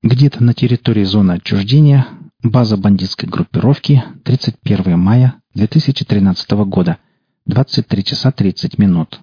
Где-то на территории зоны отчуждения, база бандитской группировки, 31 мая 2013 года, 23 часа 30 минут.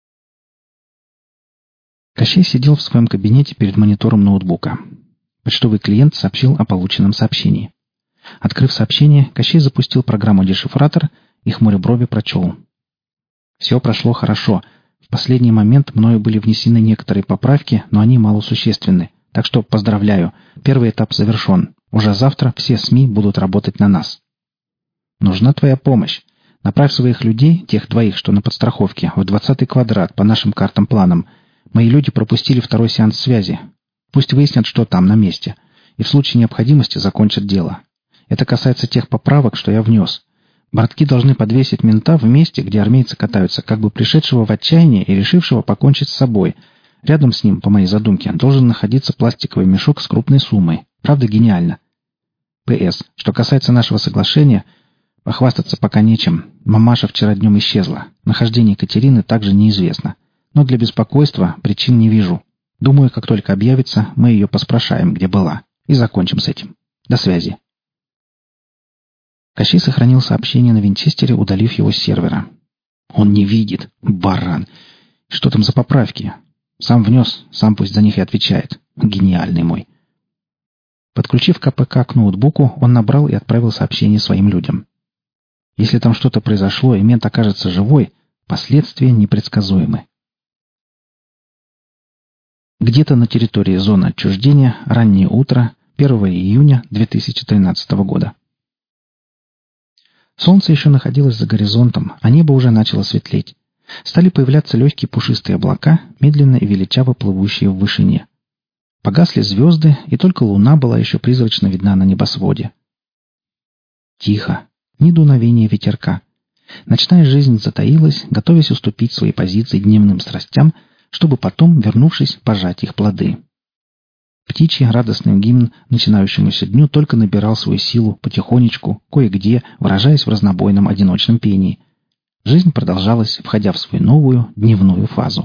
Кощей сидел в своем кабинете перед монитором ноутбука. Почтовый клиент сообщил о полученном сообщении. Открыв сообщение, Кощей запустил программу-дешифратор и, хмуря брови, прочел. Все прошло хорошо. В последний момент мною были внесены некоторые поправки, но они малосущественны. Так что поздравляю, первый этап завершен. Уже завтра все СМИ будут работать на нас. Нужна твоя помощь. Направь своих людей, тех двоих, что на подстраховке, в 20-й квадрат по нашим картам-планам. Мои люди пропустили второй сеанс связи. Пусть выяснят, что там на месте. И в случае необходимости закончат дело. Это касается тех поправок, что я внес. Братки должны подвесить мента в месте, где армейцы катаются, как бы пришедшего в отчаяние и решившего покончить с собой. Рядом с ним, по моей задумке, должен находиться пластиковый мешок с крупной суммой. Правда, гениально. П.С. Что касается нашего соглашения, похвастаться пока нечем. Мамаша вчера днем исчезла. Нахождение Катерины также неизвестно. Но для беспокойства причин не вижу. Думаю, как только объявится, мы ее поспрашаем, где была. И закончим с этим. До связи. Кощей сохранил сообщение на винчестере, удалив его с сервера. Он не видит. Баран. Что там за поправки? Сам внес, сам пусть за них и отвечает. Гениальный мой. Подключив КПК к ноутбуку, он набрал и отправил сообщение своим людям. Если там что-то произошло и мент окажется живой, последствия непредсказуемы. Где-то на территории зоны отчуждения, раннее утро, 1 июня 2013 года. Солнце еще находилось за горизонтом, а небо уже начало светлеть. Стали появляться легкие пушистые облака, медленно и величаво плывущие в вышине. Погасли звезды, и только луна была еще призрачно видна на небосводе. Тихо, ни дуновения ветерка. Ночная жизнь затаилась, готовясь уступить свои позиции дневным страстям, чтобы потом, вернувшись, пожать их плоды. Птичий радостный гимн начинающемуся дню только набирал свою силу потихонечку, кое-где, выражаясь в разнобойном одиночном пении. Жизнь продолжалась, входя в свою новую дневную фазу.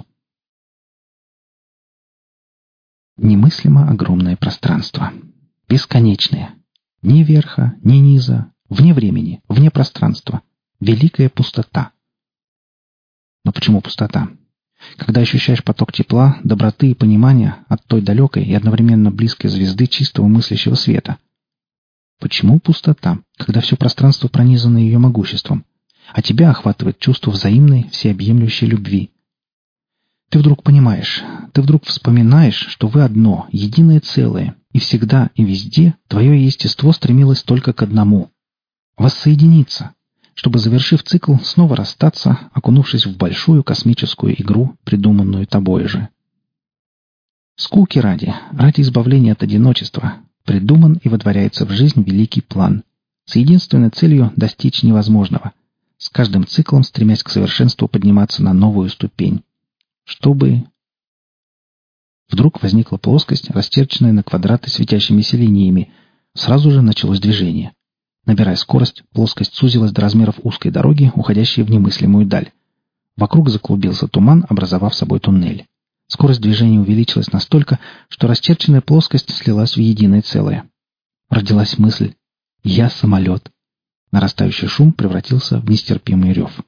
Немыслимо огромное пространство. Бесконечное. Ни верха, ни низа, вне времени, вне пространства. Великая пустота. Но почему пустота? Когда ощущаешь поток тепла, доброты и понимания от той далекой и одновременно близкой звезды чистого мыслящего света. Почему пустота, когда все пространство пронизано ее могуществом, а тебя охватывает чувство взаимной, всеобъемлющей любви? Ты вдруг понимаешь, ты вдруг вспоминаешь, что вы одно, единое целое, и всегда и везде твое естество стремилось только к одному — воссоединиться, чтобы, завершив цикл, снова расстаться, окунувшись в большую космическую игру, придуманную тобой же. Скуки ради избавления от одиночества, придуман и водворяется в жизнь великий план, с единственной целью достичь невозможного, с каждым циклом стремясь к совершенству подниматься на новую ступень. Чтобы... Вдруг возникла плоскость, расчерченная на квадраты светящимися линиями. Сразу же началось движение. Набирая скорость, плоскость сузилась до размеров узкой дороги, уходящей в немыслимую даль. Вокруг заклубился туман, образовав собой туннель. Скорость движения увеличилась настолько, что расчерченная плоскость слилась в единое целое. Родилась мысль «Я самолет». Нарастающий шум превратился в нестерпимый рев.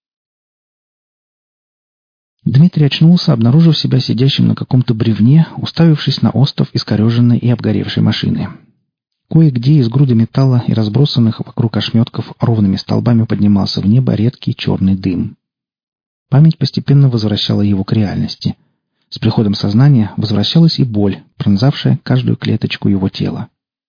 Дмитрий очнулся, обнаружив себя сидящим на каком-то бревне, уставившись на остов искореженной и обгоревшей машины. Кое-где из груды металла и разбросанных вокруг ошметков ровными столбами поднимался в небо редкий черный дым. Память постепенно возвращала его к реальности. С приходом сознания возвращалась и боль, пронзавшая каждую клеточку его тела.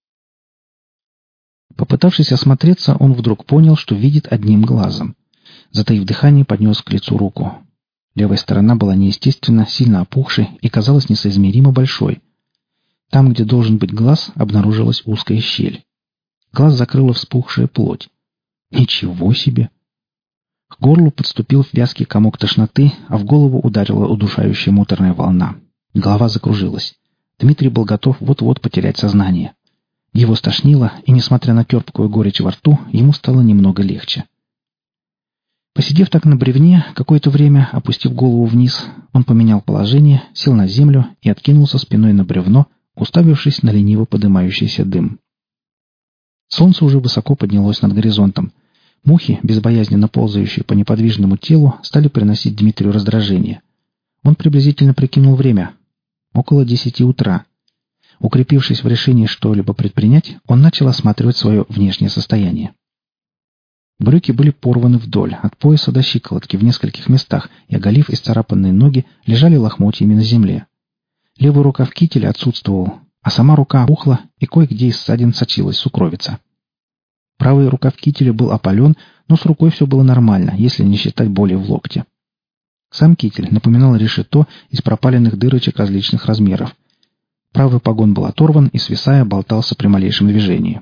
Попытавшись осмотреться, он вдруг понял, что видит одним глазом. Затаив дыхание, поднес к лицу руку. Левая сторона была неестественно сильно опухшей и казалась несоизмеримо большой. Там, где должен быть глаз, обнаружилась узкая щель. Глаз закрыла вспухшая плоть. Ничего себе! К горлу подступил вязкий комок тошноты, а в голову ударила удушающая муторная волна. Голова закружилась. Дмитрий был готов вот-вот потерять сознание. Его стошнило, и, несмотря на терпкую горечь во рту, ему стало немного легче. Посидев так на бревне, какое-то время, опустив голову вниз, он поменял положение, сел на землю и откинулся спиной на бревно, уставившись на лениво подымающийся дым. Солнце уже высоко поднялось над горизонтом. Мухи, безбоязненно ползающие по неподвижному телу, стали приносить Дмитрию раздражение. Он приблизительно прикинул время. Около 10 утра. Укрепившись в решении что-либо предпринять, он начал осматривать свое внешнее состояние. Брюки были порваны вдоль, от пояса до щиколотки в нескольких местах, и, оголив исцарапанные ноги, лежали лохмотьями на земле. Левый рукав кителя отсутствовал, а сама рука опухла, и кое-где из ссадин сочилась сукровица. Правый рукав кителя был опален, но с рукой все было нормально, если не считать боли в локте. Сам китель напоминал решето из пропаленных дырочек различных размеров. Правый погон был оторван и, свисая, болтался при малейшем движении.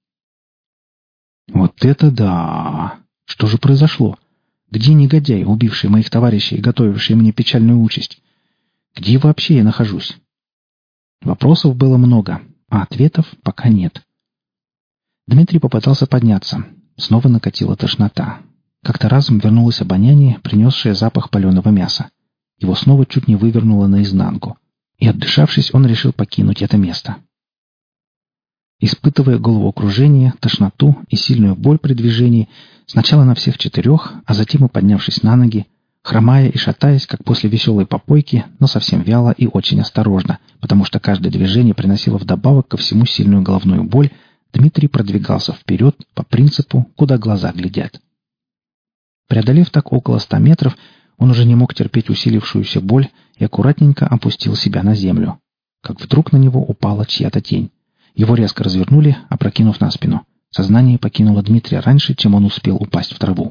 «Вот это да! Что же произошло? Где негодяй, убивший моих товарищей и готовивший мне печальную участь? Где вообще я нахожусь?» Вопросов было много, а ответов пока нет. Дмитрий попытался подняться. Снова накатила тошнота. Как-то разом вернулось обоняние, принесшее запах паленого мяса. Его снова чуть не вывернуло наизнанку. И, отдышавшись, он решил покинуть это место. Испытывая головокружение, тошноту и сильную боль при движении, сначала на всех 4, а затем и поднявшись на ноги, хромая и шатаясь, как после веселой попойки, но совсем вяло и очень осторожно, потому что каждое движение приносило вдобавок ко всему сильную головную боль, Дмитрий продвигался вперед по принципу «куда глаза глядят». Преодолев так около 100 метров, он уже не мог терпеть усилившуюся боль и аккуратненько опустил себя на землю. Как вдруг на него упала чья-то тень. Его резко развернули, опрокинув на спину. Сознание покинуло Дмитрия раньше, чем он успел упасть в траву.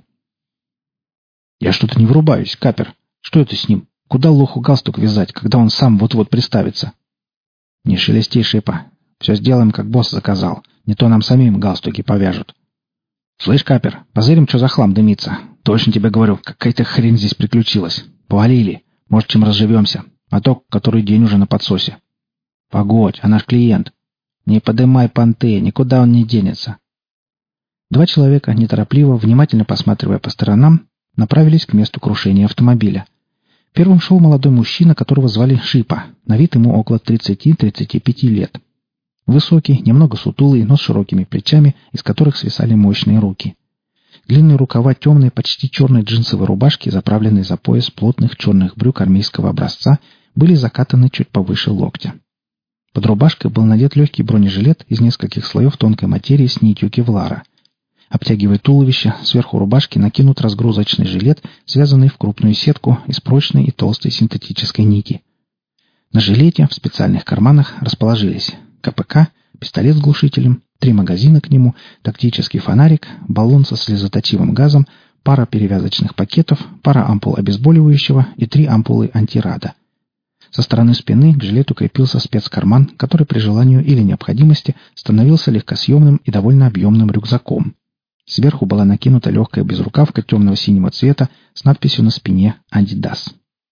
«Я что-то не врубаюсь, Капер. Что это с ним? Куда лоху галстук вязать, когда он сам вот-вот приставится?» «Не шелести, Шипа. Все сделаем, как босс заказал. Не то нам самим галстуки повяжут». «Слышь, Капер, позырим, что за хлам дымится. Точно тебе говорю, какая-то хрень здесь приключилась. Повалили. Может, чем разживемся. А то который день уже на подсосе». «Погодь, а наш клиент?» «Не подымай понты, никуда он не денется». 2 человека, неторопливо, внимательно посматривая по сторонам, направились к месту крушения автомобиля. Первым шел молодой мужчина, которого звали Шипа. На вид ему около 30-35 лет. Высокий, немного сутулый, но с широкими плечами, из которых свисали мощные руки. Длинные рукава темной, почти черной джинсовой рубашки, заправленные за пояс плотных черных брюк армейского образца, были закатаны чуть повыше локтя. Под рубашкой был надет легкий бронежилет из нескольких слоев тонкой материи с нитью кевлара. Обтягивая туловище, сверху рубашки накинут разгрузочный жилет, связанный в крупную сетку из прочной и толстой синтетической нити. На жилете в специальных карманах расположились КПК, пистолет с глушителем, 3 магазина к нему, тактический фонарик, баллон со слезоточивым газом, пара перевязочных пакетов, пара ампул обезболивающего и 3 ампулы антирада. Со стороны спины к жилету крепился спецкарман, который при желании или необходимости становился легкосъемным и довольно объемным рюкзаком. Сверху была накинута легкая безрукавка темного синего цвета с надписью на спине «Адидас».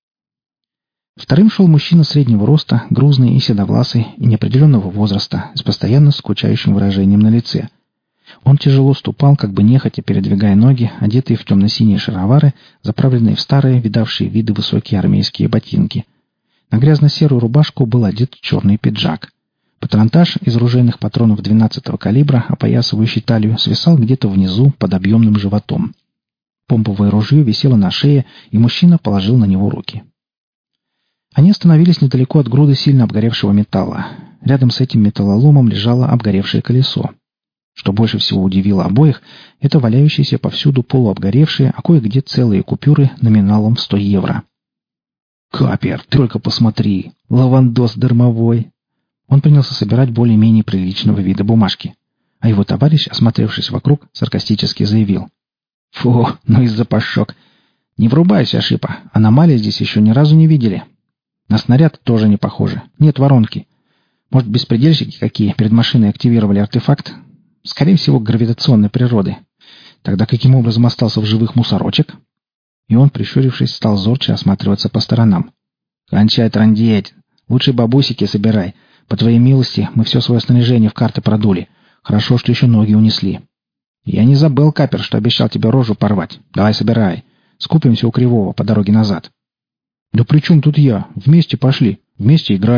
Вторым шел мужчина среднего роста, грузный и седовласый, и неопределенного возраста, с постоянно скучающим выражением на лице. Он тяжело ступал, как бы нехотя передвигая ноги, одетые в темно-синие шаровары, заправленные в старые, видавшие виды высокие армейские ботинки. На грязно-серую рубашку был одет черный пиджак. Патронтаж из ружейных патронов 12-го калибра, опоясывающий талию, свисал где-то внизу под объемным животом. Помповое ружье висело на шее, и мужчина положил на него руки. Они остановились недалеко от груды сильно обгоревшего металла. Рядом с этим металлоломом лежало обгоревшее колесо. Что больше всего удивило обоих, это валяющиеся повсюду полуобгоревшие, а кое-где целые купюры номиналом в 100 евро. «Капер, ты только посмотри! Лавандос дармовой!» Он принялся собирать более-менее приличного вида бумажки. А его товарищ, осмотревшись вокруг, саркастически заявил: «Фу, ну и запашок! Не врубайся, Шипа, аномалии здесь еще ни разу не видели. На снаряд тоже не похоже, нет воронки. Может, беспредельщики какие перед машиной активировали артефакт? Скорее всего, гравитационной природы. Тогда каким образом остался в живых мусорочек?» И он, прищурившись, стал зорче осматриваться по сторонам. «Кончай трындеть! Лучше бабусики собирай. По твоей милости, мы все свое снаряжение в карты продули. Хорошо, что еще ноги унесли. Я не забыл, Капер, что обещал тебе рожу порвать. Давай собирай. Скупимся у Кривого по дороге назад». «Да при чем тут я? Вместе пошли. Вместе играли.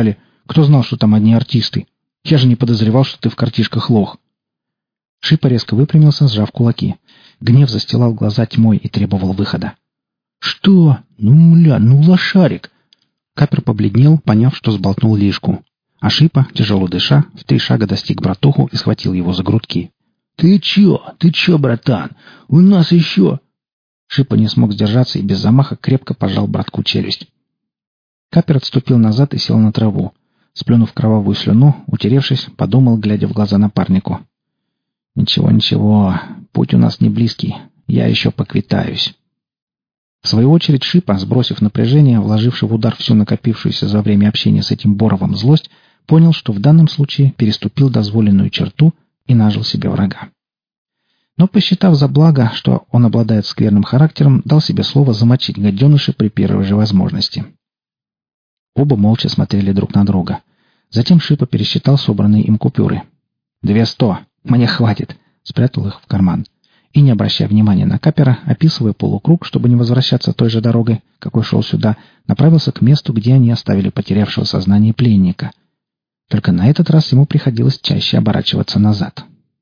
Кто знал, что там одни артисты? Я же не подозревал, что ты в картишках лох». Шипа резко выпрямился, сжав кулаки. Гнев застилал глаза тьмой и требовал выхода. «Что? Ну, лошарик!» Капер побледнел, поняв, что сболтнул лишку. А Шипа, тяжело дыша, в 3 шага достиг братуху и схватил его за грудки. «Ты чё, братан? У нас еще...» Шипа не смог сдержаться и без замаха крепко пожал братку челюсть. Капер отступил назад и сел на траву. Сплюнув кровавую слюну, утеревшись, подумал, глядя в глаза напарнику. «Ничего, путь у нас не близкий. Я еще поквитаюсь». В свою очередь Шипа, сбросив напряжение, вложивший в удар всю накопившуюся за время общения с этим Боровым злость, понял, что в данном случае переступил дозволенную черту и нажил себе врага. Но, посчитав за благо, что он обладает скверным характером, дал себе слово замочить гаденыша при первой же возможности. Оба молча смотрели друг на друга. Затем Шипа пересчитал собранные им купюры. 200. Мне хватит. Спрятал их в карман. И, не обращая внимания на Капера, описывая полукруг, чтобы не возвращаться той же дорогой, какой шел сюда, направился к месту, где они оставили потерявшего сознание пленника. Только на этот раз ему приходилось чаще оборачиваться назад.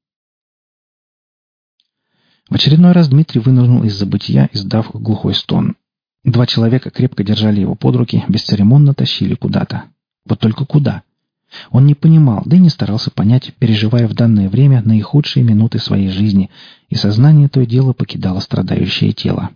В очередной раз Дмитрий вынырнул из забытия, издав глухой стон. 2 человека крепко держали его под руки, бесцеремонно тащили куда-то. Вот только куда? Он не понимал, да и не старался понять, переживая в данное время наихудшие минуты своей жизни, и сознание то и дело покидало страдающее тело.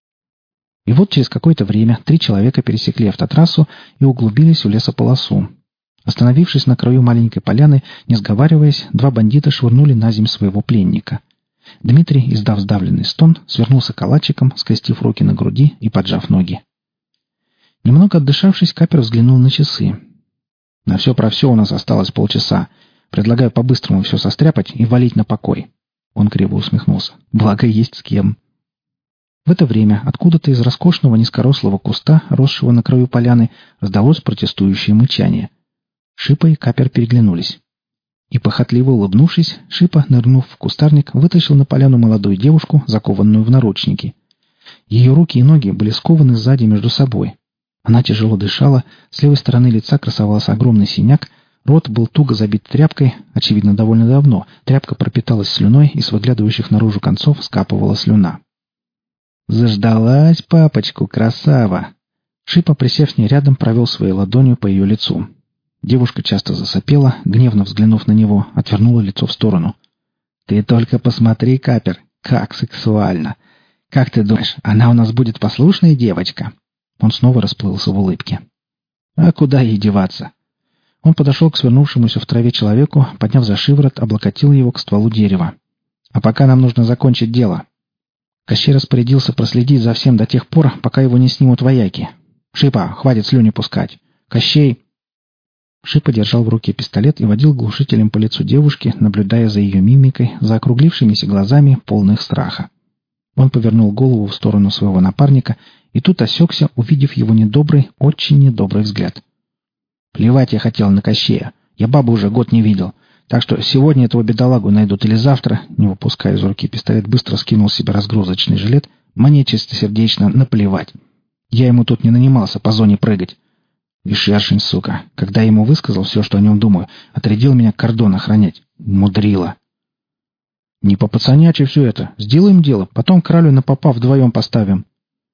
И вот через какое-то время 3 человека пересекли автотрассу и углубились в лесополосу. Остановившись на краю маленькой поляны, не сговариваясь, 2 бандита швырнули на землю своего пленника. Дмитрий, издав сдавленный стон, свернулся калачиком, скрестив руки на груди и поджав ноги. Немного отдышавшись, Капер взглянул на часы. «На все про все у нас осталось полчаса. Предлагаю по-быстрому все состряпать и валить на покой». Он криво усмехнулся. «Благо есть с кем». В это время откуда-то из роскошного низкорослого куста, росшего на краю поляны, раздалось протестующее мычание. Шипа и Капер переглянулись. И, похотливо улыбнувшись, Шипа, нырнув в кустарник, вытащил на поляну молодую девушку, закованную в наручники. Ее руки и ноги были скованы сзади между собой. Она тяжело дышала, с левой стороны лица красовался огромный синяк, рот был туго забит тряпкой, очевидно, довольно давно. Тряпка пропиталась слюной, и с выглядывающих наружу концов скапывала слюна. «Заждалась папочку, красава!» Шипа, присев с ней рядом, провел своей ладонью по ее лицу. Девушка часто засопела, гневно взглянув на него, отвернула лицо в сторону. «Ты только посмотри, Капер, как сексуально! Как ты думаешь, она у нас будет послушная девочка?» Он снова расплылся в улыбке. «А куда ей деваться?» Он подошел к свернувшемуся в траве человеку, подняв за шиворот, облокотил его к стволу дерева. «А пока нам нужно закончить дело». Кощей распорядился проследить за всем до тех пор, пока его не снимут вояки. «Шипа, хватит слюни пускать! Кощей!» Шипа держал в руке пистолет и водил глушителем по лицу девушки, наблюдая за ее мимикой, за округлившимися глазами, полных страха. Он повернул голову в сторону своего напарника, и тут осекся, увидев его недобрый, очень недобрый взгляд. «Плевать я хотел на Кощея. Я бабу уже год не видел. Так что сегодня этого бедолагу найдут или завтра», не выпуская из руки пистолет, быстро скинул себе разгрузочный жилет, «мне чистосердечно наплевать. Я ему тут не нанимался по зоне прыгать. И шершень, сука, когда я ему высказал все, что о нем думаю, отрядил меня кордон охранять. Мудрила. Не по-пацанячи все это. Сделаем дело, потом кралю на попа вдвоем поставим.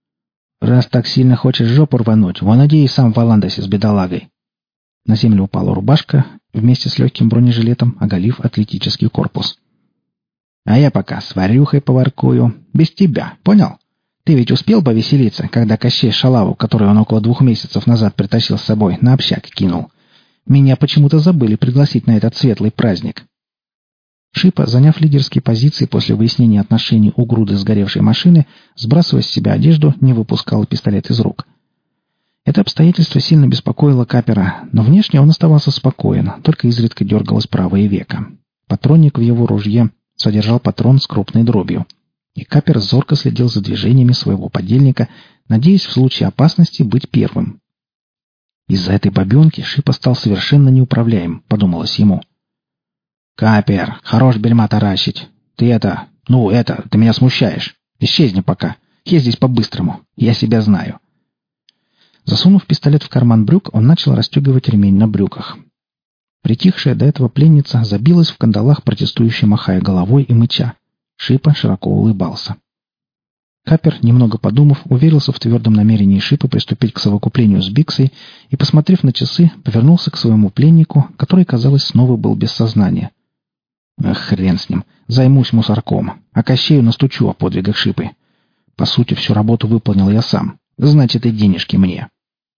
Раз так сильно хочешь жопу рвануть, вон иди и сам в Валандосе с бедолагой». На землю упала рубашка вместе с легким бронежилетом, оголив атлетический корпус. «А я пока с Варюхой поворкую. Без тебя, понял? Ты ведь успел повеселиться, когда Кощей шалаву, которую он около 2 месяцев назад притащил с собой, на общак кинул? Меня почему-то забыли пригласить на этот светлый праздник». Шипа, заняв лидерские позиции после выяснения отношений у груды сгоревшей машины, сбрасывая с себя одежду, не выпускал пистолет из рук. Это обстоятельство сильно беспокоило Капера, но внешне он оставался спокоен, только изредка дергалось правое веко. Патронник в его ружье содержал патрон с крупной дробью. И Капер зорко следил за движениями своего подельника, надеясь в случае опасности быть первым. Из-за этой бабенки Шипа стал совершенно неуправляем, подумалось ему. «Капер, хорош бельма таращить. Ты ты меня смущаешь. Исчезни пока. Я здесь по-быстрому. Я себя знаю». Засунув пистолет в карман брюк, он начал расстегивать ремень на брюках. Притихшая до этого пленница забилась в кандалах, протестующе махая головой и мыча. Шипа широко улыбался. Капер, немного подумав, уверился в твердом намерении Шипа приступить к совокуплению с Биксой и, посмотрев на часы, повернулся к своему пленнику, который, казалось, снова был без сознания. «Эх, хрен с ним. Займусь мусорком. А Кощею настучу о подвигах Шипы. По сути, всю работу выполнил я сам. Значит, и денежки мне».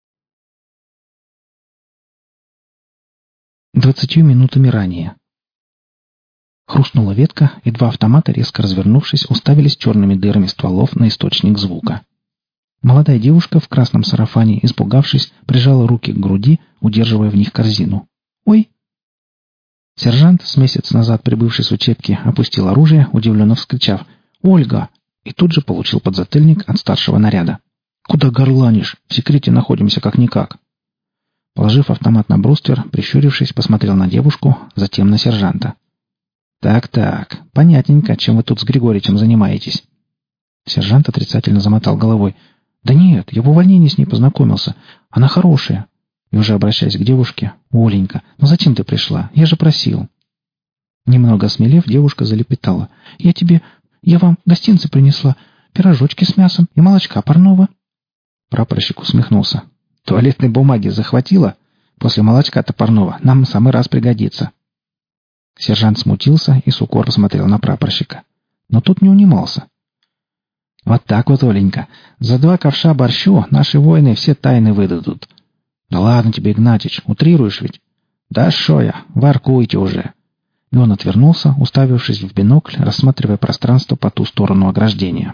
20 минутами ранее. Хрустнула ветка, и два автомата, резко развернувшись, уставились черными дырами стволов на источник звука. Молодая девушка в красном сарафане, испугавшись, прижала руки к груди, удерживая в них корзину. «Ой!» Сержант, с месяц назад прибывший с учебки, опустил оружие, удивленно вскричав «Ольга!» и тут же получил подзатыльник от старшего наряда. «Куда горланишь? В секрете находимся как-никак». Положив автомат на бруствер, прищурившись, посмотрел на девушку, затем на сержанта. «Так, понятненько, чем вы тут с Григоричем занимаетесь». Сержант отрицательно замотал головой. «Да нет, я в увольнении с ней познакомился. Она хорошая». И уже обращаясь к девушке, «Оленька, ну зачем ты пришла? Я же просил». Немного осмелев, девушка залепетала. Я вам гостинцы принесла, пирожочки с мясом и молочка парного». Прапорщик усмехнулся. «Туалетной бумаги захватила? После молочка-то парного нам в самый раз пригодится». Сержант смутился и с укором смотрел на прапорщика. Но тот не унимался. «Вот так вот, Оленька, за 2 ковша борщу наши воины все тайны выдадут». «Да ладно тебе, Игнатич, утрируешь ведь?» «Да шо я, воркуйте уже». И он отвернулся, уставившись в бинокль, рассматривая пространство по ту сторону ограждения.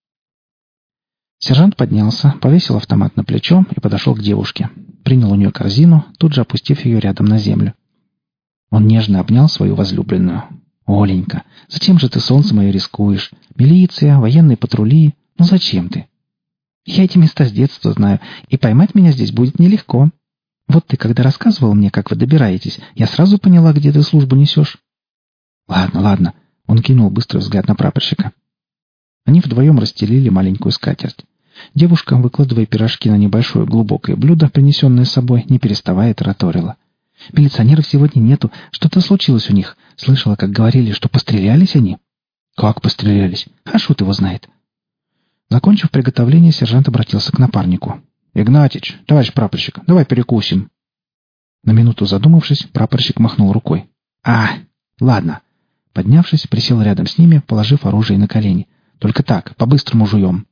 Сержант поднялся, повесил автомат на плечо и подошел к девушке. Принял у нее корзину, тут же опустив ее рядом на землю. Он нежно обнял свою возлюбленную. «Оленька, зачем же ты, солнце мое, рискуешь? Милиция, военные патрули. Ну зачем ты?» «Я эти места с детства знаю, и поймать меня здесь будет нелегко. Вот ты, когда рассказывал мне, как вы добираетесь, я сразу поняла, где ты службу несешь». «Ладно», — он кинул быстрый взгляд на прапорщика. Они вдвоем расстелили маленькую скатерть. Девушка, выкладывая пирожки на небольшое глубокое блюдо, принесенное с собой, не переставая тараторила. «Милиционеров сегодня нету. Что-то случилось у них. Слышала, как говорили, что пострелялись они». «Как пострелялись? А шут его знает». Закончив приготовление, сержант обратился к напарнику. «Игнатич, товарищ прапорщик, давай перекусим». На минуту задумавшись, прапорщик махнул рукой. Ладно». Поднявшись, присел рядом с ними, положив оружие на колени. «Только так, по-быстрому жуем».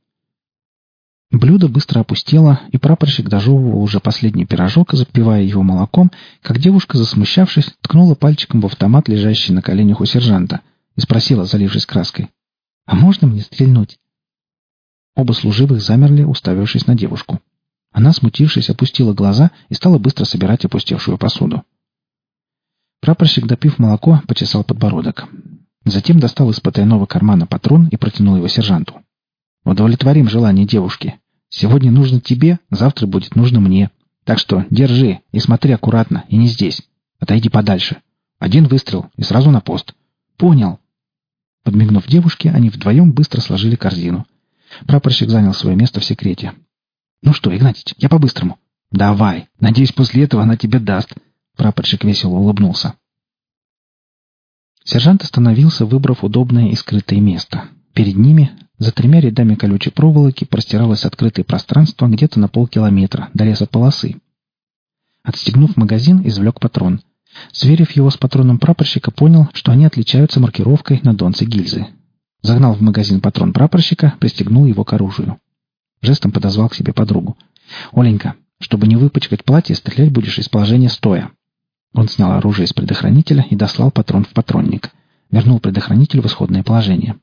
Блюдо быстро опустело, и прапорщик дожевывал уже последний пирожок, запивая его молоком, как девушка, засмущавшись, ткнула пальчиком в автомат, лежащий на коленях у сержанта, и спросила, залившись краской. «А можно мне стрельнуть?» Оба служивых замерли, уставившись на девушку. Она, смутившись, опустила глаза и стала быстро собирать опустевшую посуду. Прапорщик, допив молоко, почесал подбородок. Затем достал из потайного кармана патрон и протянул его сержанту. «Удовлетворим желание девушки. Сегодня нужно тебе, завтра будет нужно мне. Так что держи и смотри аккуратно, и не здесь. Отойди подальше. 1 выстрел и сразу на пост». «Понял». Подмигнув девушке, они вдвоем быстро сложили корзину. Прапорщик занял свое место в секрете. «Ну что, Игнатич, я по-быстрому». «Давай. Надеюсь, после этого она тебе даст». Прапорщик весело улыбнулся. Сержант остановился, выбрав удобное и скрытое место. Перед ними, за 3 рядами колючей проволоки, простиралось открытое пространство где-то на полкилометра до лесополосы. Отстегнув магазин, извлек патрон. Сверив его с патроном прапорщика, понял, что они отличаются маркировкой на донце гильзы. Загнал в магазин патрон прапорщика, пристегнул его к оружию. Жестом подозвал к себе подругу. «Оленька, чтобы не выпачкать платье, стрелять будешь из положения стоя». Он снял оружие из предохранителя и дослал патрон в патронник. Вернул предохранитель в исходное положение.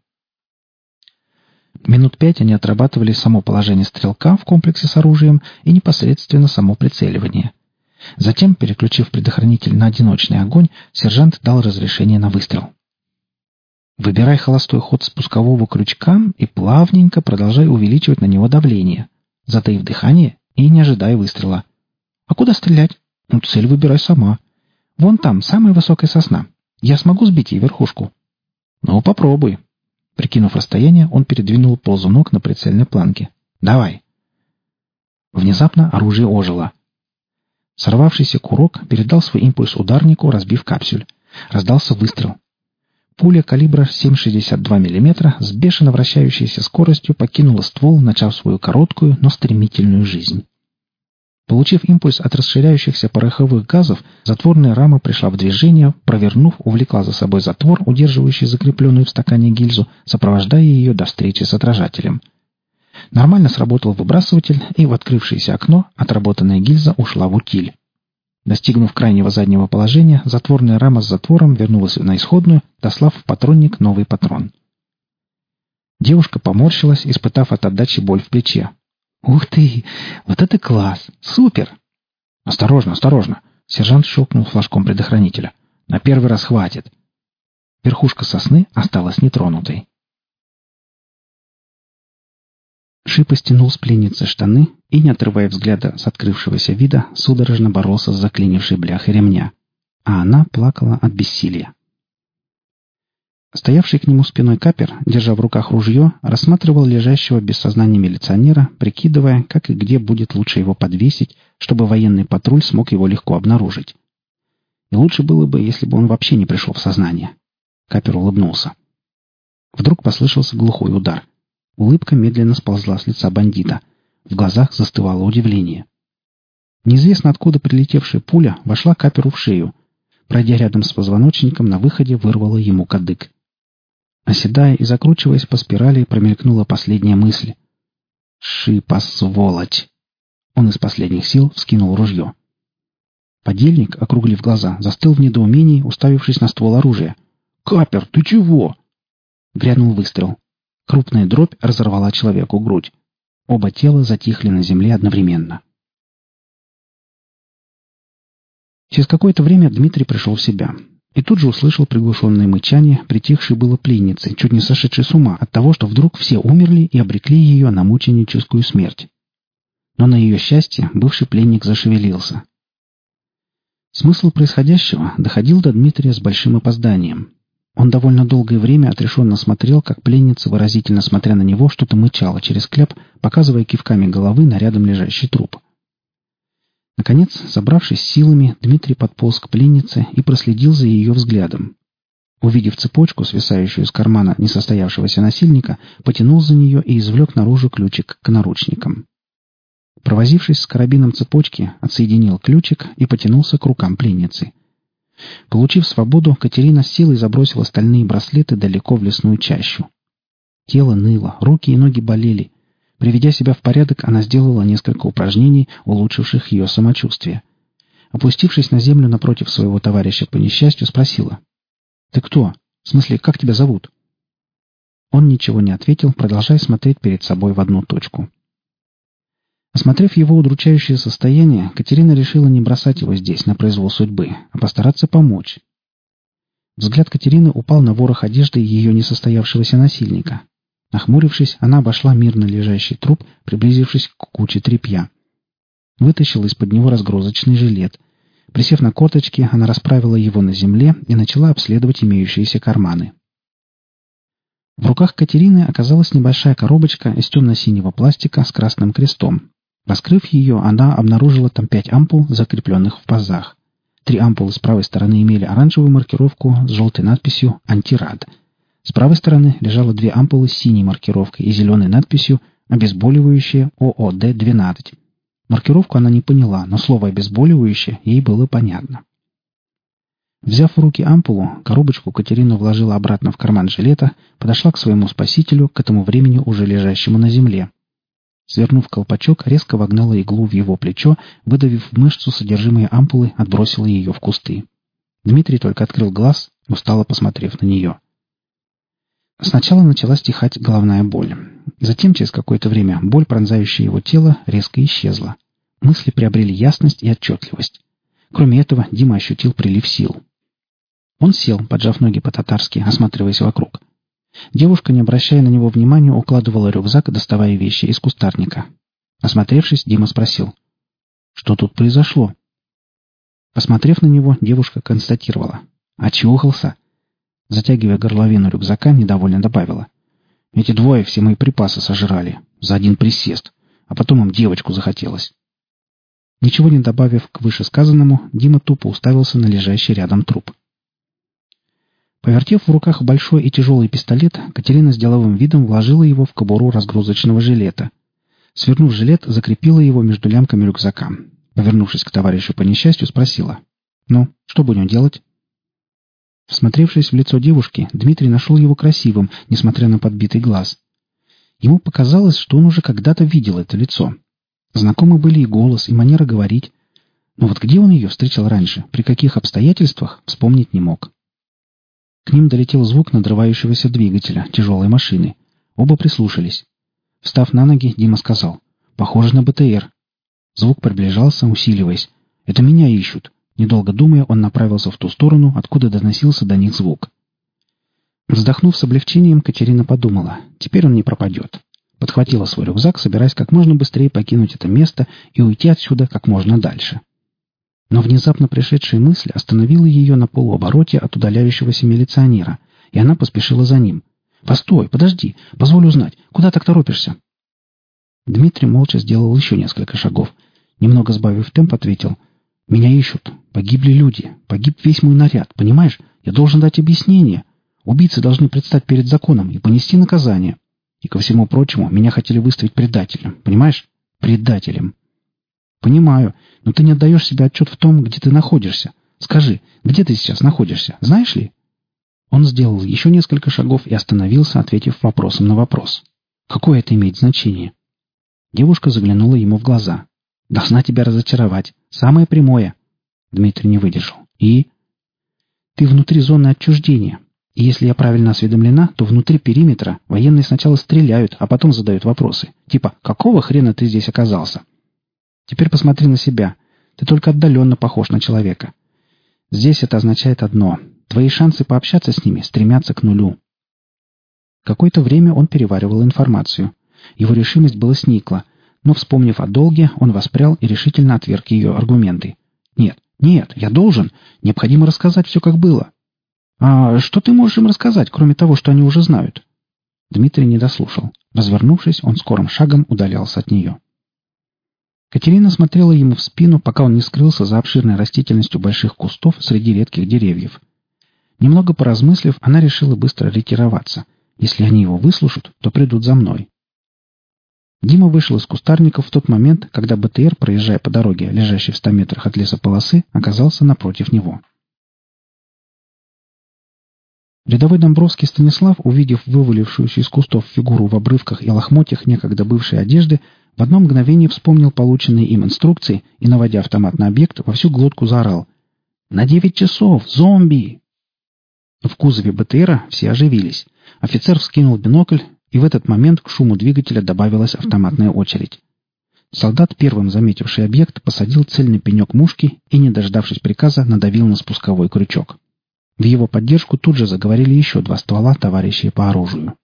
Минут 5 они отрабатывали само положение стрелка в комплексе с оружием и непосредственно само прицеливание. Затем, переключив предохранитель на одиночный огонь, сержант дал разрешение на выстрел. Выбирай холостой ход спускового крючка и плавненько продолжай увеличивать на него давление, затаив дыхание и не ожидая выстрела. А куда стрелять? Цель выбирай сама. Вон там самая высокая сосна. Я смогу сбить ей верхушку? Попробуй. Прикинув расстояние, он передвинул ползунок на прицельной планке. Давай. Внезапно оружие ожило. Сорвавшийся курок передал свой импульс ударнику, разбив капсюль. Раздался выстрел. Пуля калибра 7,62 мм с бешено вращающейся скоростью покинула ствол, начав свою короткую, но стремительную жизнь. Получив импульс от расширяющихся пороховых газов, затворная рама пришла в движение, провернув, увлекла за собой затвор, удерживающий закрепленную в стакане гильзу, сопровождая ее до встречи с отражателем. Нормально сработал выбрасыватель, и в открывшееся окно отработанная гильза ушла в утиль. Достигнув крайнего заднего положения, затворная рама с затвором вернулась на исходную, дослав в патронник новый патрон. Девушка поморщилась, испытав от отдачи боль в плече. «Ух ты! Вот это класс! Супер!» «Осторожно, осторожно!» Сержант щелкнул флажком предохранителя. «На первый раз хватит!» Верхушка сосны осталась нетронутой. Шипа стянул с пленницы штаны и, не отрывая взгляда с открывшегося вида, судорожно боролся с заклинившей бляхой ремня. А она плакала от бессилия. Стоявший к нему спиной капер, держа в руках ружье, рассматривал лежащего без сознания милиционера, прикидывая, как и где будет лучше его подвесить, чтобы военный патруль смог его легко обнаружить. И лучше было бы, если бы он вообще не пришел в сознание. Капер улыбнулся. Вдруг послышался глухой удар. Улыбка медленно сползла с лица бандита. В глазах застывало удивление. Неизвестно откуда прилетевшая пуля вошла Каперу в шею. Пройдя рядом с позвоночником, на выходе вырвала ему кадык. Оседая и закручиваясь по спирали, промелькнула последняя мысль. «Шипа, сволочь!» Он из последних сил вскинул ружье. Подельник, округлив глаза, застыл в недоумении, уставившись на ствол оружия. «Капер, ты чего?» Грянул выстрел. Крупная дробь разорвала человеку грудь. Оба тела затихли на земле одновременно. Через какое-то время Дмитрий пришел в себя. И тут же услышал приглушенное мычание, притихшей было пленницы, чуть не сошедшей с ума от того, что вдруг все умерли и обрекли ее на мученическую смерть. Но на ее счастье бывший пленник зашевелился. Смысл происходящего доходил до Дмитрия с большим опозданием. Он довольно долгое время отрешенно смотрел, как пленница, выразительно смотря на него, что-то мычала через кляп, показывая кивками головы на рядом лежащий труп. Наконец, собравшись силами, Дмитрий подполз к пленнице и проследил за ее взглядом. Увидев цепочку, свисающую из кармана несостоявшегося насильника, потянул за нее и извлек наружу ключик к наручникам. Провозившись с карабином цепочки, отсоединил ключик и потянулся к рукам пленницы. Получив свободу, Катерина с силой забросила стальные браслеты далеко в лесную чащу. Тело ныло, руки и ноги болели. Приведя себя в порядок, она сделала несколько упражнений, улучшивших ее самочувствие. Опустившись на землю напротив своего товарища по несчастью, спросила: «Ты кто? В смысле, как тебя зовут?» Он ничего не ответил, продолжая смотреть перед собой в одну точку. Осмотрев его удручающее состояние, Катерина решила не бросать его здесь, на произвол судьбы, а постараться помочь. Взгляд Катерины упал на ворох одежды ее несостоявшегося насильника. Нахмурившись, она обошла мирно лежащий труп, приблизившись к куче тряпья. Вытащила из-под него разгрузочный жилет. Присев на корточки, она расправила его на земле и начала обследовать имеющиеся карманы. В руках Катерины оказалась небольшая коробочка из темно-синего пластика с красным крестом. Раскрыв ее, она обнаружила там 5 ампул, закрепленных в пазах. 3 ампулы с правой стороны имели оранжевую маркировку с желтой надписью «Антирад». С правой стороны лежало 2 ампулы с синей маркировкой и зеленой надписью «Обезболивающее ООД-12». Маркировку она не поняла, но слово «обезболивающее» ей было понятно. Взяв в руки ампулу, коробочку Катерина вложила обратно в карман жилета, подошла к своему спасителю, к этому времени уже лежащему на земле. Свернув колпачок, резко вогнала иглу в его плечо, выдавив в мышцу содержимое ампулы, отбросила ее в кусты. Дмитрий только открыл глаз, устало посмотрев на нее. Сначала начала стихать головная боль. Затем, через какое-то время, боль, пронзающая его тело, резко исчезла. Мысли приобрели ясность и отчетливость. Кроме этого, Дима ощутил прилив сил. Он сел, поджав ноги по-татарски, осматриваясь вокруг. Девушка, не обращая на него внимания, укладывала рюкзак, доставая вещи из кустарника. Осмотревшись, Дима спросил: «Что тут произошло?» Посмотрев на него, девушка констатировала: «Очухался». Затягивая горловину рюкзака, недовольно добавила: «Эти двое все мои припасы сожрали. За один присест. а потом им девочку захотелось. Ничего не добавив к вышесказанному, Дима тупо уставился на лежащий рядом труп. Повертев в руках большой и тяжелый пистолет, Катерина с деловым видом вложила его в кобуру разгрузочного жилета. Свернув жилет, закрепила его между лямками рюкзака. Повернувшись к товарищу по несчастью, спросила: «Ну, что будем делать?» Всмотревшись в лицо девушки, Дмитрий нашел его красивым, несмотря на подбитый глаз. Ему показалось, что он уже когда-то видел это лицо. Знакомы были и голос, и манера говорить. Но вот где он ее встречал раньше, при каких обстоятельствах, вспомнить не мог. К ним долетел звук надрывающегося двигателя тяжелой машины. Оба прислушались. Встав на ноги, Дима сказал: «Похоже на БТР». Звук приближался, усиливаясь. «Это меня ищут». Недолго думая, он направился в ту сторону, откуда доносился до них звук. Вздохнув с облегчением, Катерина подумала: теперь он не пропадет. Подхватила свой рюкзак, собираясь как можно быстрее покинуть это место и уйти отсюда как можно дальше. Но внезапно пришедшая мысль остановила ее на полуобороте от удаляющегося милиционера, и она поспешила за ним. «Постой, подожди, позволь узнать, куда так торопишься?» Дмитрий молча сделал еще несколько шагов. Немного сбавив темп, ответил: «Меня ищут. Погибли люди. Погиб весь мой наряд. Понимаешь? Я должен дать объяснение. Убийцы должны предстать перед законом и понести наказание. И ко всему прочему, меня хотели выставить предателем. Понимаешь? Предателем». «Понимаю, но ты не отдаешь себе отчет в том, где ты находишься. Скажи, где ты сейчас находишься? Знаешь ли?» Он сделал еще несколько шагов и остановился, ответив вопросом на вопрос. «Какое это имеет значение?» Девушка заглянула ему в глаза. «Должна тебя разочаровать. Самое прямое». Дмитрий не выдержал. «И?» «Ты внутри зоны отчуждения. И если я правильно осведомлена, то внутри периметра военные сначала стреляют, а потом задают вопросы. Типа: «Какого хрена ты здесь оказался?» Теперь посмотри на себя. Ты только отдаленно похож на человека. Здесь это означает одно: твои шансы пообщаться с ними стремятся к нулю». Какое-то время он переваривал информацию. Его решимость была сникла, но, вспомнив о долге, он воспрял и решительно отверг ее аргументы. «Нет, я должен. Необходимо рассказать все, как было». «А что ты можешь им рассказать, кроме того, что они уже знают?» Дмитрий не дослушал. Развернувшись, он скорым шагом удалялся от нее. Катерина смотрела ему в спину, пока он не скрылся за обширной растительностью больших кустов среди редких деревьев. Немного поразмыслив, она решила быстро ретироваться. Если они его выслушают, то придут за мной. Дима вышел из кустарников в тот момент, когда БТР, проезжая по дороге, лежащей в 100 метрах от лесополосы, оказался напротив него. Рядовой Домбровский Станислав, увидев вывалившуюся из кустов фигуру в обрывках и лохмотьях некогда бывшей одежды, в одно мгновение вспомнил полученные им инструкции и, наводя автомат на объект, во всю глотку заорал: «На 9 часов! Зомби!» В кузове БТРа все оживились. Офицер вскинул бинокль, и в этот момент к шуму двигателя добавилась автоматная очередь. Солдат, первым заметивший объект, посадил цель на пенек мушки и, не дождавшись приказа, надавил на спусковой крючок. В его поддержку тут же заговорили еще 2 ствола, товарищей по оружию.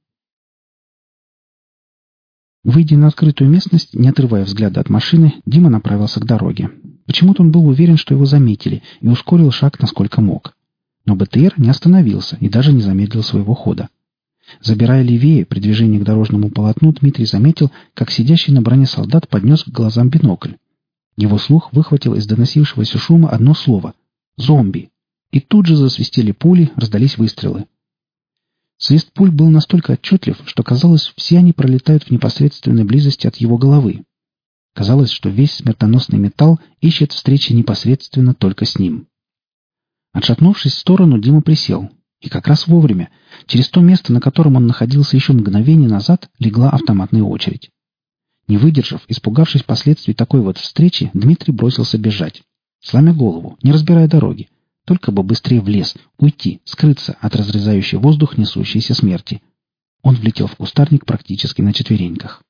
Выйдя на открытую местность, не отрывая взгляда от машины, Дима направился к дороге. Почему-то он был уверен, что его заметили, и ускорил шаг насколько мог. Но БТР не остановился и даже не замедлил своего хода. Забирая левее при движении к дорожному полотну, Дмитрий заметил, как сидящий на броне солдат поднес к глазам бинокль. Его слух выхватил из доносившегося шума одно слово — «зомби». И тут же засвистели пули, раздались выстрелы. Свист пуль был настолько отчетлив, что казалось, все они пролетают в непосредственной близости от его головы. Казалось, что весь смертоносный металл ищет встречи непосредственно только с ним. Отшатнувшись в сторону, Дима присел. И как раз вовремя. Через то место, на котором он находился еще мгновение назад, легла автоматная очередь. Не выдержав, испугавшись последствий такой вот встречи, Дмитрий бросился бежать. Сломя голову, не разбирая дороги. Только бы быстрее в лес, уйти, скрыться от разрезающей воздух несущейся смерти. Он влетел в кустарник практически на четвереньках.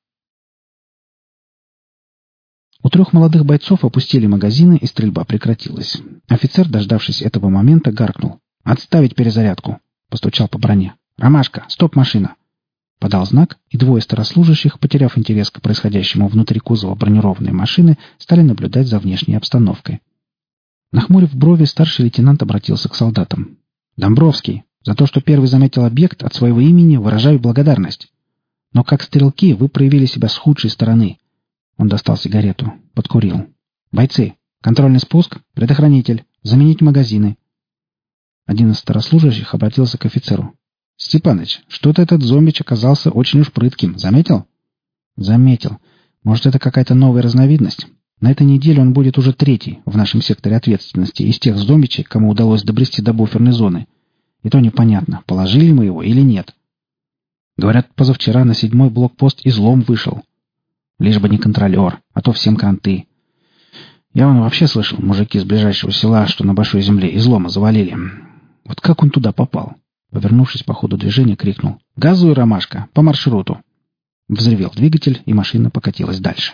У 3 молодых бойцов опустили магазины, и стрельба прекратилась. Офицер, дождавшись этого момента, гаркнул: «Отставить перезарядку!» Постучал по броне. «Ромашка, стоп, машина!» Подал знак, и 2 старослужащих, потеряв интерес к происходящему внутри кузова бронированной машины, стали наблюдать за внешней обстановкой. Нахмурив брови, старший лейтенант обратился к солдатам. «Домбровский, за то, что первый заметил объект, от своего имени выражаю благодарность. Но как стрелки вы проявили себя с худшей стороны. Он достал сигарету. Подкурил. «Бойцы! Контрольный спуск! Предохранитель! Заменить магазины!» Один из старослужащих обратился к офицеру. «Степаныч, что-то этот зомбич оказался очень уж прытким. Заметил?» «Заметил. Может, это какая-то новая разновидность? На этой неделе он будет уже третий в нашем секторе ответственности из тех зомбичей, кому удалось добрести до буферной зоны. И то непонятно, положили мы его или нет. Говорят, позавчера на 7-й блокпост излом вышел. Лишь бы не контролер, а то всем кранты. Я вообще слышал, мужики с ближайшего села, что на большой земле излома завалили. Вот как он туда попал?» Повернувшись по ходу движения, крикнул: «Газуй, Ромашка, по маршруту!» Взревел двигатель, и машина покатилась дальше.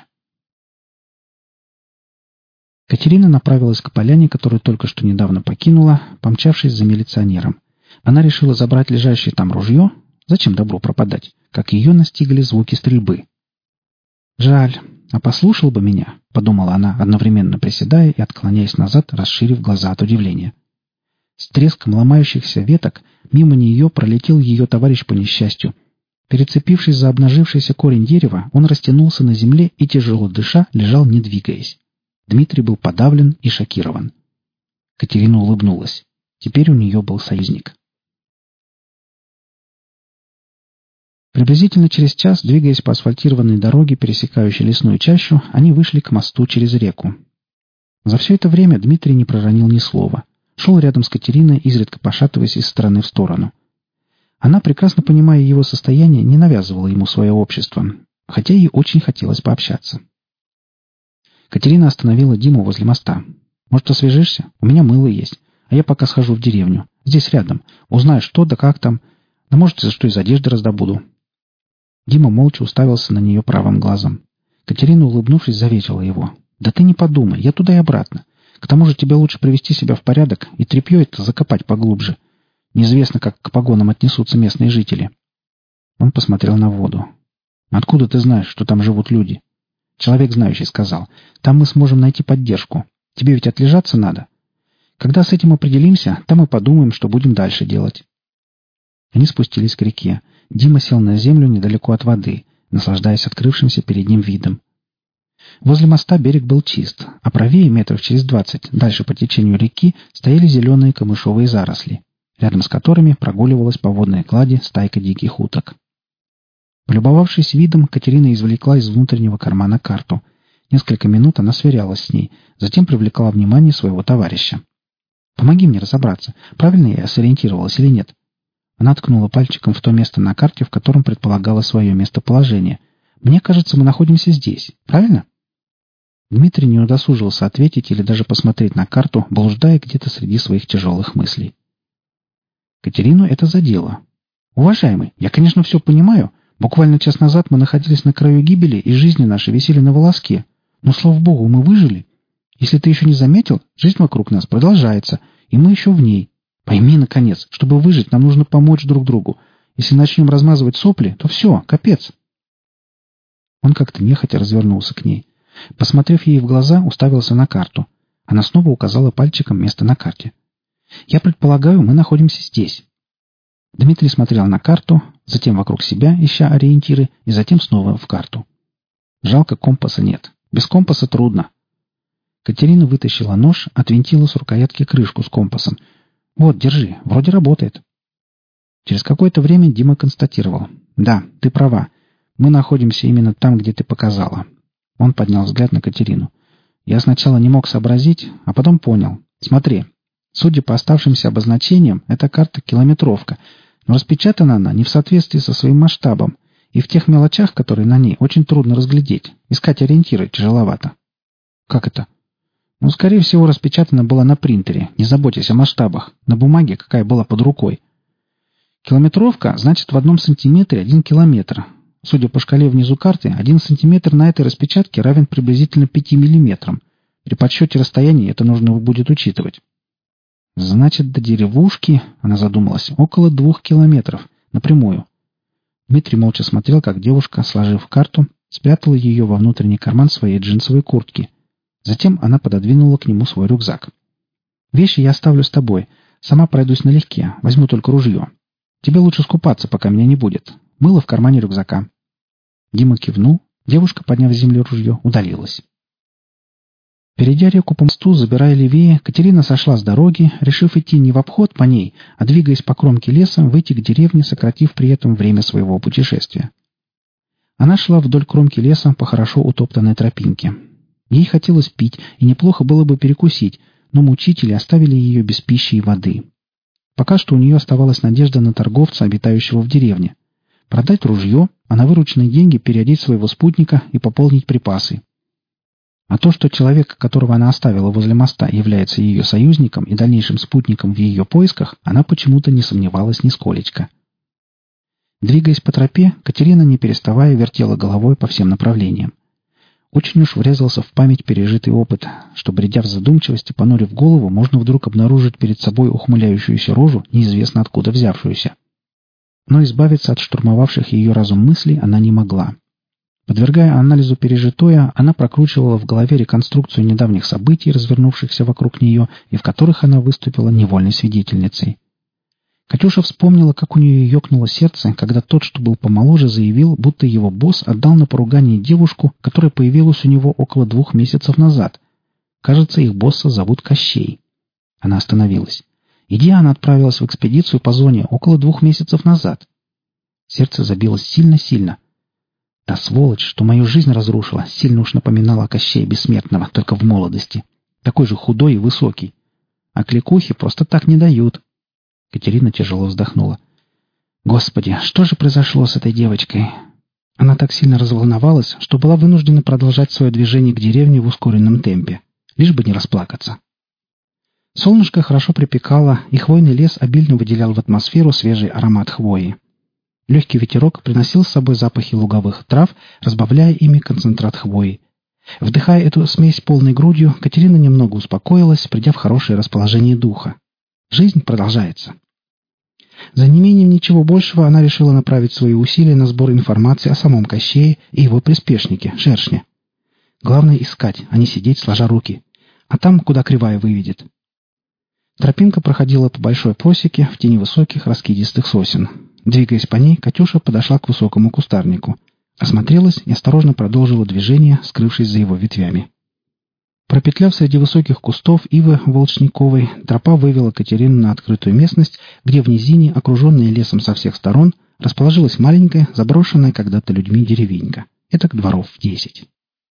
Катерина направилась к поляне, которую только что недавно покинула, помчавшись за милиционером. Она решила забрать лежащее там ружье. Зачем добру пропадать? Как ее настигли звуки стрельбы. «Жаль, а послушал бы меня», — подумала она, одновременно приседая и отклоняясь назад, расширив глаза от удивления. С треском ломающихся веток мимо нее пролетел ее товарищ по несчастью. Перецепившись за обнажившийся корень дерева, он растянулся на земле и, тяжело дыша, лежал, не двигаясь. Дмитрий был подавлен и шокирован. Катерина улыбнулась. Теперь у нее был союзник. Приблизительно через час, двигаясь по асфальтированной дороге, пересекающей лесную чащу, они вышли к мосту через реку. За все это время Дмитрий не проронил ни слова. Шел рядом с Катериной, изредка пошатываясь из стороны в сторону. Она, прекрасно понимая его состояние, не навязывала ему свое общество, хотя ей очень хотелось пообщаться. Катерина остановила Диму возле моста. «Может, освежишься? У меня мыло есть. А я пока схожу в деревню. Здесь рядом. Узнаю, что да как там. Да может, что из одежды раздобуду». Дима молча уставился на нее правым глазом. Катерина, улыбнувшись, заветила его: «Да ты не подумай, я туда и обратно. К тому же тебе лучше привести себя в порядок и тряпье это закопать поглубже. Неизвестно, как к погонам отнесутся местные жители». Он посмотрел на воду. «Откуда ты знаешь, что там живут люди?» Человек знающий сказал: «Там мы сможем найти поддержку. Тебе ведь отлежаться надо. Когда с этим определимся, там и подумаем, что будем дальше делать». Они спустились к реке. Дима сел на землю недалеко от воды, наслаждаясь открывшимся перед ним видом. Возле моста берег был чист, а правее метров через 20, дальше по течению реки, стояли зеленые камышовые заросли, рядом с которыми прогуливалась по водной глади стайка диких уток. Полюбовавшись видом, Катерина извлекла из внутреннего кармана карту. Несколько минут она сверялась с ней, затем привлекла внимание своего товарища. «Помоги мне разобраться, правильно я сориентировалась или нет?» Она ткнула пальчиком в то место на карте, в котором предполагала свое местоположение. «Мне кажется, мы находимся здесь. Правильно?» Дмитрий не удосужился ответить или даже посмотреть на карту, блуждая где-то среди своих тяжелых мыслей. Катерину это задело. «Уважаемый, я, конечно, все понимаю. Буквально час назад мы находились на краю гибели, и жизни наши висели на волоске. Но, слава богу, мы выжили. Если ты еще не заметил, жизнь вокруг нас продолжается, и мы еще в ней. Пойми, наконец, чтобы выжить, нам нужно помочь друг другу. Если начнем размазывать сопли, то все, капец». Он как-то нехотя развернулся к ней. Посмотрев ей в глаза, уставился на карту. Она снова указала пальчиком место на карте. «Я предполагаю, мы находимся здесь». Дмитрий смотрел на карту, затем вокруг себя, ища ориентиры, и затем снова в карту. Жалко, компаса нет. Без компаса трудно. Катерина вытащила нож, отвинтила с рукоятки крышку с компасом. «Вот, держи, вроде работает». Через какое-то время Дима констатировал: «Да, ты права. Мы находимся именно там, где ты показала». Он поднял взгляд на Катерину. «Я сначала не мог сообразить, а потом понял. Смотри, судя по оставшимся обозначениям, эта карта километровка, но распечатана она не в соответствии со своим масштабом, и в тех мелочах, которые на ней, очень трудно разглядеть. Искать ориентиры тяжеловато». «Как это?» «Ну, скорее всего, распечатана была на принтере, не заботясь о масштабах, на бумаге, какая была под рукой. Километровка значит в 1 сантиметре 1 километр. Судя по шкале внизу карты, 1 сантиметр на этой распечатке равен приблизительно 5 миллиметрам. При подсчете расстояния это нужно будет учитывать». «Значит, до деревушки, — она задумалась, — около 2 километров. Напрямую». Дмитрий молча смотрел, как девушка, сложив карту, спрятала ее во внутренний карман своей джинсовой куртки. Затем она пододвинула к нему свой рюкзак. «Вещи я оставлю с тобой. Сама пройдусь налегке. Возьму только ружье. Тебе лучше скупаться, пока меня не будет. Мыло в кармане рюкзака». Дима кивнул, Девушка, подняв с земли ружье, удалилась. Перейдя реку по мосту, забирая левее, Катерина сошла с дороги, решив идти не в обход по ней, а двигаясь по кромке леса, выйти к деревне, сократив при этом время своего путешествия. Она шла вдоль кромки леса по хорошо утоптанной тропинке. Ей хотелось пить, и неплохо было бы перекусить, но мучители оставили ее без пищи и воды. Пока что у нее оставалась надежда на торговца, обитающего в деревне. Продать ружье, а на вырученные деньги переодеть своего спутника и пополнить припасы. А то, что человек, которого она оставила возле моста, является ее союзником и дальнейшим спутником в ее поисках, она почему-то не сомневалась нисколечко. Двигаясь по тропе, Катерина, не переставая, вертела головой по всем направлениям. Очень уж врезался в память пережитый опыт, что, бредя в задумчивости, понурив голову, можно вдруг обнаружить перед собой ухмыляющуюся рожу, неизвестно откуда взявшуюся. Но избавиться от штурмовавших ее разум мыслей она не могла. Подвергая анализу пережитое, она прокручивала в голове реконструкцию недавних событий, развернувшихся вокруг нее, и в которых она выступила невольной свидетельницей. Катюша вспомнила, как у нее ёкнуло сердце, когда тот, что был помоложе, заявил, будто его босс отдал на поругание девушку, которая появилась у него около 2 месяцев назад. Кажется, их босса зовут Кощей. Она остановилась. И Диана отправилась в экспедицию по зоне около 2 месяцев назад. Сердце забилось сильно-сильно. Та сволочь, что мою жизнь разрушила, сильно уж напоминала Кощея Бессмертного, только в молодости. Такой же худой и высокий. А кликухи просто так не дают. Катерина тяжело вздохнула. Господи, что же произошло с этой девочкой? Она так сильно разволновалась, что была вынуждена продолжать свое движение к деревне в ускоренном темпе, лишь бы не расплакаться. Солнышко хорошо припекало, и хвойный лес обильно выделял в атмосферу свежий аромат хвои. Легкий ветерок приносил с собой запахи луговых трав, разбавляя ими концентрат хвои. Вдыхая эту смесь полной грудью, Катерина немного успокоилась, придя в хорошее расположение духа. Жизнь продолжается. За неимением ничего большего она решила направить свои усилия на сбор информации о самом Кощее и его приспешнике, Шершне. Главное искать, а не сидеть сложа руки. А там, куда кривая выведет. Тропинка проходила по большой просеке в тени высоких раскидистых сосен. Двигаясь по ней, Катюша подошла к высокому кустарнику. Осмотрелась и осторожно продолжила движение, скрывшись за его ветвями. Пропетляв среди высоких кустов ивы волчниковой, тропа вывела Катерину на открытую местность, где в низине, окруженная лесом со всех сторон, расположилась маленькая, заброшенная когда-то людьми деревенька. Этак дворов 10.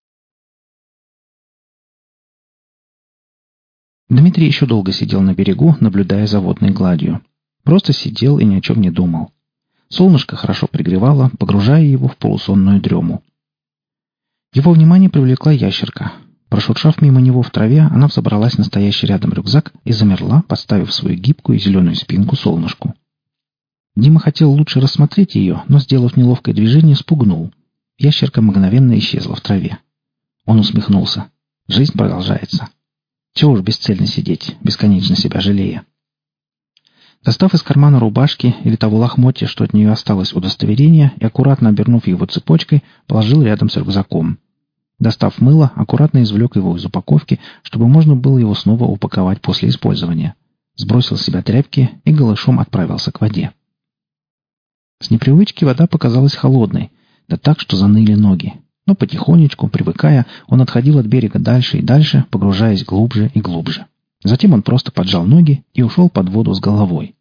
Дмитрий еще долго сидел на берегу, наблюдая за водной гладью. Просто сидел и ни о чем не думал. Солнышко хорошо пригревало, погружая его в полусонную дрему. Его внимание привлекла ящерка. Прошуршав мимо него в траве, она взобралась на стоящий рядом рюкзак и замерла, подставив свою гибкую зеленую спинку солнышку. Дима хотел лучше рассмотреть ее, но, сделав неловкое движение, спугнул. Ящерка мгновенно исчезла в траве. Он усмехнулся. Жизнь продолжается. Чего уж бесцельно сидеть, бесконечно себя жалея. Достав из кармана рубашки или того лохмотья, что от нее осталось, удостоверение, и аккуратно обернув его цепочкой, положил рядом с рюкзаком. Достав мыло, аккуратно извлек его из упаковки, чтобы можно было его снова упаковать после использования. Сбросил с себя тряпки и голышом отправился к воде. С непривычки вода показалась холодной, да так, что заныли ноги. Но потихонечку, привыкая, он отходил от берега дальше и дальше, погружаясь глубже и глубже. Затем он просто поджал ноги и ушел под воду с головой.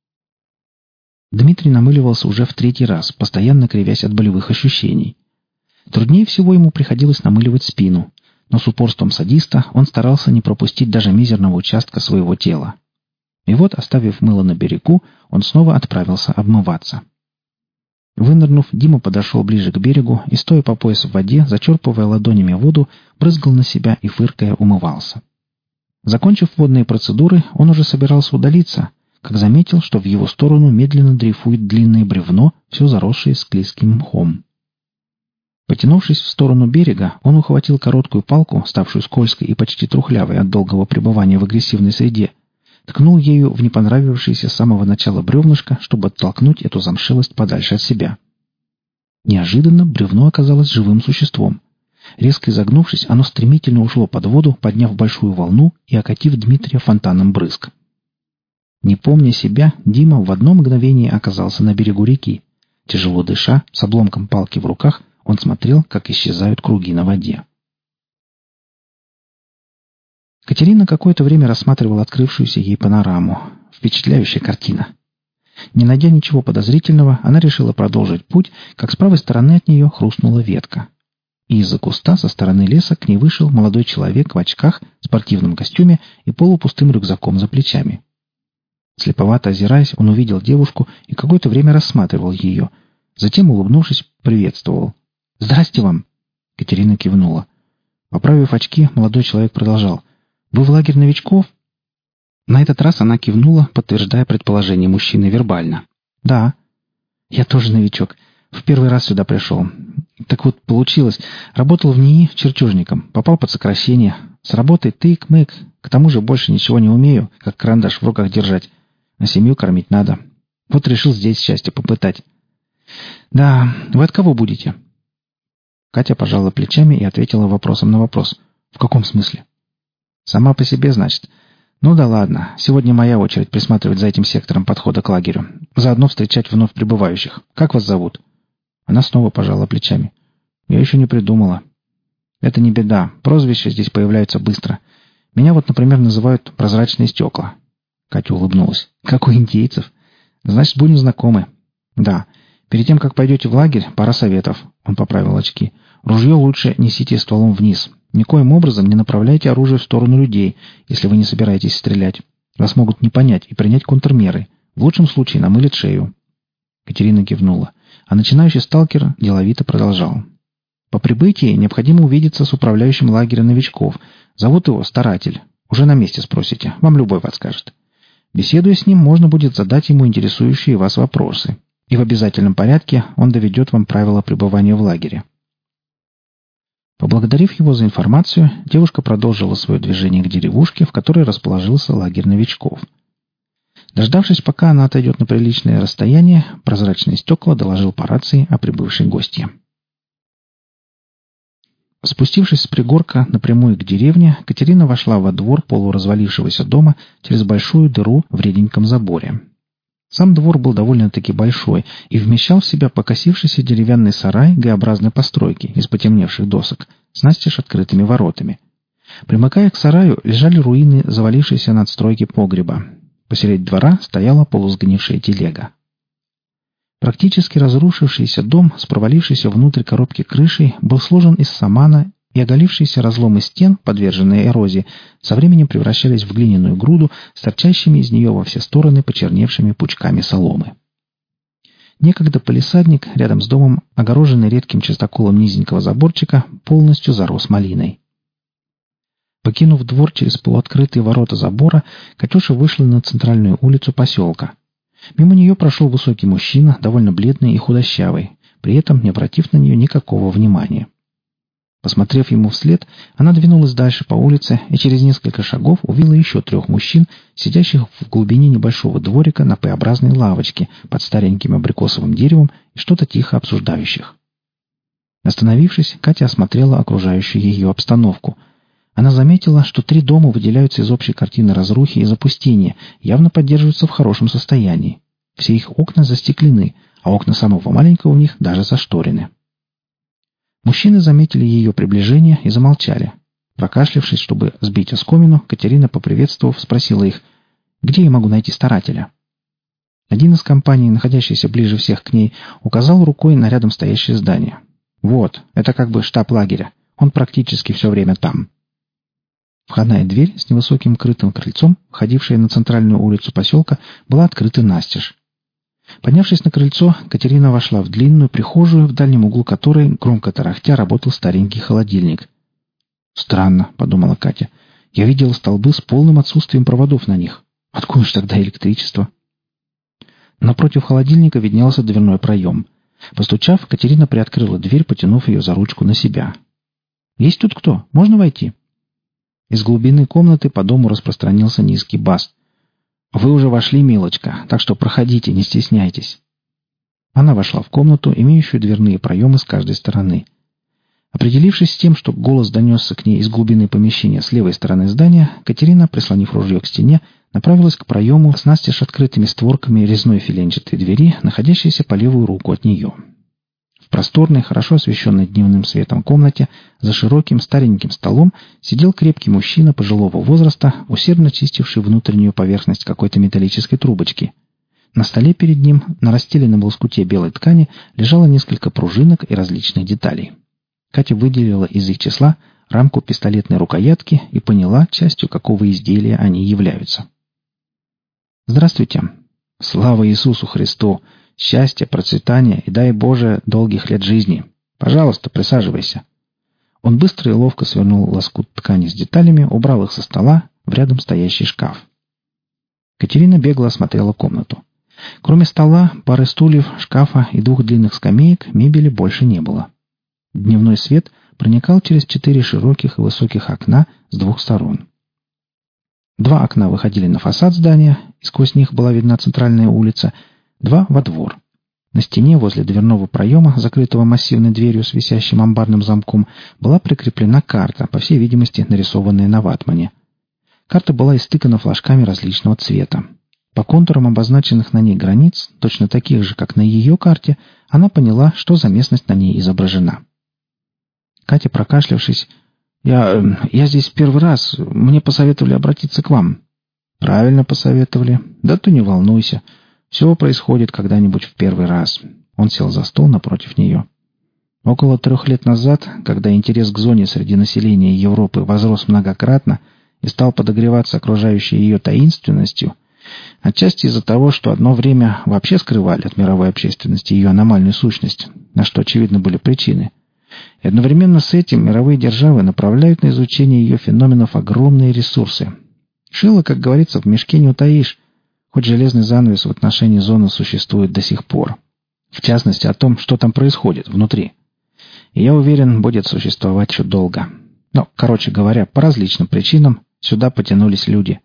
Дмитрий намыливался уже в 3-й раз, постоянно кривясь от болевых ощущений. Труднее всего ему приходилось намыливать спину, но с упорством садиста он старался не пропустить даже мизерного участка своего тела. И вот, оставив мыло на берегу, он снова отправился обмываться. Вынырнув, Дима подошел ближе к берегу и, стоя по пояс в воде, зачерпывая ладонями воду, брызгал на себя и, фыркая, умывался. Закончив водные процедуры, он уже собирался удалиться, как заметил, что в его сторону медленно дрейфует длинное бревно, все заросшее склизким мхом. Потянувшись в сторону берега, он ухватил короткую палку, ставшую скользкой и почти трухлявой от долгого пребывания в агрессивной среде, ткнул ею в непонравившееся с самого начала бревнышко, чтобы оттолкнуть эту замшелость подальше от себя. Неожиданно бревно оказалось живым существом. Резко изогнувшись, оно стремительно ушло под воду, подняв большую волну и окатив Дмитрия фонтаном брызг. Не помня себя, Дима в одно мгновение оказался на берегу реки. Тяжело дыша, с обломком палки в руках, Он смотрел, как исчезают круги на воде. Катерина какое-то время рассматривала открывшуюся ей панораму. Впечатляющая картина. Не найдя ничего подозрительного, она решила продолжить путь, как с правой стороны от нее хрустнула ветка. И из-за куста со стороны леса к ней вышел молодой человек в очках, спортивном костюме и полупустым рюкзаком за плечами. Слеповато озираясь, он увидел девушку и какое-то время рассматривал ее. Затем, улыбнувшись, приветствовал. «Здрасте вам!» Катерина кивнула. Поправив очки, молодой человек продолжал. «Вы в лагерь новичков?» На этот раз она кивнула, подтверждая предположение мужчины вербально. «Да». «Я тоже новичок. В первый раз сюда пришел. Так вот, получилось. Работал в НИИ чертежником. Попал под сокращение. С работой тык-мык. К тому же больше ничего не умею, как карандаш в руках держать. А семью кормить надо. Вот решил здесь счастье попытать». «Да, вы от кого будете?» Катя пожала плечами и ответила вопросом на вопрос. «В каком смысле?» «Сама по себе, значит. Ну да ладно. Сегодня моя очередь присматривать за этим сектором подхода к лагерю. Заодно встречать вновь прибывающих. Как вас зовут?» Она снова пожала плечами. «Я еще не придумала». «Это не беда. Прозвища здесь появляются быстро. Меня вот, например, называют «прозрачные стекла». Катя улыбнулась. «Как у индейцев. Значит, будем знакомы». «Да. Перед тем, как пойдете в лагерь, пара советов». Он поправил очки. «Ружье лучше несите стволом вниз. Никоим образом не направляйте оружие в сторону людей, если вы не собираетесь стрелять. Вас могут не понять и принять контрмеры. В лучшем случае намылят шею». Катерина кивнула. А начинающий сталкер деловито продолжал. «По прибытии необходимо увидеться с управляющим лагеря новичков. Зовут его Старатель. Уже на месте спросите. Вам любой подскажет. Беседуя с ним, можно будет задать ему интересующие вас вопросы. И в обязательном порядке он доведет вам правила пребывания в лагере». Поблагодарив его за информацию, девушка продолжила свое движение к деревушке, в которой расположился лагерь новичков. Дождавшись, пока она отойдет на приличное расстояние, прозрачные стекла доложил по рации о прибывшей гостье. Спустившись с пригорка напрямую к деревне, Катерина вошла во двор полуразвалившегося дома через большую дыру в реденьком заборе. Сам двор был довольно-таки большой и вмещал в себя покосившийся деревянный сарай Г-образной постройки из потемневших досок с настежь открытыми воротами. Примыкая к сараю, лежали руины завалившейся надстройки погреба. Посередине двора стояла полусгнившая телега. Практически разрушившийся дом с провалившейся внутрь коробки крышей был сложен из самана, и оголившиеся разломы стен, подверженные эрозии, со временем превращались в глиняную груду с торчащими из нее во все стороны почерневшими пучками соломы. Некогда палисадник рядом с домом, огороженный редким частоколом низенького заборчика, полностью зарос малиной. Покинув двор через полуоткрытые ворота забора, Катюша вышла на центральную улицу поселка. Мимо нее прошел высокий мужчина, довольно бледный и худощавый, при этом не обратив на нее никакого внимания. Посмотрев ему вслед, она двинулась дальше по улице и через несколько шагов увидела еще 3 мужчин, сидящих в глубине небольшого дворика на П-образной лавочке под стареньким абрикосовым деревом и что-то тихо обсуждающих. Остановившись, Катя осмотрела окружающую ее обстановку. Она заметила, что 3 дома выделяются из общей картины разрухи и запустения, явно поддерживаются в хорошем состоянии. Все их окна застеклены, а окна самого маленького в них даже зашторены. Мужчины заметили ее приближение и замолчали. Прокашлявшись, чтобы сбить оскомину, Катерина, поприветствовав, спросила их, где я могу найти старателя. Один из компаний, находящийся ближе всех к ней, указал рукой на рядом стоящее здание. «Вот, это как бы штаб лагеря. Он практически все время там». Входная дверь с невысоким крытым крыльцом, входившая на центральную улицу поселка, была открыта настежь. Поднявшись на крыльцо, Катерина вошла в длинную прихожую, в дальнем углу которой, громко тарахтя, работал старенький холодильник. «Странно», — подумала Катя. «Я видела столбы с полным отсутствием проводов на них. Откуда же тогда электричество?» Напротив холодильника виднелся дверной проем. Постучав, Катерина приоткрыла дверь, потянув ее за ручку на себя. «Есть тут кто? Можно войти?» Из глубины комнаты по дому распространился низкий бас. «Вы уже вошли, милочка, так что проходите, не стесняйтесь». Она вошла в комнату, имеющую дверные проемы с каждой стороны. Определившись с тем, что голос донесся к ней из глубины помещения с левой стороны здания, Катерина, прислонив ружье к стене, направилась к проему с настежь открытыми створками резной филенчатой двери, находящейся по левую руку от нее. В В просторной, хорошо освещенной дневным светом комнате за широким стареньким столом сидел крепкий мужчина пожилого возраста, усердно чистивший внутреннюю поверхность какой-то металлической трубочки. На столе перед ним, на расстеленном лоскуте белой ткани, лежало несколько пружинок и различных деталей. Катя выделила из их числа рамку пистолетной рукоятки и поняла, частью какого изделия они являются. «Здравствуйте! Слава Иисусу Христу! Счастья, процветания и, дай Боже, долгих лет жизни! Пожалуйста, присаживайся!» Он быстро и ловко свернул лоскут ткани с деталями, убрал их со стола в рядом стоящий шкаф. Катерина бегло осмотрела комнату. Кроме стола, пары стульев, шкафа и 2 длинных скамеек, мебели больше не было. Дневной свет проникал через 4 широких и высоких окна с 2 сторон. 2 окна выходили на фасад здания, и сквозь них была видна центральная улица, 2 во двор. На стене возле дверного проема, закрытого массивной дверью с висящим амбарным замком, была прикреплена карта, по всей видимости, нарисованная на ватмане. Карта была истыкана флажками различного цвета. По контурам обозначенных на ней границ, точно таких же, как на ее карте, она поняла, что за местность на ней изображена. Катя, прокашлявшись: «Я здесь в первый раз. Мне посоветовали обратиться к вам». «Правильно посоветовали. Да ты не волнуйся. Все происходит когда-нибудь в первый раз». Он сел за стол напротив нее. Около 3 лет назад, когда интерес к зоне среди населения Европы возрос многократно и стал подогреваться окружающей ее таинственностью, отчасти из-за того, что одно время вообще скрывали от мировой общественности ее аномальную сущность, на что, очевидно, были причины. И одновременно с этим мировые державы направляют на изучение ее феноменов огромные ресурсы. Шило, как говорится, в мешке не утаишь, хоть железный занавес в отношении зоны существует до сих пор. В частности, о том, что там происходит внутри. И я уверен, будет существовать еще долго. Но, короче говоря, по различным причинам сюда потянулись люди.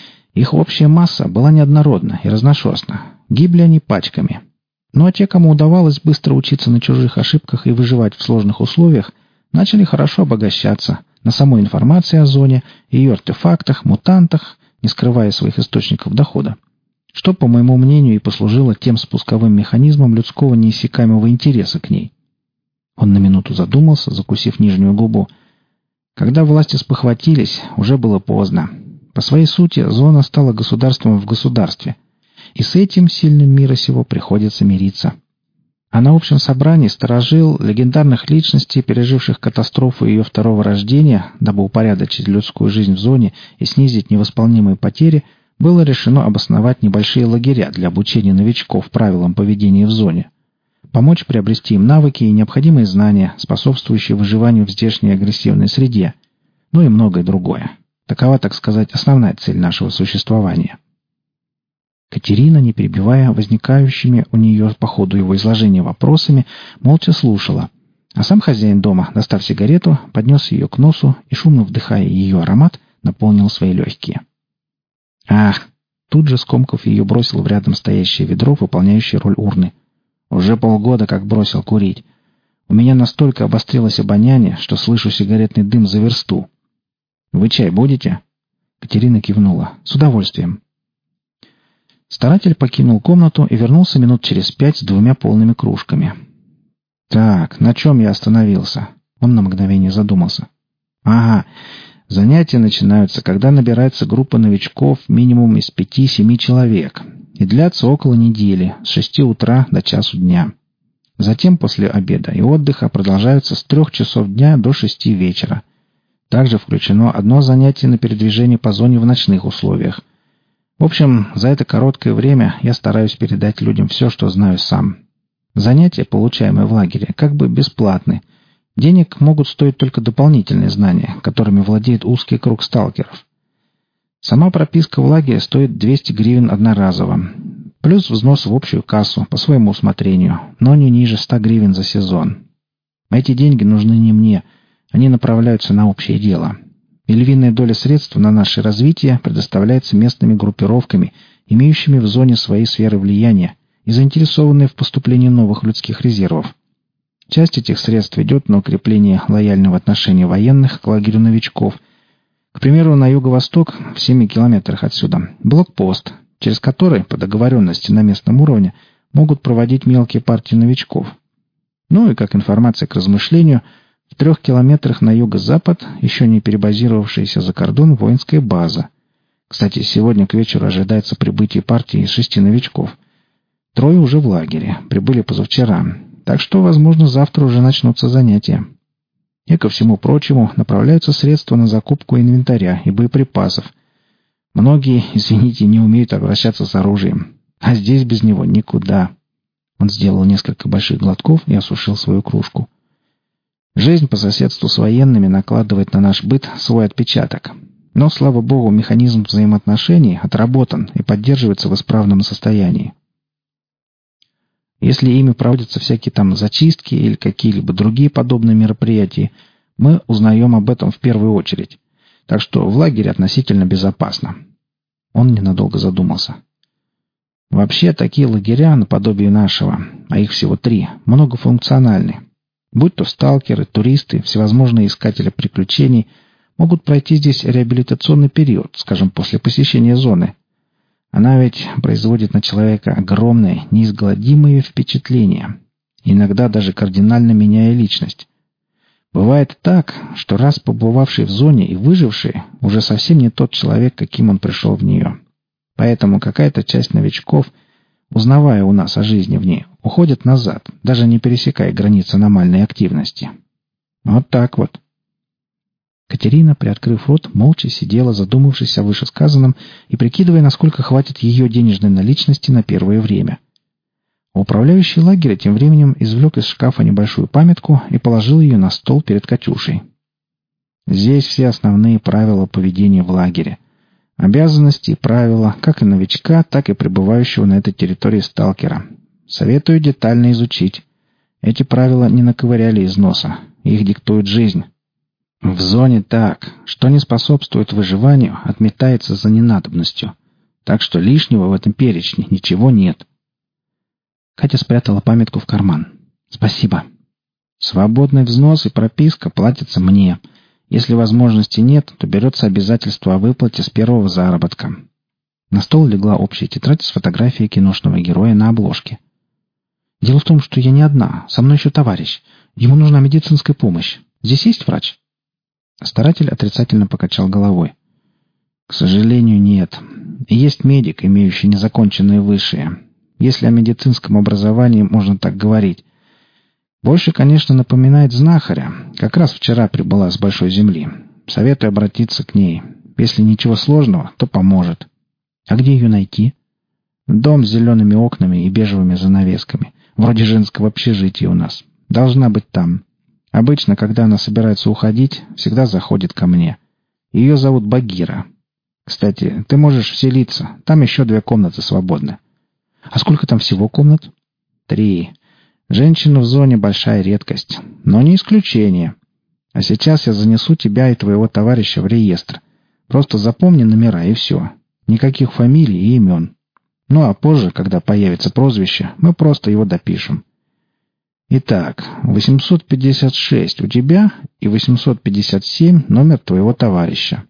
Их общая масса была неоднородна и разношерстна. Гибли они пачками. Ну а те, кому удавалось быстро учиться на чужих ошибках и выживать в сложных условиях, начали хорошо обогащаться на самой информации о зоне, ее артефактах, мутантах, не скрывая своих источников дохода. Что, по моему мнению, и послужило тем спусковым механизмом людского неиссякаемого интереса к ней. Он на минуту задумался, закусив нижнюю губу. Когда власти спохватились, уже было поздно. По своей сути, зона стала государством в государстве. И с этим сильным мира сего приходится мириться. А на общем собрании сторожил легендарных личностей, переживших катастрофу ее второго рождения, дабы упорядочить людскую жизнь в зоне и снизить невосполнимые потери, было решено обосновать небольшие лагеря для обучения новичков правилам поведения в зоне. Помочь приобрести им навыки и необходимые знания, способствующие выживанию в здешней агрессивной среде. Ну и многое другое. Такова, так сказать, основная цель нашего существования. Катерина, не перебивая возникающими у нее по ходу его изложения вопросами, молча слушала. А сам хозяин дома, достав сигарету, поднес ее к носу и, шумно вдыхая ее аромат, наполнил свои легкие. «Ах!» Тут же, скомкав ее, бросил в рядом стоящее ведро, выполняющее роль урны. «Уже полгода как бросил курить. У меня настолько обострилось обоняние, что слышу сигаретный дым за версту. Вы чай будете?» Катерина кивнула. «С удовольствием». Старатель покинул комнату и вернулся минут через 5 с 2 полными кружками. «Так, на чем я остановился?» Он на мгновение задумался. «Ага, занятия начинаются, когда набирается группа новичков минимум из 5-7 человек и длятся около недели, с 6 утра до часу дня. Затем после обеда и отдыха продолжаются с 3 часов дня до 6 вечера. Также включено одно занятие на передвижение по зоне в ночных условиях. В общем, за это короткое время я стараюсь передать людям все, что знаю сам. Занятия, получаемые в лагере, как бы бесплатны. Денег могут стоить только дополнительные знания, которыми владеет узкий круг сталкеров. Сама прописка в лагере стоит 200 гривен одноразово, плюс взнос в общую кассу по своему усмотрению, но не ниже 100 гривен за сезон. Эти деньги нужны не мне, они направляются на общее дело. И львиная доля средств на наше развитие предоставляется местными группировками, имеющими в зоне свои сферы влияния и заинтересованные в поступлении новых людских резервов. Часть этих средств идет на укрепление лояльного отношения военных к лагерю новичков. К примеру, на юго-восток, в 7 километрах отсюда, блокпост, через который, по договоренности на местном уровне, могут проводить мелкие партии новичков. Ну и как информация к размышлению, в 3 километрах на юго-запад еще не перебазировавшаяся за кордон воинская база. Кстати, сегодня к вечеру ожидается прибытие партии из 6 новичков. 3 уже в лагере, прибыли позавчера, так что, возможно, завтра уже начнутся занятия. И, ко всему прочему, направляются средства на закупку инвентаря и боеприпасов. Многие, извините, не умеют обращаться с оружием, а здесь без него никуда. Он сделал несколько больших глотков и осушил свою кружку. Жизнь по соседству с военными накладывает на наш быт свой отпечаток. Но, слава богу, механизм взаимоотношений отработан и поддерживается в исправном состоянии. Если ими проводятся всякие там зачистки или какие-либо другие подобные мероприятия, мы узнаем об этом в первую очередь. Так что в лагере относительно безопасно. Он ненадолго задумался. Вообще, такие лагеря, наподобие нашего, а их всего 3, многофункциональны. Будь то сталкеры, туристы, всевозможные искатели приключений, могут пройти здесь реабилитационный период, скажем, после посещения зоны. Она ведь производит на человека огромные, неизгладимые впечатления, иногда даже кардинально меняя личность. Бывает так, что раз побывавший в зоне и выживший уже совсем не тот человек, каким он пришел в нее. Поэтому какая-то часть новичков, узнавая у нас о жизни в ней, уходит назад, даже не пересекая границ аномальной активности. Вот так вот. Катерина, приоткрыв рот, молча сидела, задумавшись о вышесказанном и прикидывая, насколько хватит ее денежной наличности на первое время. Управляющий лагеря тем временем извлек из шкафа небольшую памятку и положил ее на стол перед Катюшей. Здесь все основные правила поведения в лагере. Обязанности и правила как и новичка, так и пребывающего на этой территории сталкера. Советую детально изучить. Эти правила не наковыряли из носа. Их диктует жизнь. В зоне так, что не способствует выживанию, отметается за ненадобностью. Так что лишнего в этом перечне ничего нет. Катя спрятала памятку в карман. «Спасибо. Свободный взнос и прописка платятся мне. Если возможности нет, то берется обязательство о выплате с первого заработка». На стол легла общая тетрадь с фотографией киношного героя на обложке. «Дело в том, что я не одна. Со мной еще товарищ. Ему нужна медицинская помощь. Здесь есть врач?» Старатель отрицательно покачал головой. «К сожалению, нет. Есть медик, имеющий незаконченные высшие. Если о медицинском образовании можно так говорить. Больше, конечно, напоминает знахаря. Как раз вчера прибыла с большой земли. Советую обратиться к ней. Если ничего сложного, то поможет». «А где ее найти?» «Дом с зелеными окнами и бежевыми занавесками. Вроде женского общежития у нас. Должна быть там. Обычно, когда она собирается уходить, всегда заходит ко мне. Ее зовут Багира. Кстати, ты можешь вселиться. Там еще 2 комнаты свободны». «А сколько там всего комнат?» 3. Женщина в зоне большая редкость, но не исключение. А сейчас я занесу тебя и твоего товарища в реестр. Просто запомни номера и все. Никаких фамилий и имен. Ну а позже, когда появится прозвище, мы просто его допишем. Итак, 856 у тебя и 857 номер твоего товарища».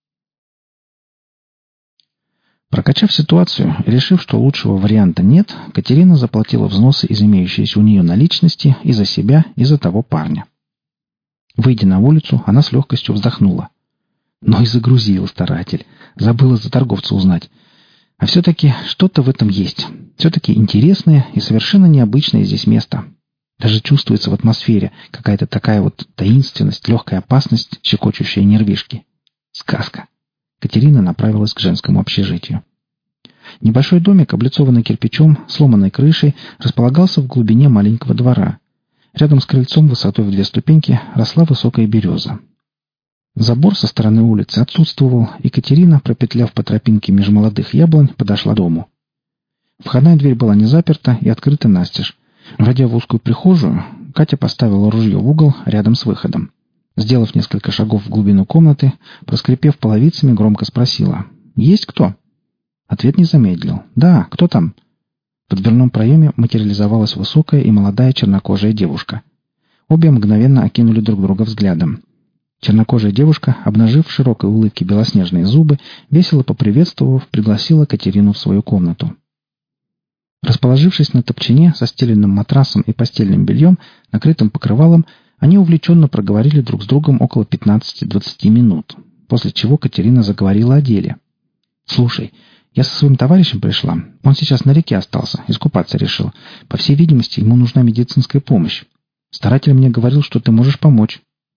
Прокачав ситуацию и решив, что лучшего варианта нет, Катерина заплатила взносы из имеющейся у нее наличности и за себя, и за того парня. Выйдя на улицу, она с легкостью вздохнула. Но и загрузил старатель. Забыла за торговца узнать. А все-таки что-то в этом есть. Все-таки интересное и совершенно необычное здесь место. Даже чувствуется в атмосфере какая-то такая вот таинственность, легкая опасность, щекочущая нервишки. Сказка. Катерина направилась к женскому общежитию. Небольшой домик, облицованный кирпичом, сломанной крышей, располагался в глубине маленького двора. Рядом с крыльцом высотой в 2 ступеньки росла высокая береза. Забор со стороны улицы отсутствовал, и Катерина, пропетляв по тропинке меж молодых яблонь, подошла к дому. Входная дверь была не заперта и открыта настежь. Войдя в узкую прихожую, Катя поставила ружье в угол рядом с выходом. Сделав несколько шагов в глубину комнаты, проскрипев половицами, громко спросила: «Есть кто?» Ответ не замедлил. «Да, кто там?» В дверном проеме материализовалась высокая и молодая чернокожая девушка. Обе мгновенно окинули друг друга взглядом. Чернокожая девушка, обнажив в широкой улыбке белоснежные зубы, весело поприветствовав, пригласила Катерину в свою комнату. Расположившись на топчине, застеленным матрасом и постельным бельем, накрытым покрывалом, они увлеченно проговорили друг с другом около 15-20 минут, после чего Катерина заговорила о деле. «Слушай, я со своим товарищем пришла. Он сейчас на реке остался, искупаться решил. По всей видимости, ему нужна медицинская помощь. Старатель мне говорил, что ты можешь помочь.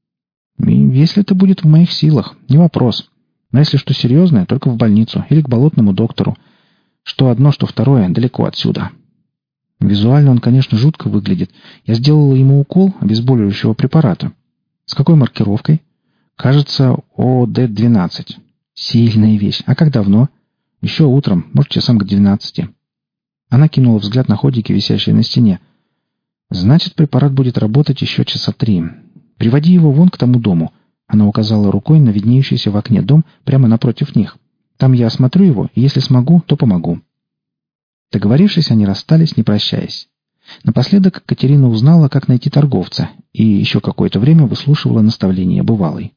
И если это будет в моих силах, не вопрос. Но если что серьезное, только в больницу или к болотному доктору. Что одно, что второе, далеко отсюда». Визуально он, конечно, жутко выглядит. Я сделала ему укол обезболивающего препарата. С какой маркировкой? Кажется, ОД-12. Сильная вещь. А как давно? Еще утром, может, часам к 12. Она кинула взгляд на ходики, висящие на стене. Значит, препарат будет работать еще часа 3. Приводи его вон к тому дому. Она указала рукой на виднеющийся в окне дом прямо напротив них. Там я осмотрю его, и если смогу, то помогу. Договорившись, они расстались, не прощаясь. Напоследок Катерина узнала, как найти торговца, и еще какое-то время выслушивала наставления бывалой.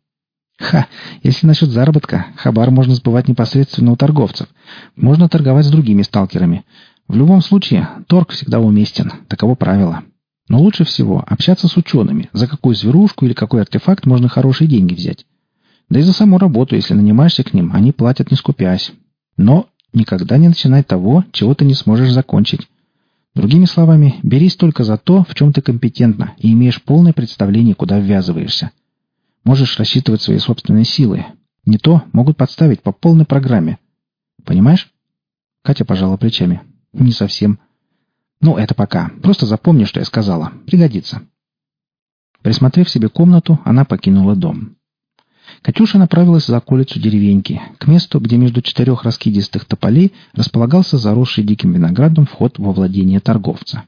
Если насчет заработка, хабар можно сбывать непосредственно у торговцев. Можно торговать с другими сталкерами. В любом случае, торг всегда уместен, таково правило. Но лучше всего общаться с учеными, за какую зверушку или какой артефакт можно хорошие деньги взять. Да и за саму работу, если нанимаешься к ним, они платят не скупясь. Но никогда не начинай того, чего ты не сможешь закончить. Другими словами, берись только за то, в чем ты компетентна, и имеешь полное представление, куда ввязываешься. Можешь рассчитывать свои собственные силы. Не то могут подставить по полной программе. Понимаешь? Катя пожала плечами. Не совсем. Ну, это пока. Просто запомни, что я сказала. Пригодится. Присмотрев себе комнату, она покинула дом. Катюша направилась за околицу деревеньки, к месту, где между 4 раскидистых тополей располагался заросший диким виноградом вход во владение торговца.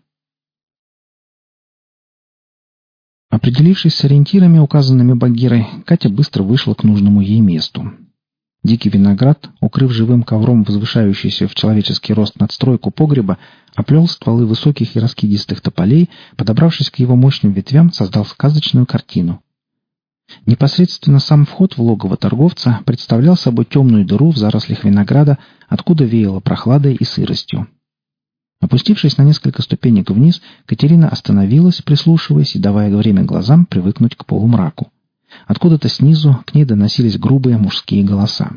Определившись с ориентирами, указанными Багирой, Катя быстро вышла к нужному ей месту. Дикий виноград, укрыв живым ковром возвышающийся в человеческий рост надстройку погреба, оплел стволы высоких и раскидистых тополей, подобравшись к его мощным ветвям, создал сказочную картину. Непосредственно сам вход в логово торговца представлял собой темную дыру в зарослях винограда, откуда веяло прохладой и сыростью. Опустившись на несколько ступенек вниз, Катерина остановилась, прислушиваясь и давая время глазам привыкнуть к полумраку. Откуда-то снизу к ней доносились грубые мужские голоса.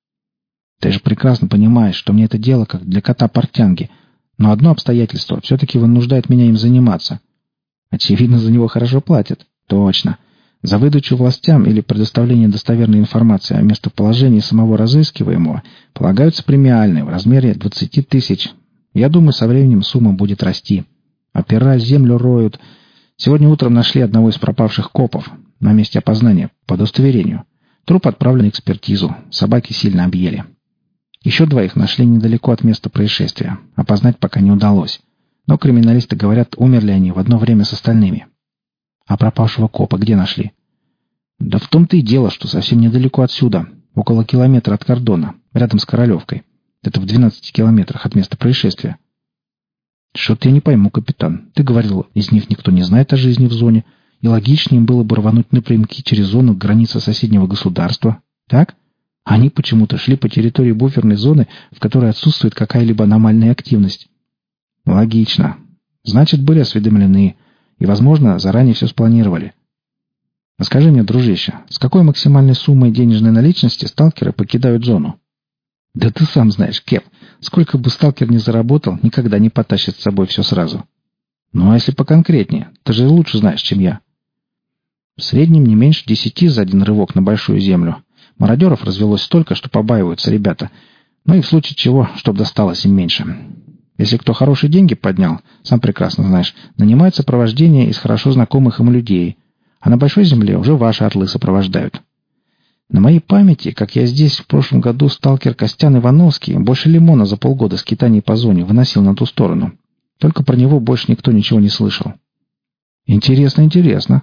«Ты же прекрасно понимаешь, что мне это дело как для кота портянги, но одно обстоятельство все-таки вынуждает меня им заниматься. Очевидно, за него хорошо платят. Точно. За выдачу властям или предоставление достоверной информации о местоположении самого разыскиваемого полагаются премиальные в размере 20 тысяч. Я думаю, со временем сумма будет расти. Опера землю роют. Сегодня утром нашли одного из пропавших копов на месте опознания по удостоверению. Труп отправлен на экспертизу. Собаки сильно объели. Еще 2 нашли недалеко от места происшествия. Опознать пока не удалось. Но криминалисты говорят, умерли они в одно время с остальными. А пропавшего копа где нашли? Да в том-то и дело, что совсем недалеко отсюда, около километра от кордона, рядом с Королевкой. Это в 12 километрах от места происшествия. Что-то я не пойму, капитан. Ты говорил, из них никто не знает о жизни в зоне, и логичнее им было бы рвануть напрямки через зону к границе соседнего государства. Так? Они почему-то шли по территории буферной зоны, в которой отсутствует какая-либо аномальная активность. Логично. Значит, были осведомлены и, возможно, заранее все спланировали. А скажи мне, дружище, с какой максимальной суммой денежной наличности сталкеры покидают зону? Да ты сам знаешь, Кеп, сколько бы сталкер ни заработал, никогда не потащит с собой все сразу. Ну а если поконкретнее, ты же лучше знаешь, чем я. В среднем не меньше 10 за один рывок на большую землю. Мародеров развелось столько, что побаиваются ребята. Ну и в случае чего, чтоб досталось им меньше. Если кто хорошие деньги поднял, сам прекрасно знаешь, нанимает сопровождение из хорошо знакомых им людей. А на большой земле уже ваши орлы сопровождают. На моей памяти, как я здесь в прошлом году сталкер Костян Ивановский больше лимона за полгода скитаний по зоне выносил на ту сторону. Только про него больше никто ничего не слышал. Интересно, интересно.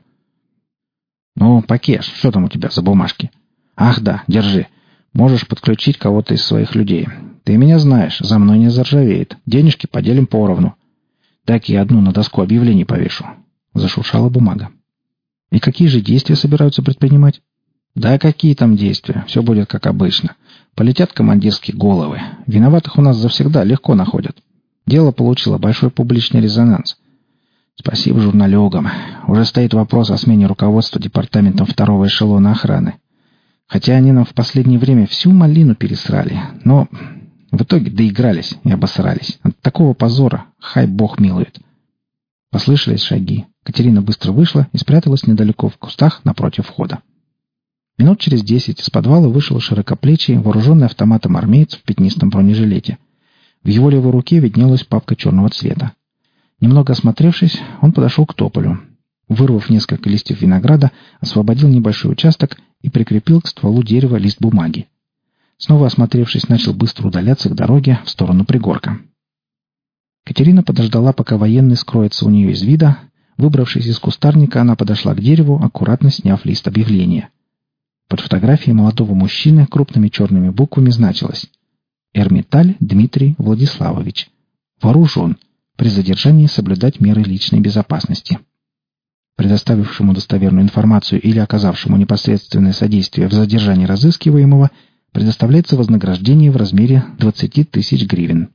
Ну, Пакеш, что там у тебя за бумажки? Ах да, держи. Можешь подключить кого-то из своих людей. Ты меня знаешь, за мной не заржавеет. Денежки поделим поровну. Так я одну на доску объявлений повешу. Зашуршала бумага. И какие же действия собираются предпринимать? Да какие там действия? Все будет как обычно. Полетят командирские головы. Виноватых у нас завсегда легко находят. Дело получило большой публичный резонанс. Спасибо журналюгам. Уже стоит вопрос о смене руководства департаментом второго эшелона охраны. Хотя они нам в последнее время всю малину пересрали, но в итоге доигрались и обосрались. От такого позора хай бог милует. Послышались шаги. Катерина быстро вышла и спряталась недалеко в кустах напротив входа. Минут через 10 из подвала вышел широкоплечий, вооруженный автоматом армеец в пятнистом бронежилете. В его левой руке виднелась папка черного цвета. Немного осмотревшись, он подошел к тополю. Вырвав несколько листьев винограда, освободил небольшой участок и прикрепил к стволу дерева лист бумаги. Снова осмотревшись, начал быстро удаляться к дороге в сторону пригорка. Катерина подождала, пока военный скроется у нее из вида. Выбравшись из кустарника, она подошла к дереву, аккуратно сняв лист объявления. Под фотографией молодого мужчины крупными черными буквами значилось: «Эрмиталь Дмитрий Владиславович. Вооружен. При задержании соблюдать меры личной безопасности». Предоставившему достоверную информацию или оказавшему непосредственное содействие в задержании разыскиваемого предоставляется вознаграждение в размере 20 тысяч гривен.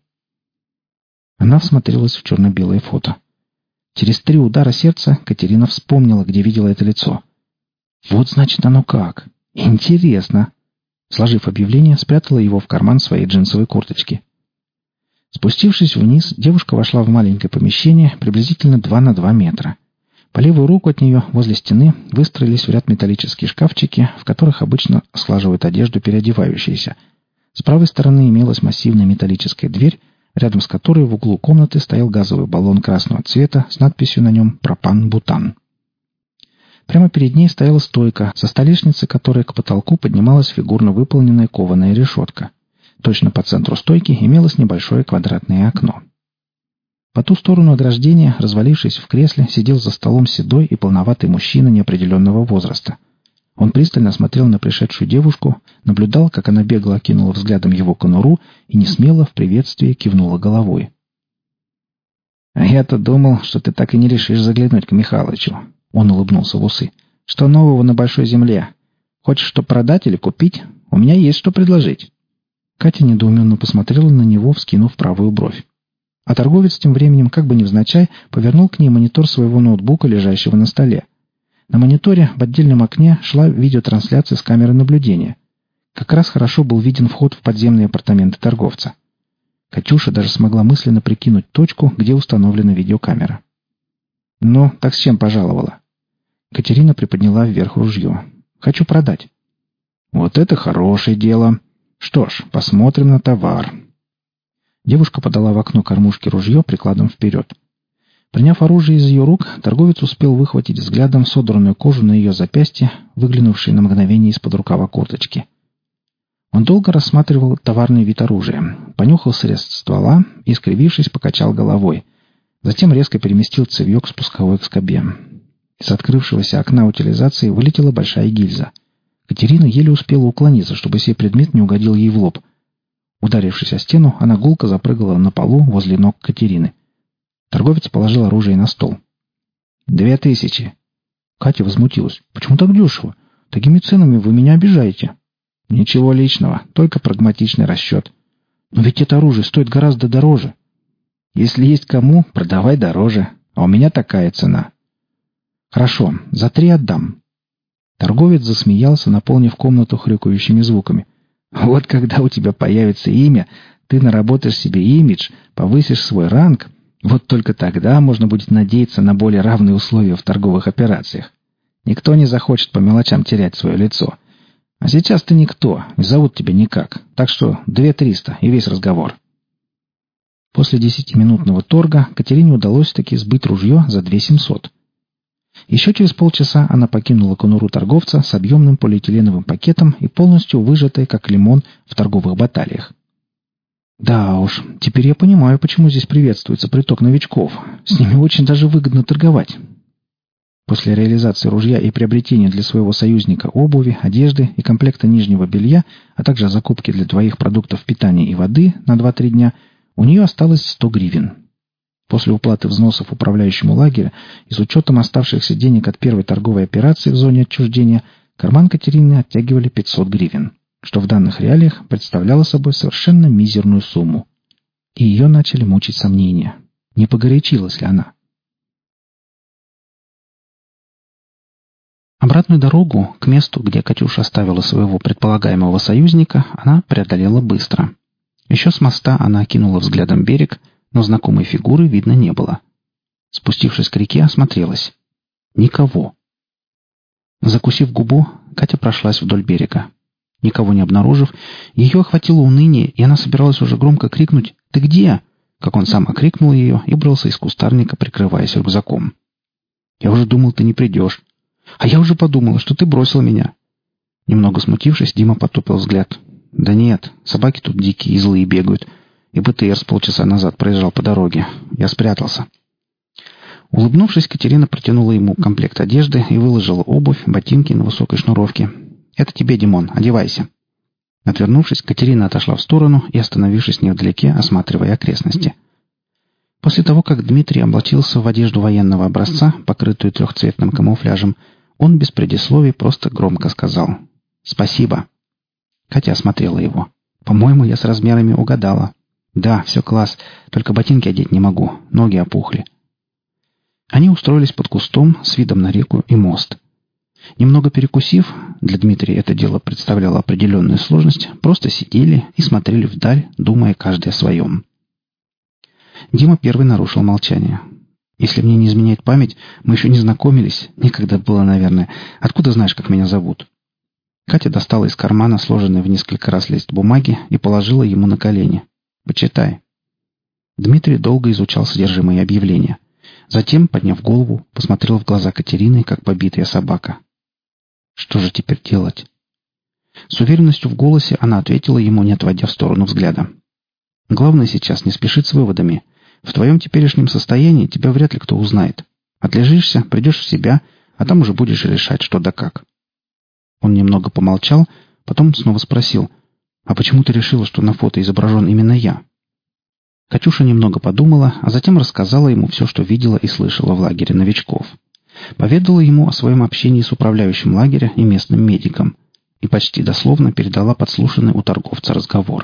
Она всмотрелась в черно-белое фото. Через 3 удара сердца Катерина вспомнила, где видела это лицо. Вот значит оно как. Интересно. Сложив объявление, спрятала его в карман своей джинсовой курточки. Спустившись вниз, девушка вошла в маленькое помещение, приблизительно 2 на 2 метра. По левую руку от нее, возле стены, выстроились в ряд металлические шкафчики, в которых обычно слаживают одежду переодевающиеся. С правой стороны имелась массивная металлическая дверь, рядом с которой в углу комнаты стоял газовый баллон красного цвета с надписью на нем «Пропан-бутан». Прямо перед ней стояла стойка, со столешницы которой к потолку поднималась фигурно выполненная кованая решетка. Точно по центру стойки имелось небольшое квадратное окно. По ту сторону ограждения, развалившись в кресле, сидел за столом седой и полноватый мужчина неопределенного возраста. Он пристально смотрел на пришедшую девушку, наблюдал, как она бегло окинула взглядом его конуру и несмело в приветствии кивнула головой. «А я-то думал, что ты так и не решишь заглянуть к Михалычу». Он улыбнулся в усы. «Что нового на большой земле? Хочешь что продать или купить? У меня есть что предложить». Катя недоуменно посмотрела на него, вскинув правую бровь. А торговец тем временем, как бы невзначай, повернул к ней монитор своего ноутбука, лежащего на столе. На мониторе в отдельном окне шла видеотрансляция с камеры наблюдения. Как раз хорошо был виден вход в подземные апартаменты торговца. Катюша даже смогла мысленно прикинуть точку, где установлена видеокамера. «Ну, так с чем пожаловала?» Катерина приподняла вверх ружье. «Хочу продать». «Вот это хорошее дело. Что ж, посмотрим на товар». Девушка подала в окно кормушки ружье прикладом вперед. Приняв оружие из ее рук, торговец успел выхватить взглядом содранную кожу на ее запястье, выглянувшей на мгновение из-под рукава курточки. Он долго рассматривал товарный вид оружия, понюхал срез ствола и, скривившись, покачал головой. Затем резко переместил цевье к спусковой скобе. Из открывшегося окна утилизации вылетела большая гильза. Катерина еле успела уклониться, чтобы сей предмет не угодил ей в лоб. Ударившись о стену, она гулко запрыгала на полу возле ног Катерины. Торговец положил оружие на стол. 2000. Катя возмутилась. «Почему так дешево? Такими ценами вы меня обижаете». «Ничего личного, только прагматичный расчет». «Но ведь это оружие стоит гораздо дороже». «Если есть кому, продавай дороже, а у меня такая цена». «Хорошо, за 3 отдам». Торговец засмеялся, наполнив комнату хрюкающими звуками. «Вот когда у тебя появится имя, ты наработаешь себе имидж, повысишь свой ранг, вот только тогда можно будет надеяться на более равные условия в торговых операциях. Никто не захочет по мелочам терять свое лицо. А сейчас ты никто, и зовут тебя никак, так что 2300 и весь разговор». После 10-минутного торга Катерине удалось таки сбыть ружье за 2700. Еще через полчаса она покинула конуру торговца с объемным полиэтиленовым пакетом и полностью выжатой, как лимон, в торговых баталиях. Да уж, теперь я понимаю, почему здесь приветствуется приток новичков. С ними очень даже выгодно торговать. После реализации ружья и приобретения для своего союзника обуви, одежды и комплекта нижнего белья, а также закупки для 2 продуктов питания и воды на 2-3 дня, у нее осталось 100 гривен. После уплаты взносов управляющему лагеря и с учетом оставшихся денег от первой торговой операции в зоне отчуждения, карман Катерины оттягивали 500 гривен, что в данных реалиях представляло собой совершенно мизерную сумму. И ее начали мучить сомнения. Не погорячилась ли она? Обратную дорогу к месту, где Катюша оставила своего предполагаемого союзника, она преодолела быстро. Еще с моста она окинула взглядом берег, но знакомой фигуры видно не было. Спустившись к реке, осмотрелась. Никого. Закусив губу, Катя прошлась вдоль берега. Никого не обнаружив, ее охватило уныние, и она собиралась уже громко крикнуть «Ты где?», как он сам окрикнул ее и брался из кустарника, прикрываясь рюкзаком. «Я уже думал, ты не придешь. А я уже подумала, что ты бросил меня». Немного смутившись, Дима потупил взгляд. «Да нет, собаки тут дикие и злые бегают. И БТР с полчаса назад проезжал по дороге. Я спрятался». Улыбнувшись, Катерина протянула ему комплект одежды и выложила обувь, ботинки на высокой шнуровке. «Это тебе, Димон, одевайся». Отвернувшись, Катерина отошла в сторону и, остановившись невдалеке, осматривая окрестности. После того, как Дмитрий облачился в одежду военного образца, покрытую трехцветным камуфляжем, он без предисловий просто громко сказал «Спасибо». Катя осмотрела его. «По-моему, я с размерами угадала». «Да, все класс, только ботинки одеть не могу, ноги опухли». Они устроились под кустом с видом на реку и мост. Немного перекусив, для Дмитрия это дело представляло определенную сложность, просто сидели и смотрели вдаль, думая каждый о своем. Дима первый нарушил молчание. «Если мне не изменяет память, мы еще не знакомились. Никогда было, наверное. Откуда знаешь, как меня зовут?» Катя достала из кармана сложенный в несколько раз лист бумаги и положила ему на колени. «Почитай». Дмитрий долго изучал содержимое объявления. Затем, подняв голову, посмотрел в глаза Катерины, как побитая собака. «Что же теперь делать?» С уверенностью в голосе она ответила ему, не отводя в сторону взгляда. «Главное сейчас не спешить с выводами. В твоем теперешнем состоянии тебя вряд ли кто узнает. Отлежишься, придешь в себя, а там уже будешь решать, что да как». Он немного помолчал, потом снова спросил: «А почему ты решила, что на фото изображен именно я?» Катюша немного подумала, а затем рассказала ему все, что видела и слышала в лагере новичков. Поведала ему о своем общении с управляющим лагеря и местным медиком и почти дословно передала подслушанный у торговца разговор.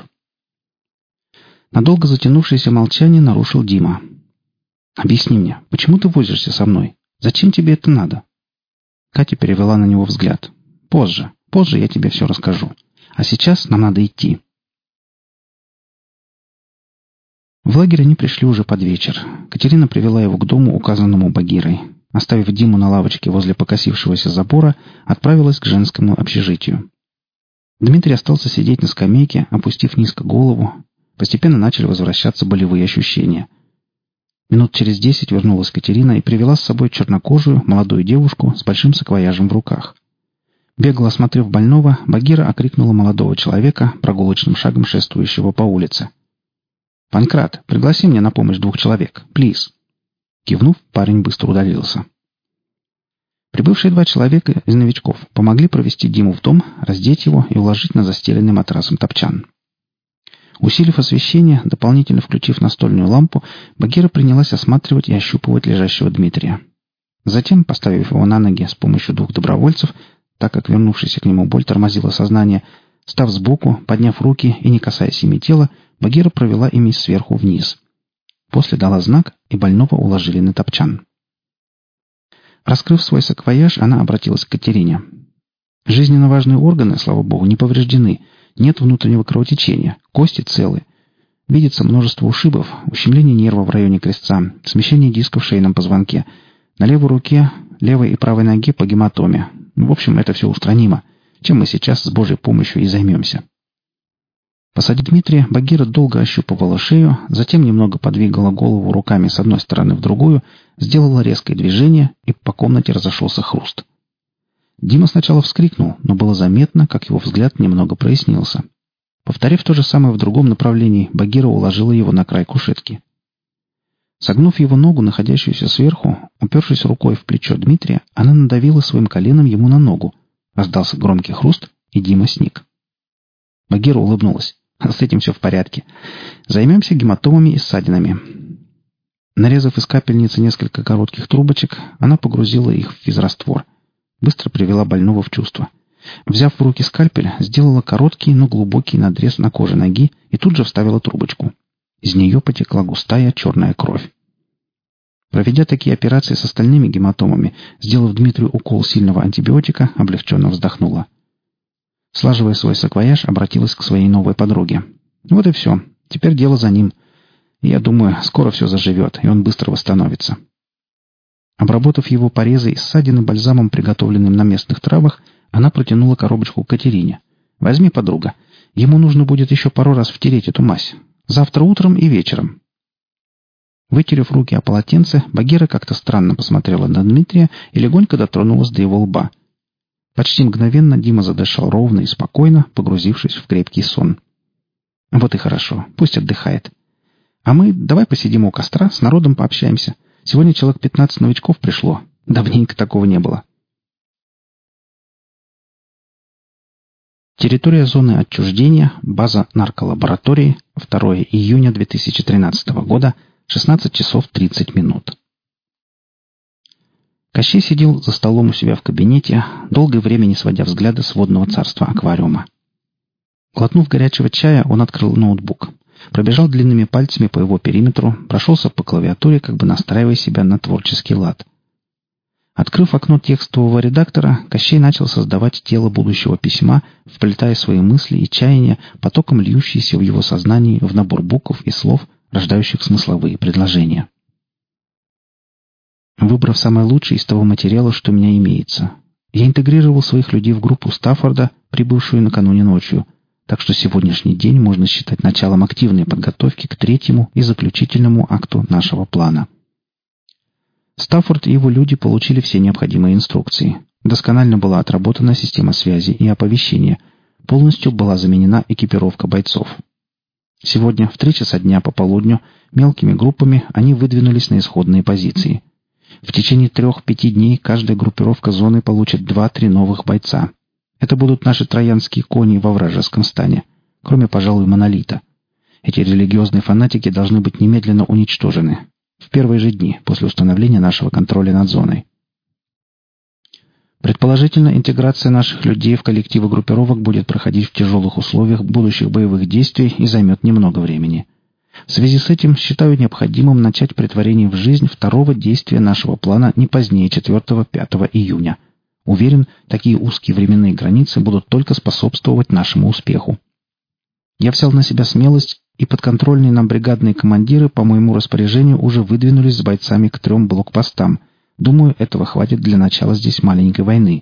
Надолго затянувшееся молчание нарушил Дима. «Объясни мне, почему ты возишься со мной? Зачем тебе это надо?» Катя перевела на него взгляд. «Позже я тебе все расскажу. А сейчас нам надо идти». В лагерь они пришли уже под вечер. Катерина привела его к дому, указанному Багирой. Оставив Диму на лавочке возле покосившегося забора, отправилась к женскому общежитию. Дмитрий остался сидеть на скамейке, опустив низко голову. Постепенно начали возвращаться болевые ощущения. Минут через 10 вернулась Катерина и привела с собой чернокожую, молодую девушку с большим саквояжем в руках. Бегло осмотрев больного, Багира окрикнула молодого человека, прогулочным шагом шествующего по улице. «Панкрат, пригласи мне на помощь 2 человек, плиз». Кивнув, парень быстро удалился. Прибывшие 2 человека из новичков помогли провести Диму в дом, раздеть его и уложить на застеленный матрасом топчан. Усилив освещение, дополнительно включив настольную лампу, Багира принялась осматривать и ощупывать лежащего Дмитрия. Затем, поставив его на ноги с помощью 2 добровольцев, так как вернувшаяся к нему боль тормозила сознание, став сбоку, подняв руки и не касаясь ими тела, Багира провела ими сверху вниз. После дала знак, и больного уложили на топчан. Раскрыв свой саквояж, она обратилась к Катерине. «Жизненно важные органы, слава богу, не повреждены. Нет внутреннего кровотечения. Кости целы. Видится множество ушибов, ущемление нерва в районе крестца, смещение диска в шейном позвонке. На левой руке, левой и правой ноге по гематоме. В общем, это все устранимо, чем мы сейчас с Божьей помощью и займемся». Посадив Дмитрия, Багира долго ощупывала шею, затем немного подвигала голову руками с одной стороны в другую, сделала резкое движение, и по комнате разошелся хруст. Дима сначала вскрикнул, но было заметно, как его взгляд немного прояснился. Повторив то же самое в другом направлении, Багира уложила его на край кушетки. Согнув его ногу, находящуюся сверху, упершись рукой в плечо Дмитрия, она надавила своим коленом ему на ногу. Раздался громкий хруст, и Дима сник. Багира улыбнулась. «С этим все в порядке. Займемся гематомами и ссадинами». Нарезав из капельницы несколько коротких трубочек, она погрузила их в физраствор. Быстро привела больного в чувство. Взяв в руки скальпель, сделала короткий, но глубокий надрез на коже ноги и тут же вставила трубочку. Из нее потекла густая черная кровь. Проведя такие операции с остальными гематомами, сделав Дмитрию укол сильного антибиотика, облегченно вздохнула. Слаживая свой саквояж, обратилась к своей новой подруге. Вот и все. Теперь дело за ним. Я думаю, скоро все заживет, и он быстро восстановится. Обработав его порезы и ссадины бальзамом, приготовленным на местных травах, она протянула коробочку Катерине. «Возьми, подруга. Ему нужно будет еще пару раз втереть эту мазь. Завтра утром и вечером». Вытерев руки о полотенце, Багира как-то странно посмотрела на Дмитрия и легонько дотронулась до его лба. Почти мгновенно Дима задышал ровно и спокойно, погрузившись в крепкий сон. «Вот и хорошо. Пусть отдыхает. А мы давай посидим у костра, с народом пообщаемся. Сегодня человек 15 новичков пришло. Давненько такого не было». Территория зоны отчуждения, база нарколаборатории, 2 июня 2013 года, 16 часов 30 минут. Кощей сидел за столом у себя в кабинете, долгое время не сводя взгляда с водного царства аквариума. Глотнув горячего чая, он открыл ноутбук. Пробежал длинными пальцами по его периметру, прошелся по клавиатуре, как бы настраивая себя на творческий лад. Открыв окно текстового редактора, Кощей начал создавать тело будущего письма, вплетая свои мысли и чаяния, потоком льющиеся в его сознании в набор букв и слов, рождающих смысловые предложения. Выбрав самое лучшее из того материала, что у меня имеется, я интегрировал своих людей в группу Стаффорда, прибывшую накануне ночью, так что сегодняшний день можно считать началом активной подготовки к третьему и заключительному акту нашего плана. Стаффорд и его люди получили все необходимые инструкции. Досконально была отработана система связи и оповещения. Полностью была заменена экипировка бойцов. Сегодня в 3 часа дня по полудню мелкими группами они выдвинулись на исходные позиции. В течение 3-5 дней каждая группировка зоны получит 2-3 новых бойца. Это будут наши троянские кони во вражеском стане, кроме, пожалуй, Монолита. Эти религиозные фанатики должны быть немедленно уничтожены. В первые же дни после установления нашего контроля над зоной. Предположительно, интеграция наших людей в коллективы группировок будет проходить в тяжелых условиях будущих боевых действий и займет немного времени. В связи с этим считаю необходимым начать претворение в жизнь второго действия нашего плана не позднее 4-5 июня. Уверен, такие узкие временные границы будут только способствовать нашему успеху. Я взял на себя смелость, и подконтрольные нам бригадные командиры по моему распоряжению уже выдвинулись с бойцами к 3 блокпостам. Думаю, этого хватит для начала здесь маленькой войны.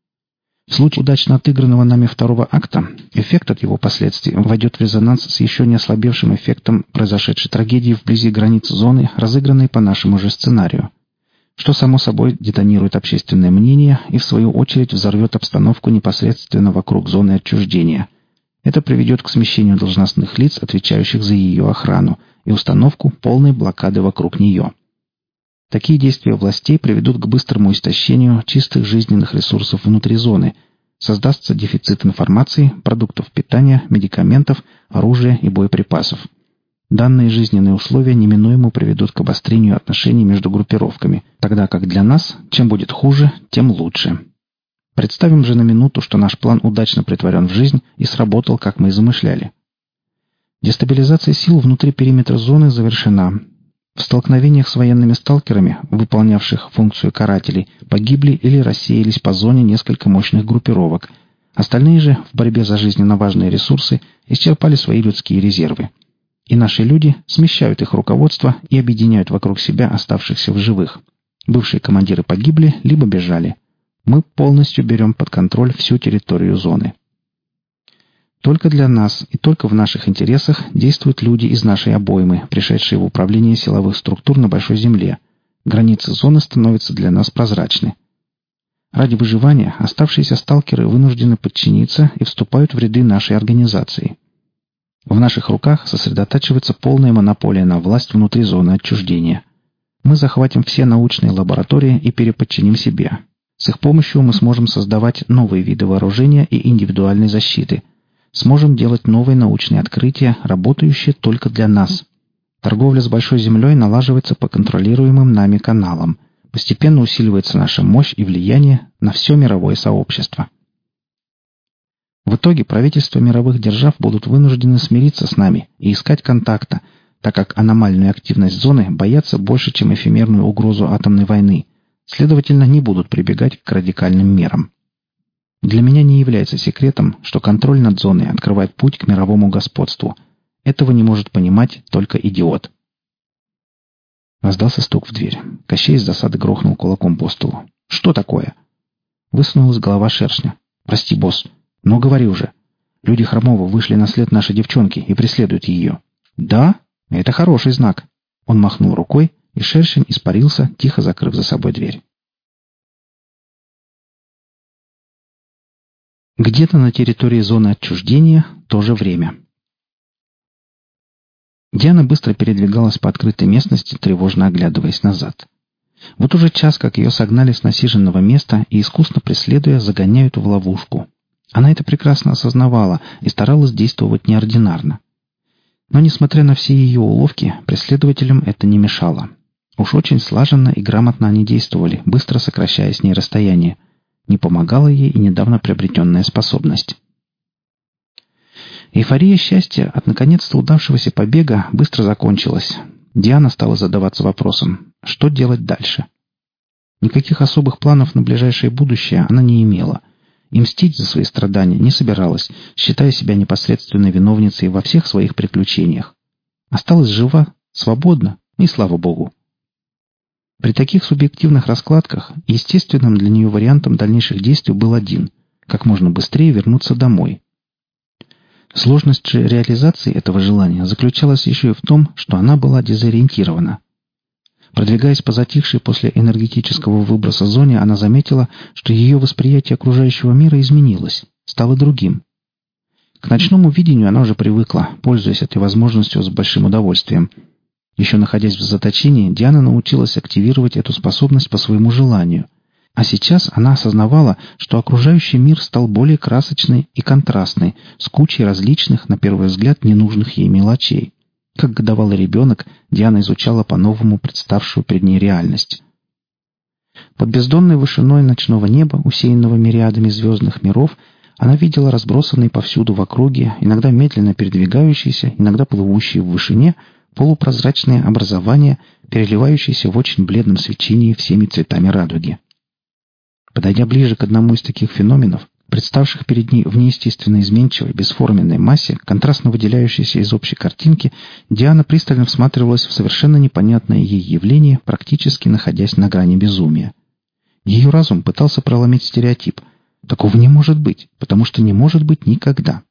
В случае удачно отыгранного нами второго акта, эффект от его последствий войдет в резонанс с еще не ослабевшим эффектом произошедшей трагедии вблизи границ зоны, разыгранной по нашему же сценарию, что, само собой, детонирует общественное мнение и, в свою очередь, взорвет обстановку непосредственно вокруг зоны отчуждения. Это приведет к смещению должностных лиц, отвечающих за ее охрану, и установку полной блокады вокруг нее. Такие действия властей приведут к быстрому истощению чистых жизненных ресурсов внутри зоны. Создастся дефицит информации, продуктов питания, медикаментов, оружия и боеприпасов. Данные жизненные условия неминуемо приведут к обострению отношений между группировками, тогда как для нас, чем будет хуже, тем лучше. Представим же на минуту, что наш план удачно претворен в жизнь и сработал, как мы и замышляли. Дестабилизация сил внутри периметра зоны завершена. В столкновениях с военными сталкерами, выполнявших функцию карателей, погибли или рассеялись по зоне несколько мощных группировок. Остальные же, в борьбе за жизненно важные ресурсы, исчерпали свои людские резервы. И наши люди смещают их руководство и объединяют вокруг себя оставшихся в живых. Бывшие командиры погибли, либо бежали. Мы полностью берем под контроль всю территорию зоны. Только для нас и только в наших интересах действуют люди из нашей обоймы, пришедшие в управление силовых структур на Большой Земле. Границы зоны становятся для нас прозрачны. Ради выживания оставшиеся сталкеры вынуждены подчиниться и вступают в ряды нашей организации. В наших руках сосредотачивается полная монополия на власть внутри зоны отчуждения. Мы захватим все научные лаборатории и переподчиним себе. С их помощью мы сможем создавать новые виды вооружения и индивидуальной защиты. Сможем делать новые научные открытия, работающие только для нас. Торговля с Большой Землей налаживается по контролируемым нами каналам. Постепенно усиливается наша мощь и влияние на все мировое сообщество. В итоге правительства мировых держав будут вынуждены смириться с нами и искать контакта, так как аномальную активность зоны боятся больше, чем эфемерную угрозу атомной войны, следовательно, не будут прибегать к радикальным мерам. Для меня не является секретом, что контроль над зоной открывает путь к мировому господству. Этого не может понимать только идиот. Раздался стук в дверь. Кощей из досады грохнул кулаком по столу. «Что такое?» Высунулась голова шершня. «Прости, босс, но говори уже. Люди Хромова вышли на след нашей девчонки и преследуют ее». «Да? Это хороший знак». Он махнул рукой, и шершень испарился, тихо закрыв за собой дверь. Где-то на территории зоны отчуждения то же время. Диана быстро передвигалась по открытой местности, тревожно оглядываясь назад. Вот уже час, как ее согнали с насиженного места и, искусно преследуя, загоняют в ловушку. Она это прекрасно осознавала и старалась действовать неординарно. Но, несмотря на все ее уловки, преследователям это не мешало. Уж очень слаженно и грамотно они действовали, быстро сокращая с ней расстояние. Не помогала ей и недавно приобретенная способность. Эйфория счастья от наконец-то удавшегося побега быстро закончилась. Диана стала задаваться вопросом, что делать дальше. Никаких особых планов на ближайшее будущее она не имела. И мстить за свои страдания не собиралась, считая себя непосредственной виновницей во всех своих приключениях. Осталась жива, свободна и слава богу. При таких субъективных раскладках естественным для нее вариантом дальнейших действий был один – как можно быстрее вернуться домой. Сложность же реализации этого желания заключалась еще и в том, что она была дезориентирована. Продвигаясь по затихшей после энергетического выброса зоне, она заметила, что ее восприятие окружающего мира изменилось, стало другим. К ночному видению она уже привыкла, пользуясь этой возможностью с большим удовольствием. Еще находясь в заточении, Диана научилась активировать эту способность по своему желанию. А сейчас она осознавала, что окружающий мир стал более красочный и контрастный, с кучей различных, на первый взгляд, ненужных ей мелочей. Как годовалый ребенок, Диана изучала по-новому представшую перед ней реальность. Под бездонной вышиной ночного неба, усеянного мириадами звездных миров, она видела разбросанные повсюду в округе, иногда медленно передвигающиеся, иногда плывущие в вышине, полупрозрачные образования, переливающиеся в очень бледном свечении всеми цветами радуги. Подойдя ближе к одному из таких феноменов, представших перед ней в неестественно изменчивой, бесформенной массе, контрастно выделяющейся из общей картинки, Диана пристально всматривалась в совершенно непонятное ей явление, практически находясь на грани безумия. Ее разум пытался проломить стереотип. Такого не может быть, потому что не может быть никогда.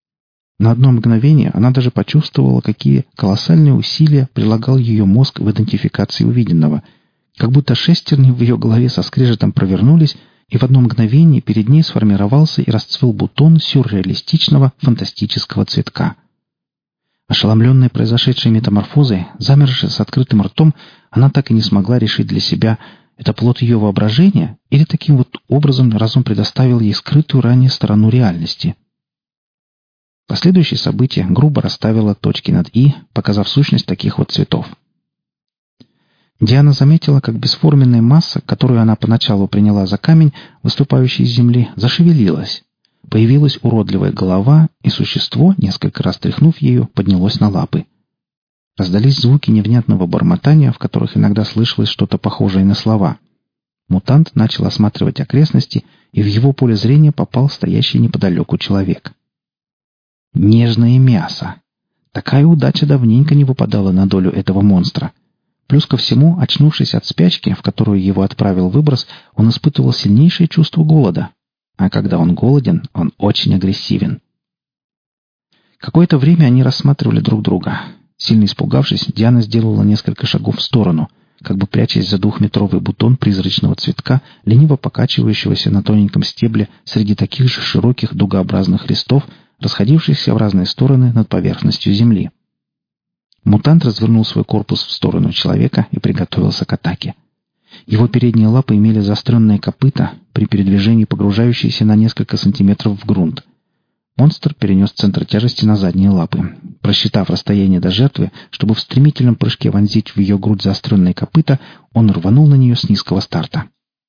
На одно мгновение она даже почувствовала, какие колоссальные усилия прилагал ее мозг в идентификации увиденного, как будто шестерни в ее голове со скрежетом провернулись, и в одно мгновение перед ней сформировался и расцвел бутон сюрреалистичного фантастического цветка. Ошеломленная произошедшей метаморфозой, замершая с открытым ртом, она так и не смогла решить для себя, это плод ее воображения или таким вот образом разум предоставил ей скрытую ранее сторону реальности. Последующее событие грубо расставило точки над «и», показав сущность таких вот цветов. Диана заметила, как бесформенная масса, которую она поначалу приняла за камень, выступающий из земли, зашевелилась. Появилась уродливая голова, и существо, несколько раз тряхнув ею, поднялось на лапы. Раздались звуки невнятного бормотания, в которых иногда слышалось что-то похожее на слова. Мутант начал осматривать окрестности, и в его поле зрения попал стоящий неподалеку человек. Нежное мясо. Такая удача давненько не выпадала на долю этого монстра. Плюс ко всему, очнувшись от спячки, в которую его отправил выброс, он испытывал сильнейшее чувство голода. А когда он голоден, он очень агрессивен. Какое-то время они рассматривали друг друга. Сильно испугавшись, Диана сделала несколько шагов в сторону, как бы прячась за 2-метровый бутон призрачного цветка, лениво покачивающегося на тоненьком стебле среди таких же широких дугообразных листов, расходившихся в разные стороны над поверхностью земли. Мутант развернул свой корпус в сторону человека и приготовился к атаке. Его передние лапы имели заостренные копыта, при передвижении погружающиеся на несколько сантиметров в грунт. Монстр перенес центр тяжести на задние лапы. Просчитав расстояние до жертвы, чтобы в стремительном прыжке вонзить в ее грудь заостренные копыта, он рванул на нее с низкого старта.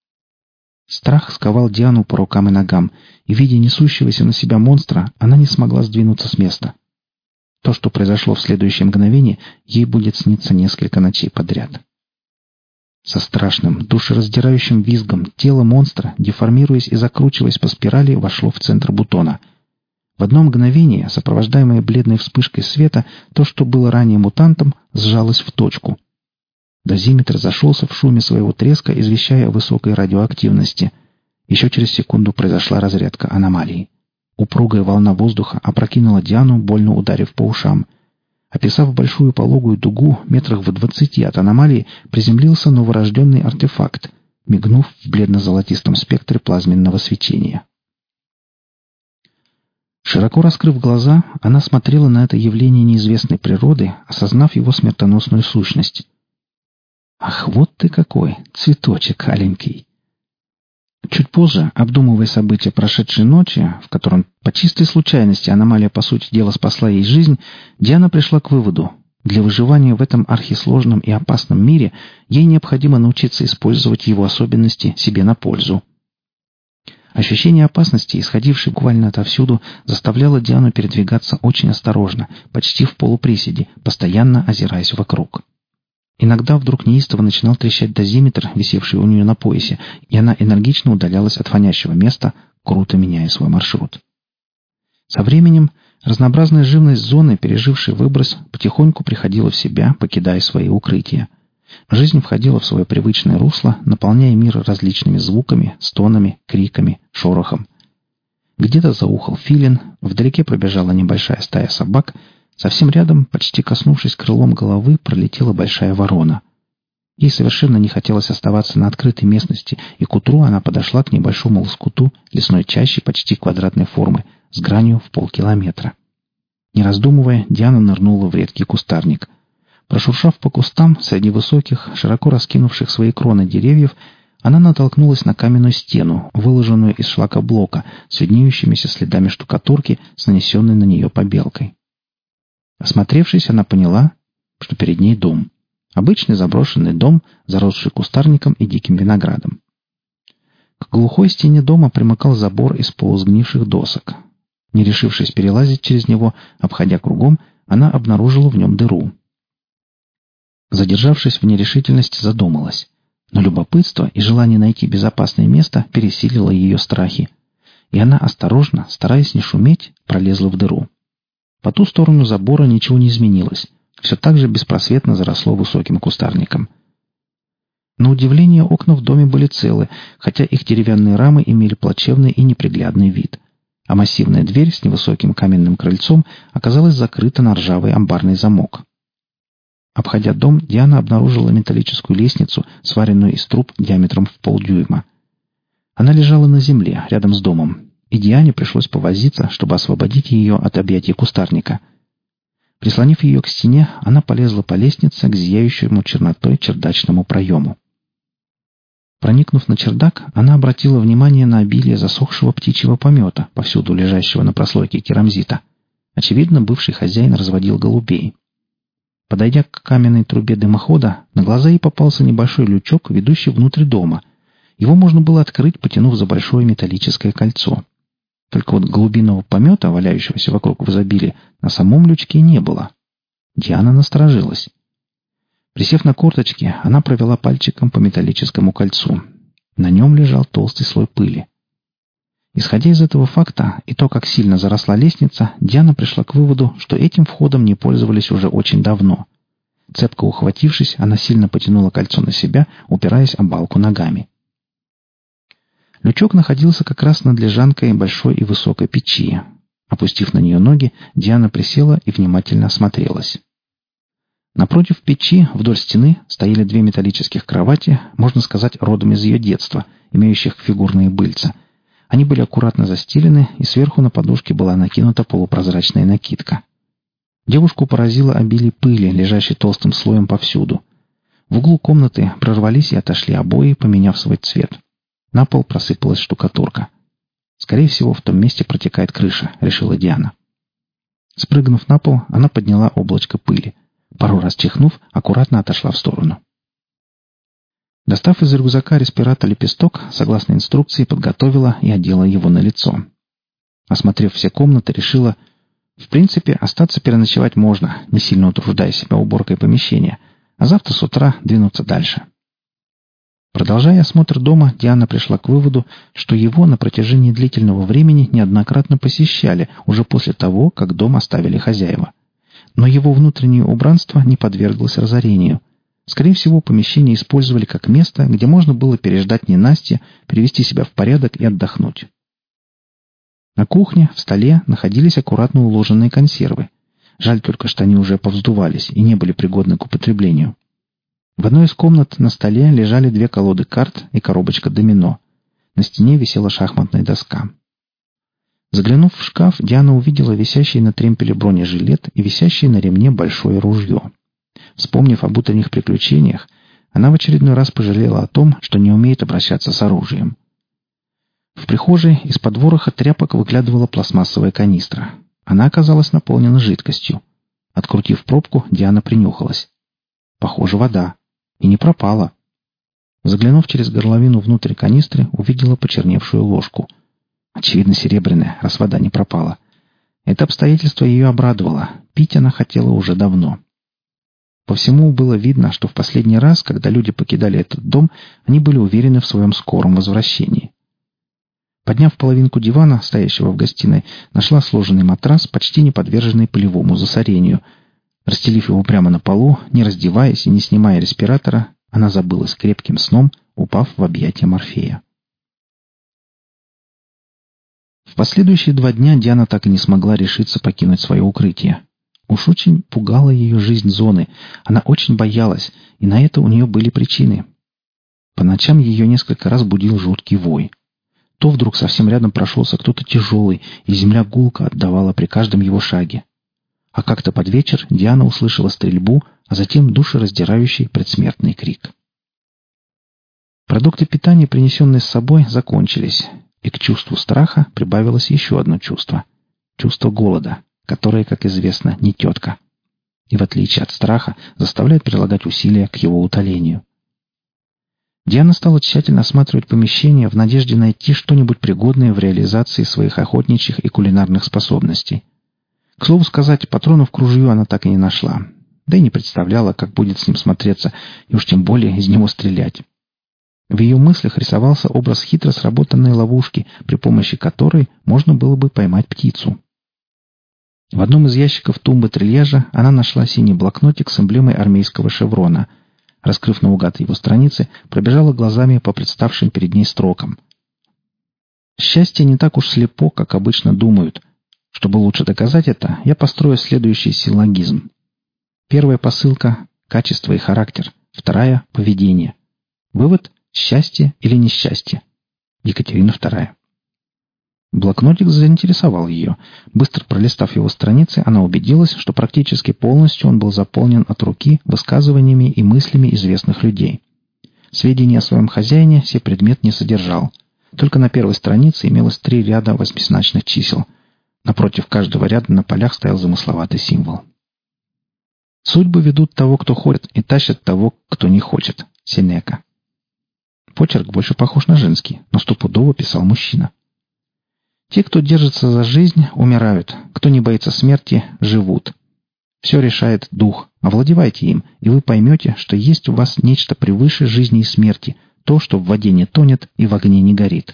Страх сковал Диану по рукам и ногам, и, видя несущегося на себя монстра, она не смогла сдвинуться с места. То, что произошло в следующее мгновение, ей будет сниться несколько ночей подряд. Со страшным, душераздирающим визгом тело монстра, деформируясь и закручиваясь по спирали, вошло в центр бутона. В одно мгновение, сопровождаемое бледной вспышкой света, то, что было ранее мутантом, сжалось в точку. Дозиметр зашелся в шуме своего треска, извещая о высокой радиоактивности. Еще через секунду произошла разрядка аномалии. Упругая волна воздуха опрокинула Диану, больно ударив по ушам. Описав большую пологую дугу, метрах в 20 от аномалии, приземлился новорожденный артефакт, мигнув в бледно-золотистом спектре плазменного свечения. Широко раскрыв глаза, она смотрела на это явление неизвестной природы, осознав его смертоносную сущность. «Ах, вот ты какой, цветочек аленький!» Чуть позже, обдумывая события прошедшей ночи, в котором по чистой случайности аномалия, по сути дела, спасла ей жизнь, Диана пришла к выводу: для выживания в этом архисложном и опасном мире ей необходимо научиться использовать его особенности себе на пользу. Ощущение опасности, исходившее буквально отовсюду, заставляло Диану передвигаться очень осторожно, почти в полуприседе, постоянно озираясь вокруг. Иногда вдруг неистово начинал трещать дозиметр, висевший у нее на поясе, и она энергично удалялась от фонящего места, круто меняя свой маршрут. Со временем разнообразная живность зоны, пережившая выброс, потихоньку приходила в себя, покидая свои укрытия. Жизнь входила в свое привычное русло, наполняя мир различными звуками, стонами, криками, шорохом. Где-то заухал филин, вдалеке пробежала небольшая стая собак. Совсем рядом, почти коснувшись крылом головы, пролетела большая ворона. Ей совершенно не хотелось оставаться на открытой местности, и к утру она подошла к небольшому лоскуту лесной чащи почти квадратной формы, с гранью в полкилометра. Не раздумывая, Диана нырнула в редкий кустарник. Прошуршав по кустам, среди высоких, широко раскинувших свои кроны деревьев, она натолкнулась на каменную стену, выложенную из шлакоблока, с виднеющимися следами штукатурки, с нанесенной на нее побелкой. Осмотревшись, она поняла, что перед ней дом. Обычный заброшенный дом, заросший кустарником и диким виноградом. К глухой стене дома примыкал забор из полусгнивших досок. Не решившись перелазить через него, обходя кругом, она обнаружила в нем дыру. Задержавшись в нерешительности, задумалась. Но любопытство и желание найти безопасное место пересилило ее страхи. И она осторожно, стараясь не шуметь, пролезла в дыру. По ту сторону забора ничего не изменилось. Все так же беспросветно заросло высоким кустарником. На удивление, окна в доме были целы, хотя их деревянные рамы имели плачевный и неприглядный вид. А массивная дверь с невысоким каменным крыльцом оказалась закрыта на ржавый амбарный замок. Обходя дом, Диана обнаружила металлическую лестницу, сваренную из труб диаметром в полдюйма. Она лежала на земле, рядом с домом, и Диане пришлось повозиться, чтобы освободить ее от объятий кустарника. Прислонив ее к стене, она полезла по лестнице к зияющему чернотой чердачному проему. Проникнув на чердак, она обратила внимание на обилие засохшего птичьего помета, повсюду лежащего на прослойке керамзита. Очевидно, бывший хозяин разводил голубей. Подойдя к каменной трубе дымохода, на глаза ей попался небольшой лючок, ведущий внутрь дома. Его можно было открыть, потянув за большое металлическое кольцо. Только вот голубиного помета, валяющегося вокруг в изобилии, на самом лючке не было. Диана насторожилась. Присев на корточки, она провела пальчиком по металлическому кольцу. На нем лежал толстый слой пыли. Исходя из этого факта и то, как сильно заросла лестница, Диана пришла к выводу, что этим входом не пользовались уже очень давно. Цепко ухватившись, она сильно потянула кольцо на себя, упираясь об балку ногами. Лючок находился как раз над лежанкой большой и высокой печи. Опустив на нее ноги, Диана присела и внимательно осмотрелась. Напротив печи, вдоль стены, стояли две металлических кровати, можно сказать, родом из ее детства, имеющих фигурные быльца. Они были аккуратно застелены, и сверху на подушке была накинута полупрозрачная накидка. Девушку поразило обилие пыли, лежащей толстым слоем повсюду. В углу комнаты прорвались и отошли обои, поменяв свой цвет. На пол просыпалась штукатурка. «Скорее всего, в том месте протекает крыша», — решила Диана. Спрыгнув на пол, она подняла облачко пыли. Пару раз чихнув, аккуратно отошла в сторону. Достав из рюкзака респиратор лепесток, согласно инструкции, подготовила и одела его на лицо. Осмотрев все комнаты, решила: В принципе, остаться переночевать можно, не сильно утруждая себя уборкой помещения, а завтра с утра двинуться дальше. Продолжая осмотр дома, Диана пришла к выводу, что его на протяжении длительного времени неоднократно посещали уже после того, как дом оставили хозяева. Но его внутреннее убранство не подверглось разорению. Скорее всего, помещение использовали как место, где можно было переждать ненастье, привести себя в порядок и отдохнуть. На кухне, в столе, находились аккуратно уложенные консервы. Жаль только, что они уже повздувались и не были пригодны к употреблению. В одной из комнат на столе лежали 2 колоды карт и коробочка домино. На стене висела шахматная доска. Заглянув в шкаф, Диана увидела висящий на тремпеле бронежилет и висящее на ремне большое ружье. Вспомнив об утренних приключениях, она в очередной раз пожалела о том, что не умеет обращаться с оружием. В прихожей из-под вороха тряпок выглядывала пластмассовая канистра. Она оказалась наполнена жидкостью. Открутив пробку, Диана принюхалась. Похоже, вода. И не пропала. Заглянув через горловину внутрь канистры, увидела почерневшую ложку. Очевидно, серебряная, раз вода не пропала. Это обстоятельство ее обрадовало. Пить она хотела уже давно. По всему было видно, что в последний раз, когда люди покидали этот дом, они были уверены в своем скором возвращении. Подняв половинку дивана, стоящего в гостиной, нашла сложенный матрас, почти не подверженный пылевому засорению. Расстелив его прямо на полу, не раздеваясь и не снимая респиратора, она забылась крепким сном, упав в объятия Морфея. В последующие 2 дня Диана так и не смогла решиться покинуть свое укрытие. Уж очень пугала ее жизнь зоны. Она очень боялась, и на это у нее были причины. По ночам ее несколько раз будил жуткий вой. То вдруг совсем рядом прошелся кто-то тяжелый, и земля гулко отдавала при каждом его шаге. А как-то под вечер Диана услышала стрельбу, а затем душераздирающий предсмертный крик. Продукты питания, принесенные с собой, закончились, и к чувству страха прибавилось еще одно чувство — чувство голода, которое, как известно, не тетка. И в отличие от страха, заставляет прилагать усилия к его утолению. Диана стала тщательно осматривать помещение в надежде найти что-нибудь пригодное в реализации своих охотничьих и кулинарных способностей. К слову сказать, патронов к ружью она так и не нашла, да и не представляла, как будет с ним смотреться, и уж тем более из него стрелять. В ее мыслях рисовался образ хитро сработанной ловушки, при помощи которой можно было бы поймать птицу. В одном из ящиков тумбы трильяжа она нашла синий блокнотик с эмблемой армейского шеврона. Раскрыв наугад его страницы, пробежала глазами по представшим перед ней строкам. Счастье не так уж слепо, как обычно думают. Чтобы лучше доказать это, я построю следующий силлогизм. Первая посылка — качество и характер. Вторая — поведение. Вывод — счастье или несчастье. Екатерина II. Блокнотик заинтересовал ее. Быстро пролистав его страницы, она убедилась, что практически полностью он был заполнен от руки высказываниями и мыслями известных людей. Сведения о своем хозяине сей предмет не содержал. Только на первой странице имелось 3 ряда 8-значных чисел. Напротив каждого ряда на полях стоял замысловатый символ. «Судьбы ведут того, кто хочет, и тащат того, кто не хочет». Сенека. Почерк больше похож на женский, но стопудово писал мужчина. Те, кто держится за жизнь, умирают. Кто не боится смерти, живут. Все решает дух. Овладевайте им, и вы поймете, что есть у вас нечто превыше жизни и смерти, то, что в воде не тонет и в огне не горит.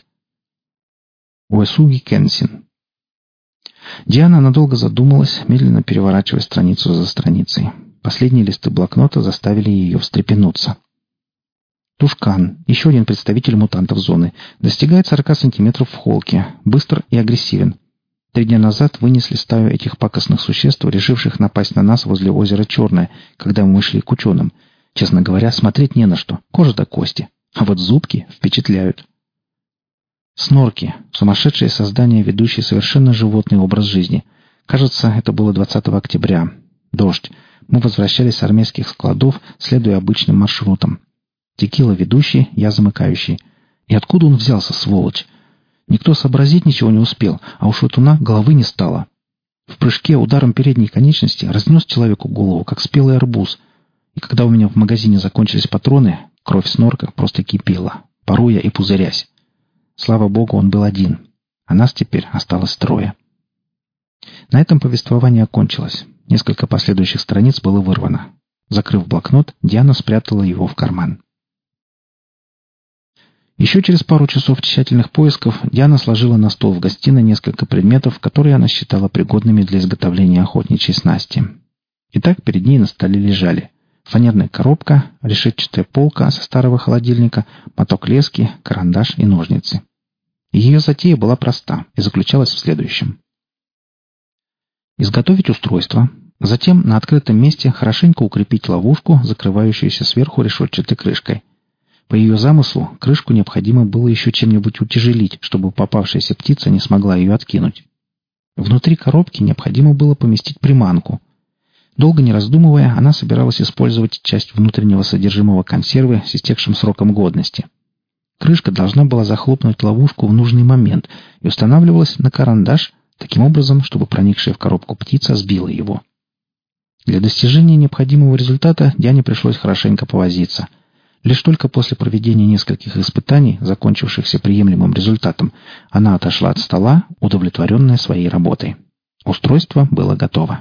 Уэсуги Кенсин. Диана надолго задумалась, медленно переворачивая страницу за страницей. Последние листы блокнота заставили ее встрепенуться. Тушкан, еще один представитель мутантов зоны, достигает 40 сантиметров в холке, быстр и агрессивен. 3 дня назад вынесли стаю этих пакостных существ, решивших напасть на нас возле озера Черное, когда мы шли к ученым. Честно говоря, смотреть не на что, кожа до кости. А вот зубки впечатляют. Снорки, сумасшедшие создания, ведущие совершенно животный образ жизни. Кажется, это было 20 октября. Дождь. Мы возвращались с армейских складов, следуя обычным маршрутам. Текила ведущий, я замыкающий. И откуда он взялся, сволочь? Никто сообразить ничего не успел, а у шатуна головы не стало. В прыжке ударом передней конечности разнес человеку голову, как спелый арбуз. И когда у меня в магазине закончились патроны, кровь снорка просто кипела, паруя и пузырясь. Слава богу, он был один, а нас теперь осталось 3. На этом повествование окончилось. Несколько последующих страниц было вырвано. Закрыв блокнот, Диана спрятала его в карман. Еще через пару часов тщательных поисков Диана сложила на стол в гостиной несколько предметов, которые она считала пригодными для изготовления охотничьей снасти. Итак, перед ней на столе лежали фанерная коробка, решетчатая полка со старого холодильника, моток лески, карандаш и ножницы. Ее затея была проста и заключалась в следующем. Изготовить устройство, затем на открытом месте хорошенько укрепить ловушку, закрывающуюся сверху решетчатой крышкой. По ее замыслу, крышку необходимо было еще чем-нибудь утяжелить, чтобы попавшаяся птица не смогла ее откинуть. Внутри коробки необходимо было поместить приманку. Долго не раздумывая, она собиралась использовать часть внутреннего содержимого консервы с истекшим сроком годности. Крышка должна была захлопнуть ловушку в нужный момент и устанавливалась на карандаш, таким образом, чтобы проникшая в коробку птица сбила его. Для достижения необходимого результата Диане пришлось хорошенько повозиться. Лишь только после проведения нескольких испытаний, закончившихся приемлемым результатом, она отошла от стола, удовлетворенная своей работой. Устройство было готово.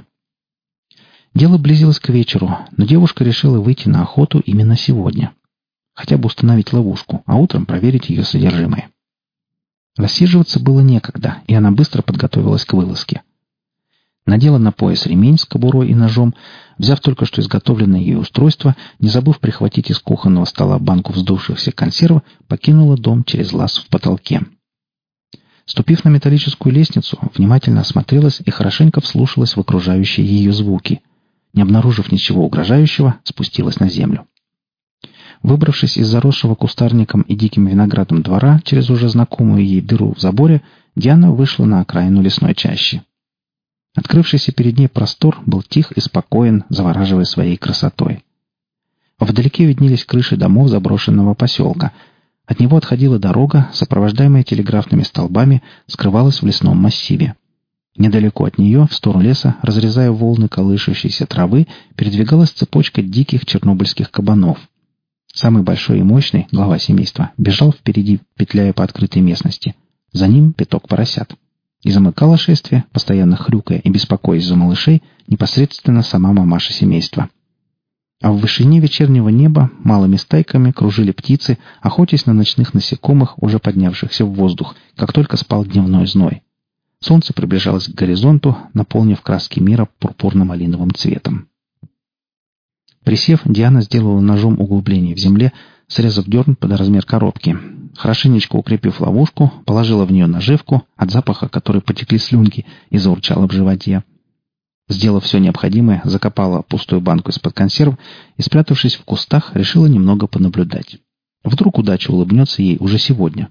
Дело близилось к вечеру, но девушка решила выйти на охоту именно сегодня. Хотя бы установить ловушку, а утром проверить ее содержимое. Рассиживаться было некогда, и она быстро подготовилась к вылазке. Надела на пояс ремень с кобурой и ножом, взяв только что изготовленное ей устройство, не забыв прихватить из кухонного стола банку вздувшихся консерв, покинула дом через лаз в потолке. Ступив на металлическую лестницу, внимательно осмотрелась и хорошенько вслушалась в окружающие ее звуки. Не обнаружив ничего угрожающего, спустилась на землю. Выбравшись из заросшего кустарником и диким виноградом двора через уже знакомую ей дыру в заборе, Диана вышла на окраину лесной чащи. Открывшийся перед ней простор был тих и спокоен, завораживая своей красотой. Вдалеке виднелись крыши домов заброшенного поселка. От него отходила дорога, сопровождаемая телеграфными столбами, скрывалась в лесном массиве. Недалеко от нее, в сторону леса, разрезая волны колышущейся травы, передвигалась цепочка диких чернобыльских кабанов. Самый большой и мощный, глава семейства, бежал впереди, петляя по открытой местности. За ним пяток поросят. И замыкала шествие, постоянно хрюкая и беспокоясь за малышей, непосредственно сама мамаша семейства. А в вышине вечернего неба малыми стайками кружили птицы, охотясь на ночных насекомых, уже поднявшихся в воздух, как только спал дневной зной. Солнце приближалось к горизонту, наполнив краски мира пурпурно-малиновым цветом. Присев, Диана сделала ножом углубление в земле, срезав дерн под размер коробки. Хорошенечко укрепив ловушку, положила в нее наживку, от запаха которой потекли слюнки, и заурчала в животе. Сделав все необходимое, закопала пустую банку из-под консерв и, спрятавшись в кустах, решила немного понаблюдать. Вдруг удача улыбнется ей уже сегодня.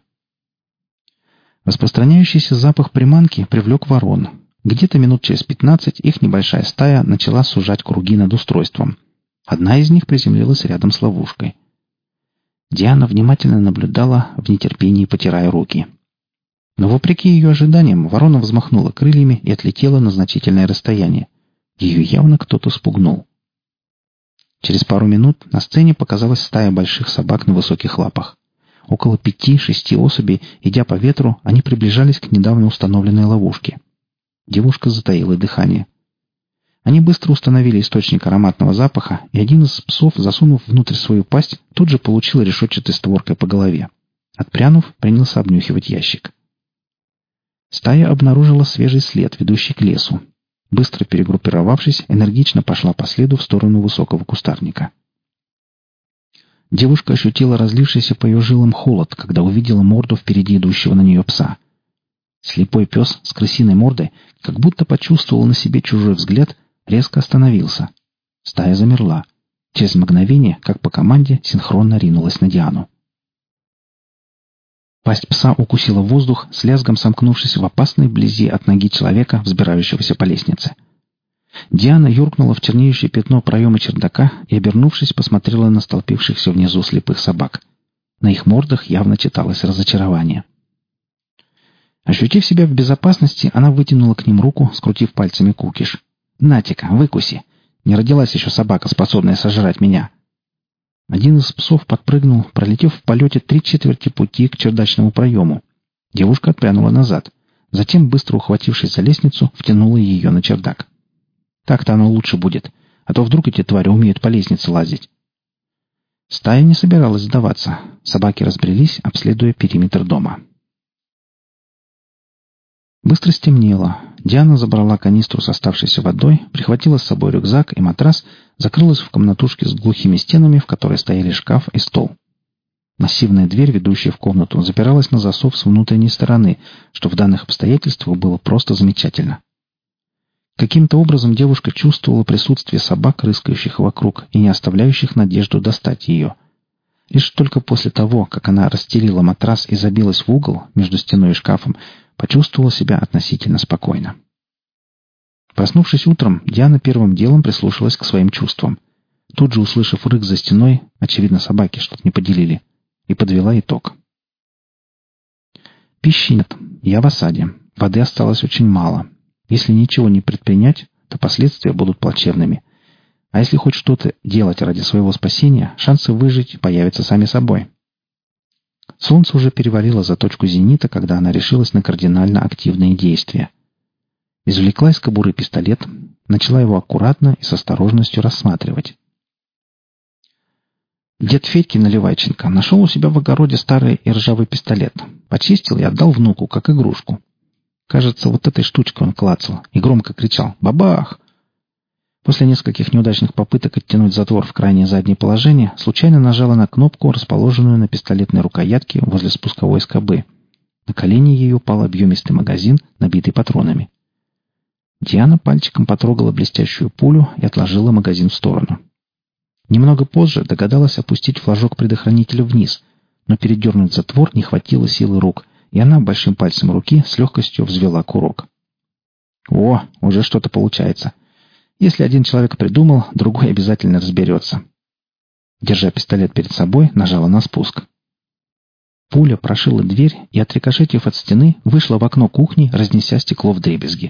Распространяющийся запах приманки привлек ворон. Где-то минут через 15 их небольшая стая начала сужать круги над устройством. Одна из них приземлилась рядом с ловушкой. Диана внимательно наблюдала, в нетерпении потирая руки. Но, вопреки ее ожиданиям, ворона взмахнула крыльями и отлетела на значительное расстояние. Ее явно кто-то спугнул. Через пару минут на сцене показалась стая больших собак на высоких лапах. Около 5-6 особей, идя по ветру, они приближались к недавно установленной ловушке. Девушка затаила дыхание. Они быстро установили источник ароматного запаха, и один из псов, засунув внутрь свою пасть, тут же получил решетчатой створкой по голове. Отпрянув, принялся обнюхивать ящик. Стая обнаружила свежий след, ведущий к лесу. Быстро перегруппировавшись, энергично пошла по следу в сторону высокого кустарника. Девушка ощутила разлившийся по ее жилам холод, когда увидела морду впереди идущего на нее пса. Слепой пес с крысиной мордой, как будто почувствовал на себе чужой взгляд, резко остановился. Стая замерла. Через мгновение, как по команде, синхронно ринулась на Диану. Пасть пса укусила воздух, с лязгом сомкнувшись в опасной вблизи от ноги человека, взбирающегося по лестнице. Диана юркнула в чернеющее пятно проема чердака и, обернувшись, посмотрела на столпившихся внизу слепых собак. На их мордах явно читалось разочарование. Ощутив себя в безопасности, она вытянула к ним руку, скрутив пальцами кукиш. «На-те-ка, выкуси! Не родилась еще собака, способная сожрать меня!» Один из псов подпрыгнул, пролетев в полете 3/4 пути к чердачному проему. Девушка отпрянула назад. Затем, быстро ухватившись за лестницу, втянула ее на чердак. Так-то оно лучше будет, а то вдруг эти твари умеют по лестнице лазить. Стая не собиралась сдаваться. Собаки разбрелись, обследуя периметр дома. Быстро стемнело. Диана забрала канистру с оставшейся водой, прихватила с собой рюкзак и матрас, закрылась в комнатушке с глухими стенами, в которой стояли шкаф и стол. Массивная дверь, ведущая в комнату, запиралась на засов с внутренней стороны, что в данных обстоятельствах было просто замечательно. Каким-то образом девушка чувствовала присутствие собак, рыскающих вокруг и не оставляющих надежду достать ее. Лишь только после того, как она расстелила матрас и забилась в угол между стеной и шкафом, почувствовала себя относительно спокойно. Проснувшись утром, Диана первым делом прислушалась к своим чувствам. Тут же, услышав рык за стеной, очевидно, собаки что-то не поделили, и подвела итог. Пищи нет, я в осаде, воды осталось очень мало. Если ничего не предпринять, то последствия будут плачевными. А если хоть что-то делать ради своего спасения, шансы выжить появятся сами собой. Солнце уже перевалило за точку зенита, когда она решилась на кардинально активные действия. Извлекла из кобуры пистолет, начала его аккуратно и с осторожностью рассматривать. Дед Федьки Наливайченко нашел у себя в огороде старый и ржавый пистолет. Почистил и отдал внуку, как игрушку. Кажется, вот этой штучкой он клацал и громко кричал «Бабах!». После нескольких неудачных попыток оттянуть затвор в крайнее заднее положение, случайно нажала на кнопку, расположенную на пистолетной рукоятке возле спусковой скобы. На колени ее упал объемистый магазин, набитый патронами. Диана пальчиком потрогала блестящую пулю и отложила магазин в сторону. Немного позже догадалась опустить флажок предохранителя вниз, но передернуть затвор не хватило силы рук, и она большим пальцем руки с легкостью взвела курок. О, уже что-то получается. Если один человек придумал, другой обязательно разберется. Держа пистолет перед собой, нажала на спуск. Пуля прошила дверь и, отрикошетив от стены, вышла в окно кухни, разнеся стекло вдребезги.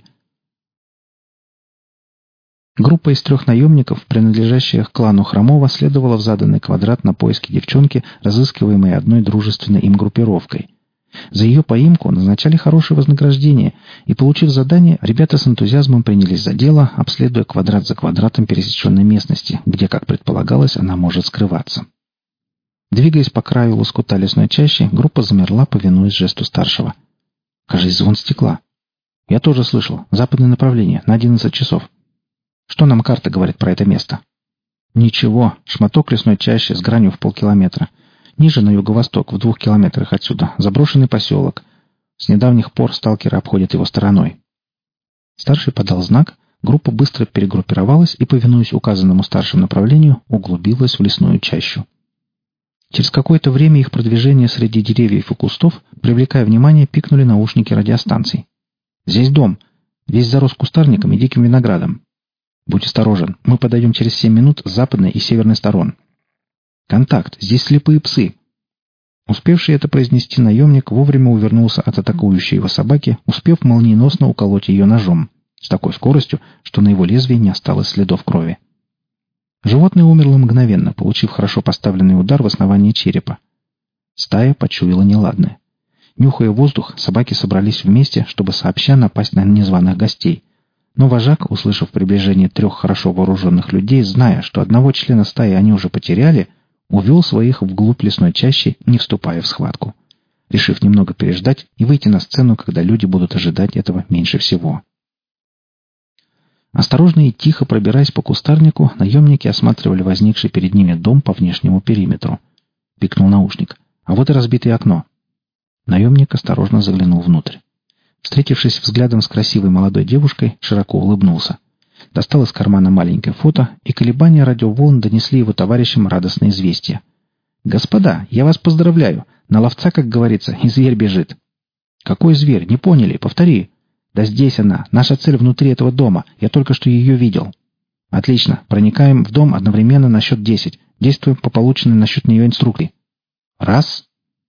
Группа из 3 наемников, принадлежащая к клану Хромова, следовала в заданный квадрат на поиски девчонки, разыскиваемой одной дружественной им группировкой. За ее поимку назначали хорошее вознаграждение, и, получив задание, ребята с энтузиазмом принялись за дело, обследуя квадрат за квадратом пересеченной местности, где, как предполагалось, она может скрываться. Двигаясь по краю лоскута лесной чащи, группа замерла, повинуясь жесту старшего. «Кажись, звон стекла». «Я тоже слышал. Западное направление, на 11 часов». «Что нам карта говорит про это место?» «Ничего. Шматок лесной чащи с гранью в полкилометра. Ниже, на юго-восток, в 2 километрах отсюда, заброшенный поселок. С недавних пор сталкеры обходят его стороной». Старший подал знак, группа быстро перегруппировалась и, повинуясь указанному старшим направлению, углубилась в лесную чащу. Через какое-то время их продвижение среди деревьев и кустов, привлекая внимание, пикнули наушники радиостанций. «Здесь дом. Весь зарос кустарником и диким виноградом. Будь осторожен, мы подойдем через 7 минут с западной и северной сторон». «Контакт! Здесь слепые псы!» Успевший это произнести наемник вовремя увернулся от атакующей его собаки, успев молниеносно уколоть ее ножом, с такой скоростью, что на его лезвии не осталось следов крови. Животное умерло мгновенно, получив хорошо поставленный удар в основании черепа. Стая почуяла неладное. Нюхая воздух, собаки собрались вместе, чтобы сообща напасть на незваных гостей. Но вожак, услышав приближение 3 хорошо вооруженных людей, зная, что одного члена стаи они уже потеряли, увел своих вглубь лесной чащи, не вступая в схватку, решив немного переждать и выйти на сцену, когда люди будут ожидать этого меньше всего. Осторожно и тихо пробираясь по кустарнику, наемники осматривали возникший перед ними дом по внешнему периметру. Пикнул наушник. «А вот и разбитое окно». Наемник осторожно заглянул внутрь. Встретившись взглядом с красивой молодой девушкой, широко улыбнулся. Достал из кармана маленькое фото, и колебания радиоволн донесли его товарищам радостное известие. «Господа, я вас поздравляю! На ловца, как говорится, и зверь бежит!» «Какой зверь? Не поняли? Повтори!» «Да здесь она! Наша цель внутри этого дома! Я только что ее видел!» «Отлично! Проникаем в дом одновременно на счет 10. Действуем по полученной насчет нее инструкции. Раз!»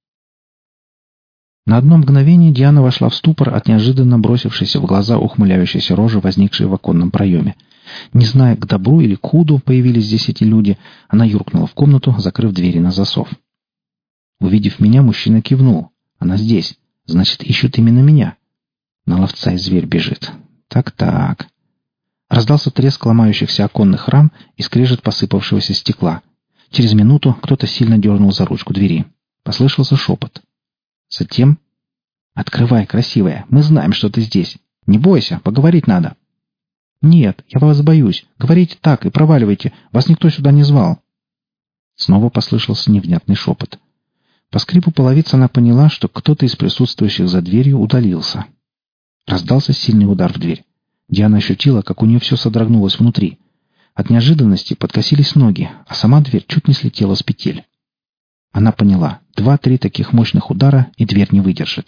На одно мгновение Диана вошла в ступор от неожиданно бросившейся в глаза ухмыляющейся рожи, возникшей в оконном проеме. Не зная, к добру или к худу появились здесь эти люди, она юркнула в комнату, закрыв двери на засов. Увидев меня, мужчина кивнул. «Она здесь. Значит, ищут именно меня». На ловца и зверь бежит. Так-так. Раздался треск ломающихся оконных рам и скрежет посыпавшегося стекла. Через минуту кто-то сильно дернул за ручку двери. Послышался шепот. Затем... «Открывай, красивая, мы знаем, что ты здесь. Не бойся, поговорить надо». «Нет, я вас боюсь. Говорите так и проваливайте. Вас никто сюда не звал». Снова послышался невнятный шепот. По скрипу половиц она поняла, что кто-то из присутствующих за дверью удалился. Раздался сильный удар в дверь. Диана ощутила, как у нее все содрогнулось внутри. От неожиданности подкосились ноги, а сама дверь чуть не слетела с петель. Она поняла, 2-3 таких мощных удара, и дверь не выдержит.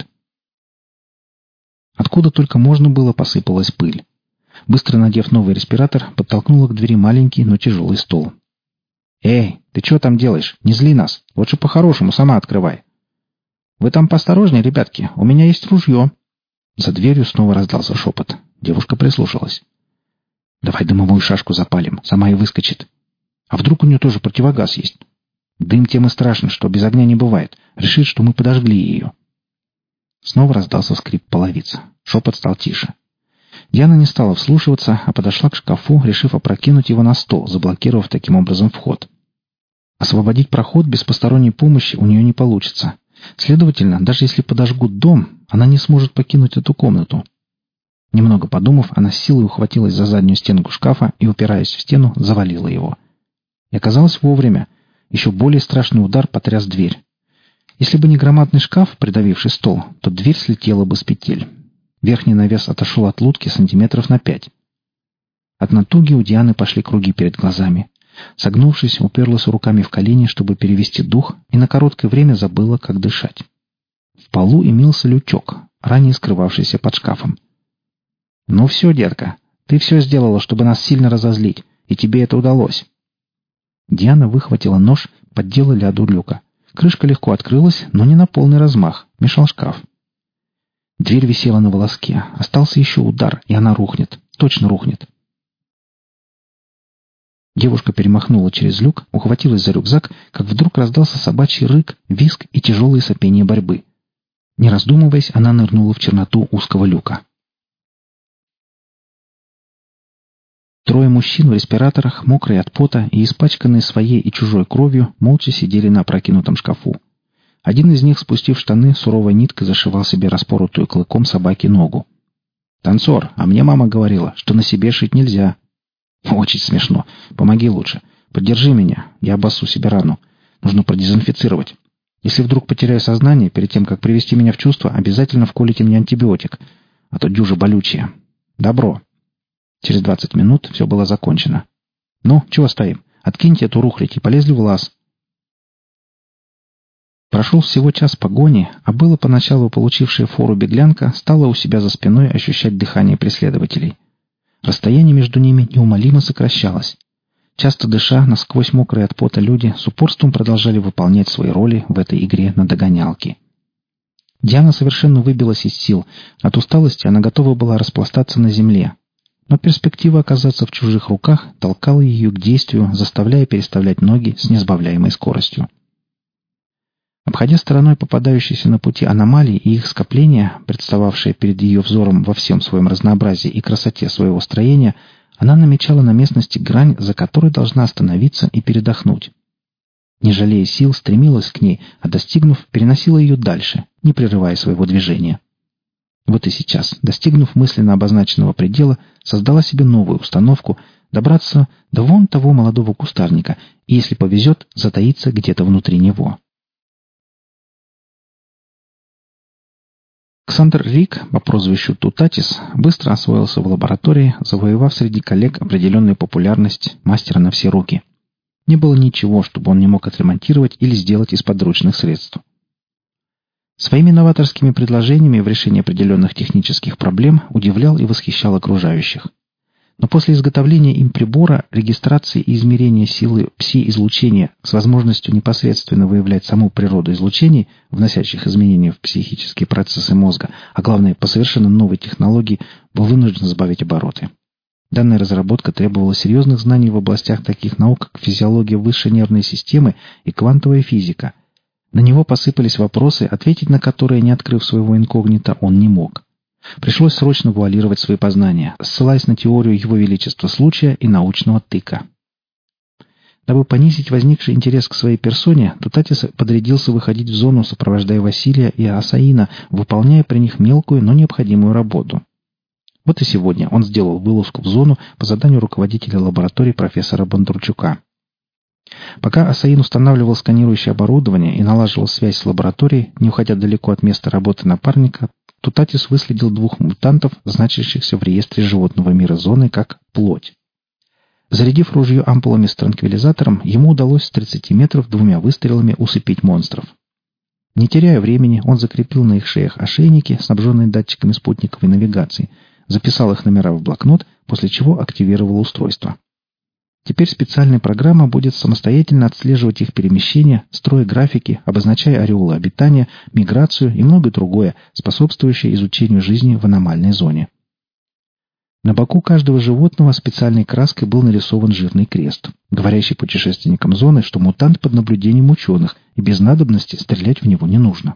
Откуда только можно было, посыпалась пыль. Быстро надев новый респиратор, подтолкнула к двери маленький, но тяжелый стол. «Эй, ты что там делаешь? Не зли нас. Лучше по-хорошему сама открывай». «Вы там поосторожнее, ребятки. У меня есть ружье». За дверью снова раздался шепот. Девушка прислушалась. «Давай дымовую шашку запалим. Сама и выскочит. А вдруг у нее тоже противогаз есть? Дым тем и страшен, что без огня не бывает. Решит, что мы подожгли ее». Снова раздался скрип половиц. Шепот стал тише. Диана не стала вслушиваться, а подошла к шкафу, решив опрокинуть его на стол, заблокировав таким образом вход. Освободить проход без посторонней помощи у нее не получится. Следовательно, даже если подожгут дом, она не сможет покинуть эту комнату. Немного подумав, она с силой ухватилась за заднюю стенку шкафа и, упираясь в стену, завалила его. И оказалось вовремя. Еще более страшный удар потряс дверь. Если бы не громадный шкаф, придавивший стол, то дверь слетела бы с петель. Верхний навес отошел от лутки сантиметров на 5. От натуги у Дианы пошли круги перед глазами. Согнувшись, уперлась руками в колени, чтобы перевести дух, и на короткое время забыла, как дышать. В полу имелся лючок, ранее скрывавшийся под шкафом. «Ну все, детка, ты все сделала, чтобы нас сильно разозлить, и тебе это удалось». Диана выхватила нож, поддела ляду люка. Крышка легко открылась, но не на полный размах, мешал шкаф. Дверь висела на волоске. Остался еще удар, и она рухнет. Точно рухнет. Девушка перемахнула через люк, ухватилась за рюкзак, как вдруг раздался собачий рык, визг и тяжелое сопение борьбы. Не раздумываясь, она нырнула в черноту узкого люка. Трое мужчин в респираторах, мокрые от пота и испачканные своей и чужой кровью, молча сидели на опрокинутом шкафу. Один из них, спустив штаны, суровой ниткой зашивал себе распоротую клыком собаки ногу. «Танцор, а мне мама говорила, что на себе шить нельзя». «Очень смешно. Помоги лучше. Поддержи меня. Я обоссу себе рану. Нужно продезинфицировать. Если вдруг потеряю сознание, перед тем, как привести меня в чувство, обязательно вколите мне антибиотик. А то дюжа болючая. Добро». Через 20 минут все было закончено. «Ну, чего стоим? Откиньте эту рухлядь и полезли в лаз». Прошел всего час погони, а было поначалу получившая фору беглянка стала у себя за спиной ощущать дыхание преследователей. Расстояние между ними неумолимо сокращалось. Часто дыша, насквозь мокрые от пота люди с упорством продолжали выполнять свои роли в этой игре на догонялки. Диана совершенно выбилась из сил. От усталости она готова была распластаться на земле. Но перспектива оказаться в чужих руках толкала ее к действию, заставляя переставлять ноги с несбавляемой скоростью. Обходя стороной попадающиеся на пути аномалии и их скопления, представавшие перед ее взором во всем своем разнообразии и красоте своего строения, она намечала на местности грань, за которой должна остановиться и передохнуть. Не жалея сил, стремилась к ней, а достигнув, переносила ее дальше, не прерывая своего движения. Вот и сейчас, достигнув мысленно обозначенного предела, создала себе новую установку добраться до вон того молодого кустарника и, если повезет, затаиться где-то внутри него. Ксандр Рик, по прозвищу Тутатис, быстро освоился в лаборатории, завоевав среди коллег определенную популярность мастера на все руки. Не было ничего, чтобы он не мог отремонтировать или сделать из подручных средств. Своими новаторскими предложениями в решении определенных технических проблем удивлял и восхищал окружающих. Но после изготовления им прибора, регистрации и измерения силы пси-излучения с возможностью непосредственно выявлять саму природу излучений, вносящих изменения в психические процессы мозга, а главное, по совершенно новой технологии, был вынужден сбавить обороты. Данная разработка требовала серьезных знаний в областях таких наук, как физиология высшей нервной системы и квантовая физика. На него посыпались вопросы, ответить на которые, не открыв своего инкогнито, он не мог. Пришлось срочно вуалировать свои познания, ссылаясь на теорию Его Величества случая и научного тыка. Дабы понизить возникший интерес к своей персоне, Тутатис подрядился выходить в зону, сопровождая Василия и Асаина, выполняя при них мелкую, но необходимую работу. Вот и сегодня он сделал вылазку в зону по заданию руководителя лаборатории профессора Бондарчука. Пока Асаин устанавливал сканирующее оборудование и налаживал связь с лабораторией, не уходя далеко от места работы напарника, Тутатис выследил 2 мутантов, значащихся в реестре животного мира зоны как «плоть». Зарядив ружье ампулами с транквилизатором, ему удалось с 30 метров 2 выстрелами усыпить монстров. Не теряя времени, он закрепил на их шеях ошейники, снабженные датчиками спутниковой навигации, записал их номера в блокнот, после чего активировал устройство. Теперь специальная программа будет самостоятельно отслеживать их перемещения, строя графики, обозначая ореолы обитания, миграцию и многое другое, способствующее изучению жизни в аномальной зоне. На боку каждого животного специальной краской был нарисован жирный крест, говорящий путешественникам зоны, что мутант под наблюдением ученых, и без надобности стрелять в него не нужно.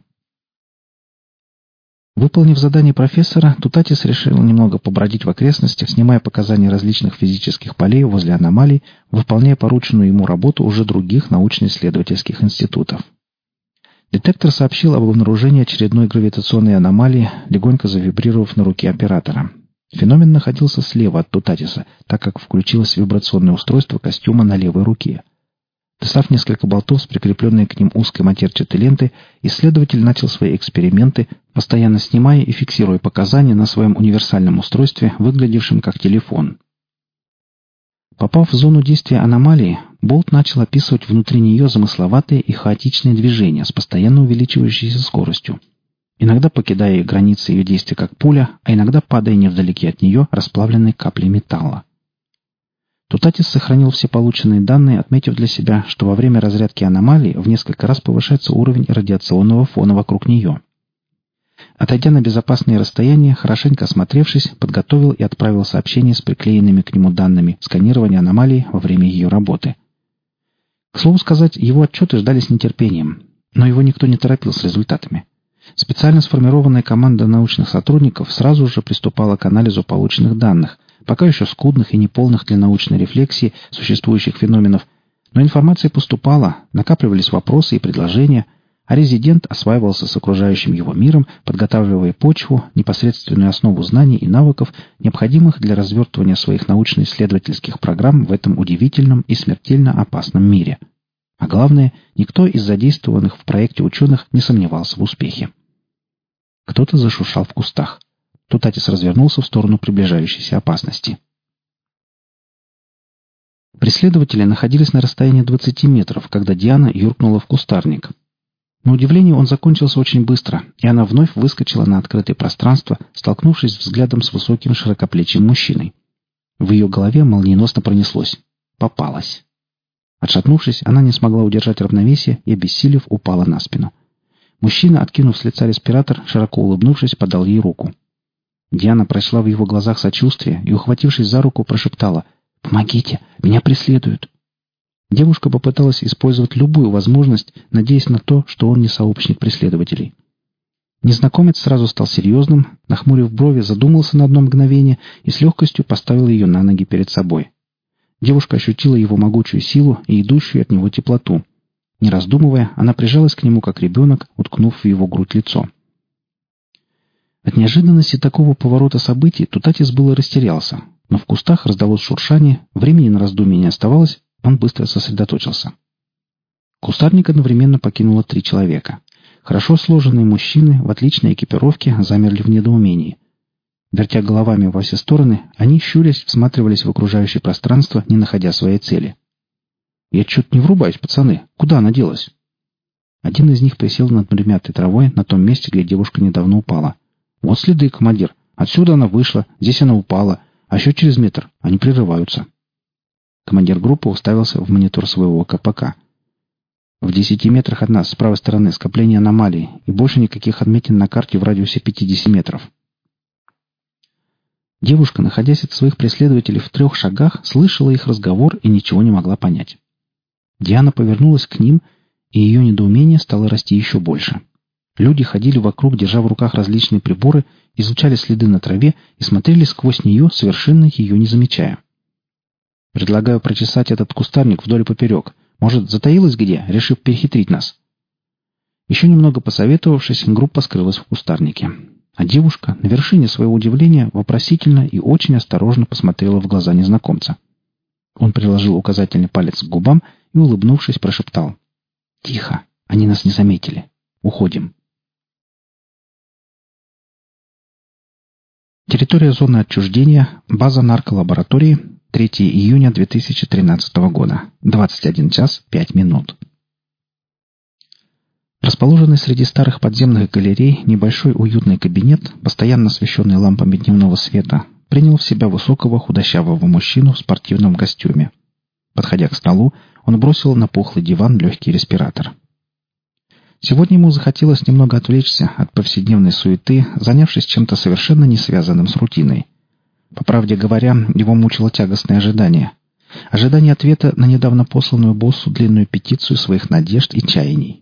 Выполнив задание профессора, Тутатис решил немного побродить в окрестностях, снимая показания различных физических полей возле аномалий, выполняя порученную ему работу уже других научно-исследовательских институтов. Детектор сообщил об обнаружении очередной гравитационной аномалии, легонько завибрировав на руке оператора. Феномен находился слева от Тутатиса, так как включилось вибрационное устройство костюма на левой руке. Достав несколько болтов с прикрепленной к ним узкой матерчатой лентой, исследователь начал свои эксперименты, постоянно снимая и фиксируя показания на своем универсальном устройстве, выглядевшем как телефон. Попав в зону действия аномалии, болт начал описывать внутри нее замысловатые и хаотичные движения с постоянно увеличивающейся скоростью, иногда покидая границы ее действия как пуля, а иногда падая невдалеке от нее расплавленной каплей металла. Тутатис сохранил все полученные данные, отметив для себя, что во время разрядки аномалии в несколько раз повышается уровень радиационного фона вокруг нее. Отойдя на безопасное расстояние, хорошенько осмотревшись, подготовил и отправил сообщение с приклеенными к нему данными сканирования аномалии во время ее работы. К слову сказать, его отчеты ждали с нетерпением, но его никто не торопил с результатами. Специально сформированная команда научных сотрудников сразу же приступала к анализу полученных данных, пока еще скудных и неполных для научной рефлексии существующих феноменов, но информация поступала, накапливались вопросы и предложения, а резидент осваивался с окружающим его миром, подготавливая почву, непосредственную основу знаний и навыков, необходимых для развертывания своих научно-исследовательских программ в этом удивительном и смертельно опасном мире. А главное, никто из задействованных в проекте ученых не сомневался в успехе. Кто-то зашуршал в кустах. Тутатис развернулся в сторону приближающейся опасности. Преследователи находились на расстоянии 20 метров, когда Диана юркнула в кустарник. На удивление он закончился очень быстро, и она вновь выскочила на открытое пространство, столкнувшись взглядом с высоким широкоплечим мужчиной. В ее голове молниеносно пронеслось. Попалась. Отшатнувшись, она не смогла удержать равновесие и, обессилев, упала на спину. Мужчина, откинув с лица респиратор, широко улыбнувшись, подал ей руку. Диана прочла в его глазах сочувствие и, ухватившись за руку, прошептала: «Помогите! Меня преследуют!» Девушка попыталась использовать любую возможность, надеясь на то, что он не сообщник преследователей. Незнакомец сразу стал серьезным, нахмурив брови, задумался на одно мгновение и с легкостью поставил ее на ноги перед собой. Девушка ощутила его могучую силу и идущую от него теплоту. Не раздумывая, она прижалась к нему, как ребенок, уткнув в его грудь лицо. От неожиданности такого поворота событий Тутатис было растерялся, но в кустах раздалось шуршание, времени на раздумье не оставалось, он быстро сосредоточился. Кустарник одновременно покинуло 3 человека. Хорошо сложенные мужчины в отличной экипировке замерли в недоумении. Вертя головами во все стороны, они, щурясь, всматривались в окружающее пространство, не находя своей цели. «Я чё-то не врубаюсь, пацаны. Куда она делась?» Один из них присел над примятой травой на том месте, где девушка недавно упала. «Вот следы, командир. Отсюда она вышла, здесь она упала, а еще через метр они прерываются». Командир группы уставился в монитор своего КПК. «В 10 метрах от нас, с правой стороны, скопление аномалий, и больше никаких отметин на карте в радиусе 50 метров». Девушка, находясь от своих преследователей в 3 шагах, слышала их разговор и ничего не могла понять. Диана повернулась к ним, и ее недоумение стало расти еще больше. Люди ходили вокруг, держа в руках различные приборы, изучали следы на траве и смотрели сквозь нее, совершенно ее не замечая. «Предлагаю прочесать этот кустарник вдоль и поперек. Может, затаилась где, решив перехитрить нас?» Еще немного посоветовавшись, группа скрылась в кустарнике. А девушка, на вершине своего удивления, вопросительно и очень осторожно посмотрела в глаза незнакомца. Он приложил указательный палец к губам и, улыбнувшись, прошептал: «Тихо, они нас не заметили. Уходим». Территория зоны отчуждения, база нарколаборатории, 3 июня 2013 года, 21 час 5 минут. Расположенный среди старых подземных галерей небольшой уютный кабинет, постоянно освещенный лампами дневного света, принял в себя высокого худощавого мужчину в спортивном костюме. Подходя к столу, он бросил на пухлый диван легкий респиратор. Сегодня ему захотелось немного отвлечься от повседневной суеты, занявшись чем-то совершенно не связанным с рутиной. По правде говоря, его мучило тягостное ожидание. Ожидание ответа на недавно посланную боссу длинную петицию своих надежд и чаяний.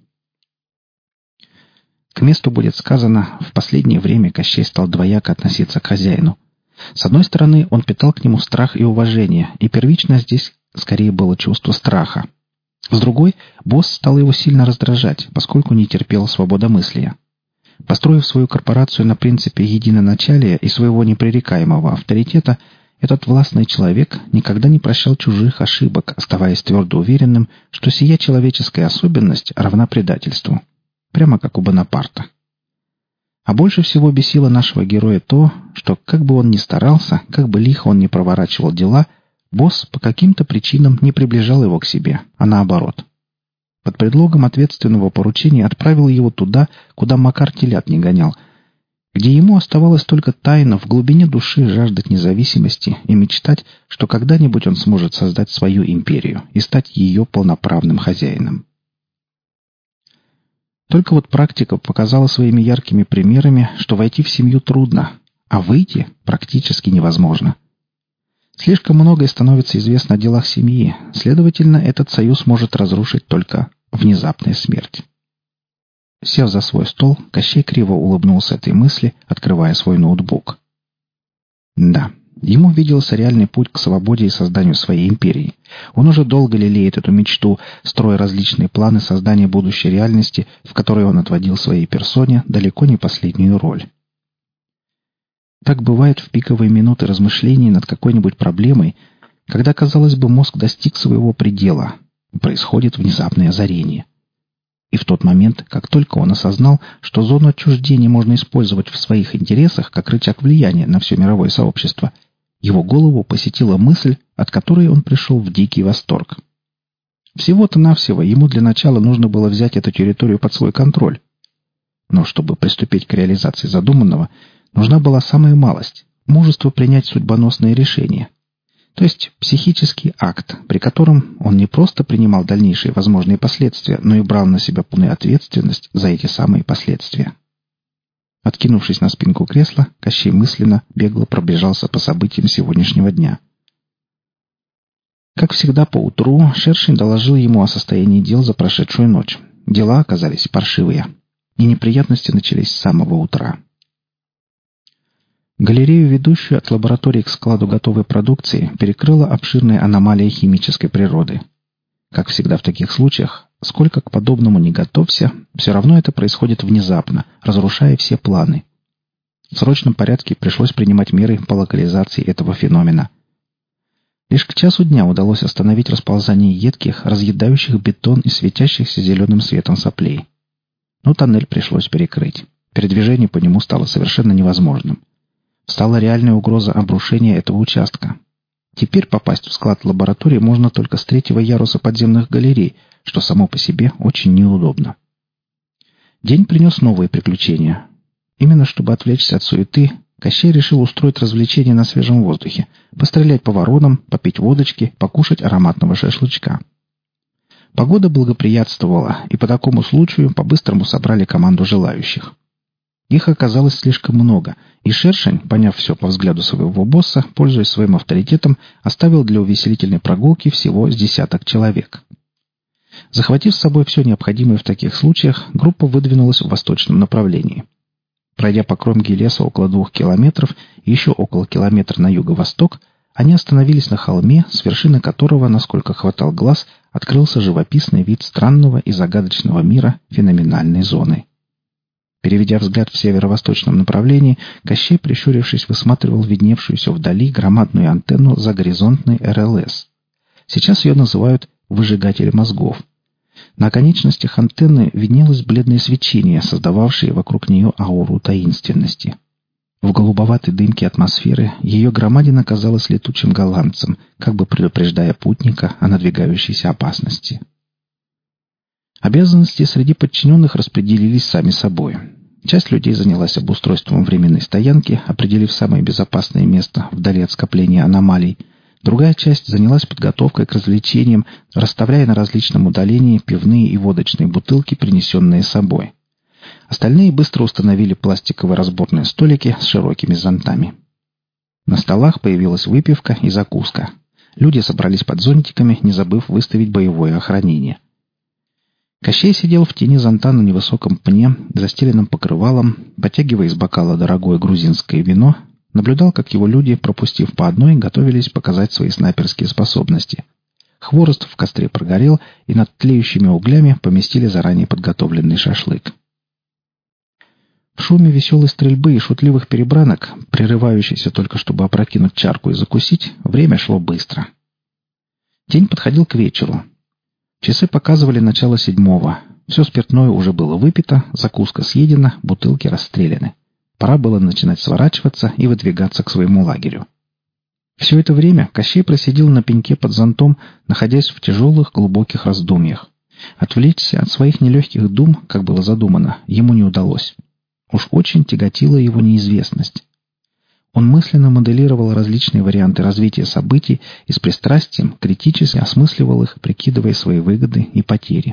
К месту будет сказано, в последнее время Кощей стал двояко относиться к хозяину. С одной стороны, он питал к нему страх и уважение, и первично здесь скорее было чувство страха. С другой, босс стал его сильно раздражать, поскольку не терпел свободомыслия. Построив свою корпорацию на принципе единоначалия и своего непререкаемого авторитета, этот властный человек никогда не прощал чужих ошибок, оставаясь твердо уверенным, что сия человеческая особенность равна предательству. Прямо как у Бонапарта. А больше всего бесило нашего героя то, что, как бы он ни старался, как бы лихо он ни проворачивал дела, босс по каким-то причинам не приближал его к себе, а наоборот. Под предлогом ответственного поручения отправил его туда, куда Макар телят не гонял, где ему оставалось только тайно в глубине души жаждать независимости и мечтать, что когда-нибудь он сможет создать свою империю и стать ее полноправным хозяином. Только вот практика показала своими яркими примерами, что войти в семью трудно, а выйти практически невозможно. Слишком многое становится известно о делах семьи, следовательно, этот союз может разрушить только внезапная смерть. Сев за свой стол, Кощей криво улыбнулся этой мысли, открывая свой ноутбук. Да, ему виделся реальный путь к свободе и созданию своей империи. Он уже долго лелеет эту мечту, строя различные планы создания будущей реальности, в которой он отводил своей персоне далеко не последнюю роль. Так бывает в пиковые минуты размышлений над какой-нибудь проблемой, когда, казалось бы, мозг достиг своего предела, происходит внезапное озарение. И в тот момент, как только он осознал, что зону отчуждения можно использовать в своих интересах как рычаг влияния на все мировое сообщество, его голову посетила мысль, от которой он пришел в дикий восторг. Всего-то навсего ему для начала нужно было взять эту территорию под свой контроль. Но чтобы приступить к реализации задуманного, нужна была самая малость — мужество принять судьбоносные решения. То есть психический акт, при котором он не просто принимал дальнейшие возможные последствия, но и брал на себя полную ответственность за эти самые последствия. Откинувшись на спинку кресла, Кощей мысленно бегло пробежался по событиям сегодняшнего дня. Как всегда поутру, Шершень доложил ему о состоянии дел за прошедшую ночь. Дела оказались паршивые, и неприятности начались с самого утра. Галерею, ведущую от лаборатории к складу готовой продукции, перекрыла обширная аномалия химической природы. Как всегда в таких случаях, сколько к подобному не готовься, все равно это происходит внезапно, разрушая все планы. В срочном порядке пришлось принимать меры по локализации этого феномена. Лишь к часу дня удалось остановить расползание едких, разъедающих бетон и светящихся зеленым светом соплей. Но тоннель пришлось перекрыть. Передвижение по нему стало совершенно невозможным. Стала реальная угроза обрушения этого участка. Теперь попасть в склад лаборатории можно только с 3-го яруса подземных галерей, что само по себе очень неудобно. День принес новые приключения. Именно чтобы отвлечься от суеты, Кощей решил устроить развлечение на свежем воздухе, пострелять по воронам, попить водочки, покушать ароматного шашлычка. Погода благоприятствовала, и по такому случаю по-быстрому собрали команду желающих. Их оказалось слишком много, и Шершень, поняв все по взгляду своего босса, пользуясь своим авторитетом, оставил для увеселительной прогулки всего с 10 человек. Захватив с собой все необходимое в таких случаях, группа выдвинулась в восточном направлении. Пройдя по кромке леса около 2 километров и еще около километра на юго-восток, они остановились на холме, с вершины которого, насколько хватал глаз, открылся живописный вид странного и загадочного мира феноменальной зоны. Переведя взгляд в северо-восточном направлении, Кощей, прищурившись, высматривал видневшуюся вдали громадную антенну загоризонтной РЛС. Сейчас ее называют «выжигатель мозгов». На оконечностях антенны виднелось бледное свечение, создававшее вокруг нее ауру таинственности. В голубоватой дымке атмосферы ее громадина казалась летучим голландцем, как бы предупреждая путника о надвигающейся опасности. Обязанности среди подчиненных распределились сами собой. Часть людей занялась обустройством временной стоянки, определив самое безопасное место вдали от скопления аномалий. Другая часть занялась подготовкой к развлечениям, расставляя на различном удалении пивные и водочные бутылки, принесенные с собой. Остальные быстро установили пластиковые разборные столики с широкими зонтами. На столах появилась выпивка и закуска. Люди собрались под зонтиками, не забыв выставить боевое охранение. Кощей сидел в тени зонта на невысоком пне, застеленном покрывалом, потягивая из бокала дорогое грузинское вино, наблюдал, как его люди, пропустив по одной, готовились показать свои снайперские способности. Хворост в костре прогорел, и над тлеющими углями поместили заранее подготовленный шашлык. В шуме веселой стрельбы и шутливых перебранок, прерывающейся только чтобы опрокинуть чарку и закусить, время шло быстро. День подходил к вечеру. Часы показывали начало 7-го. Все спиртное уже было выпито, закуска съедена, бутылки расстреляны. Пора было начинать сворачиваться и выдвигаться к своему лагерю. Все это время Кощей просидел на пеньке под зонтом, находясь в тяжелых глубоких раздумьях. Отвлечься от своих нелегких дум, как было задумано, ему не удалось. Уж очень тяготила его неизвестность. Он мысленно моделировал различные варианты развития событий и с пристрастием критически осмысливал их, прикидывая свои выгоды и потери.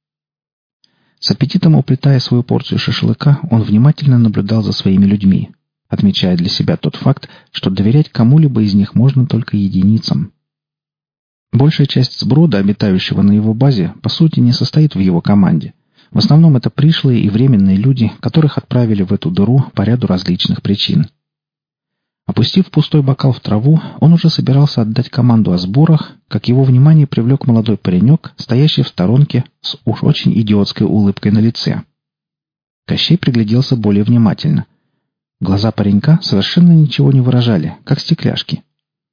С аппетитом уплетая свою порцию шашлыка, он внимательно наблюдал за своими людьми, отмечая для себя тот факт, что доверять кому-либо из них можно только единицам. Большая часть сброда, обитающего на его базе, по сути не состоит в его команде. В основном это пришлые и временные люди, которых отправили в эту дыру по ряду различных причин. Опустив пустой бокал в траву, он уже собирался отдать команду о сборах, как его внимание привлек молодой паренек, стоящий в сторонке с уж очень идиотской улыбкой на лице. Кощей пригляделся более внимательно. Глаза паренька совершенно ничего не выражали, как стекляшки.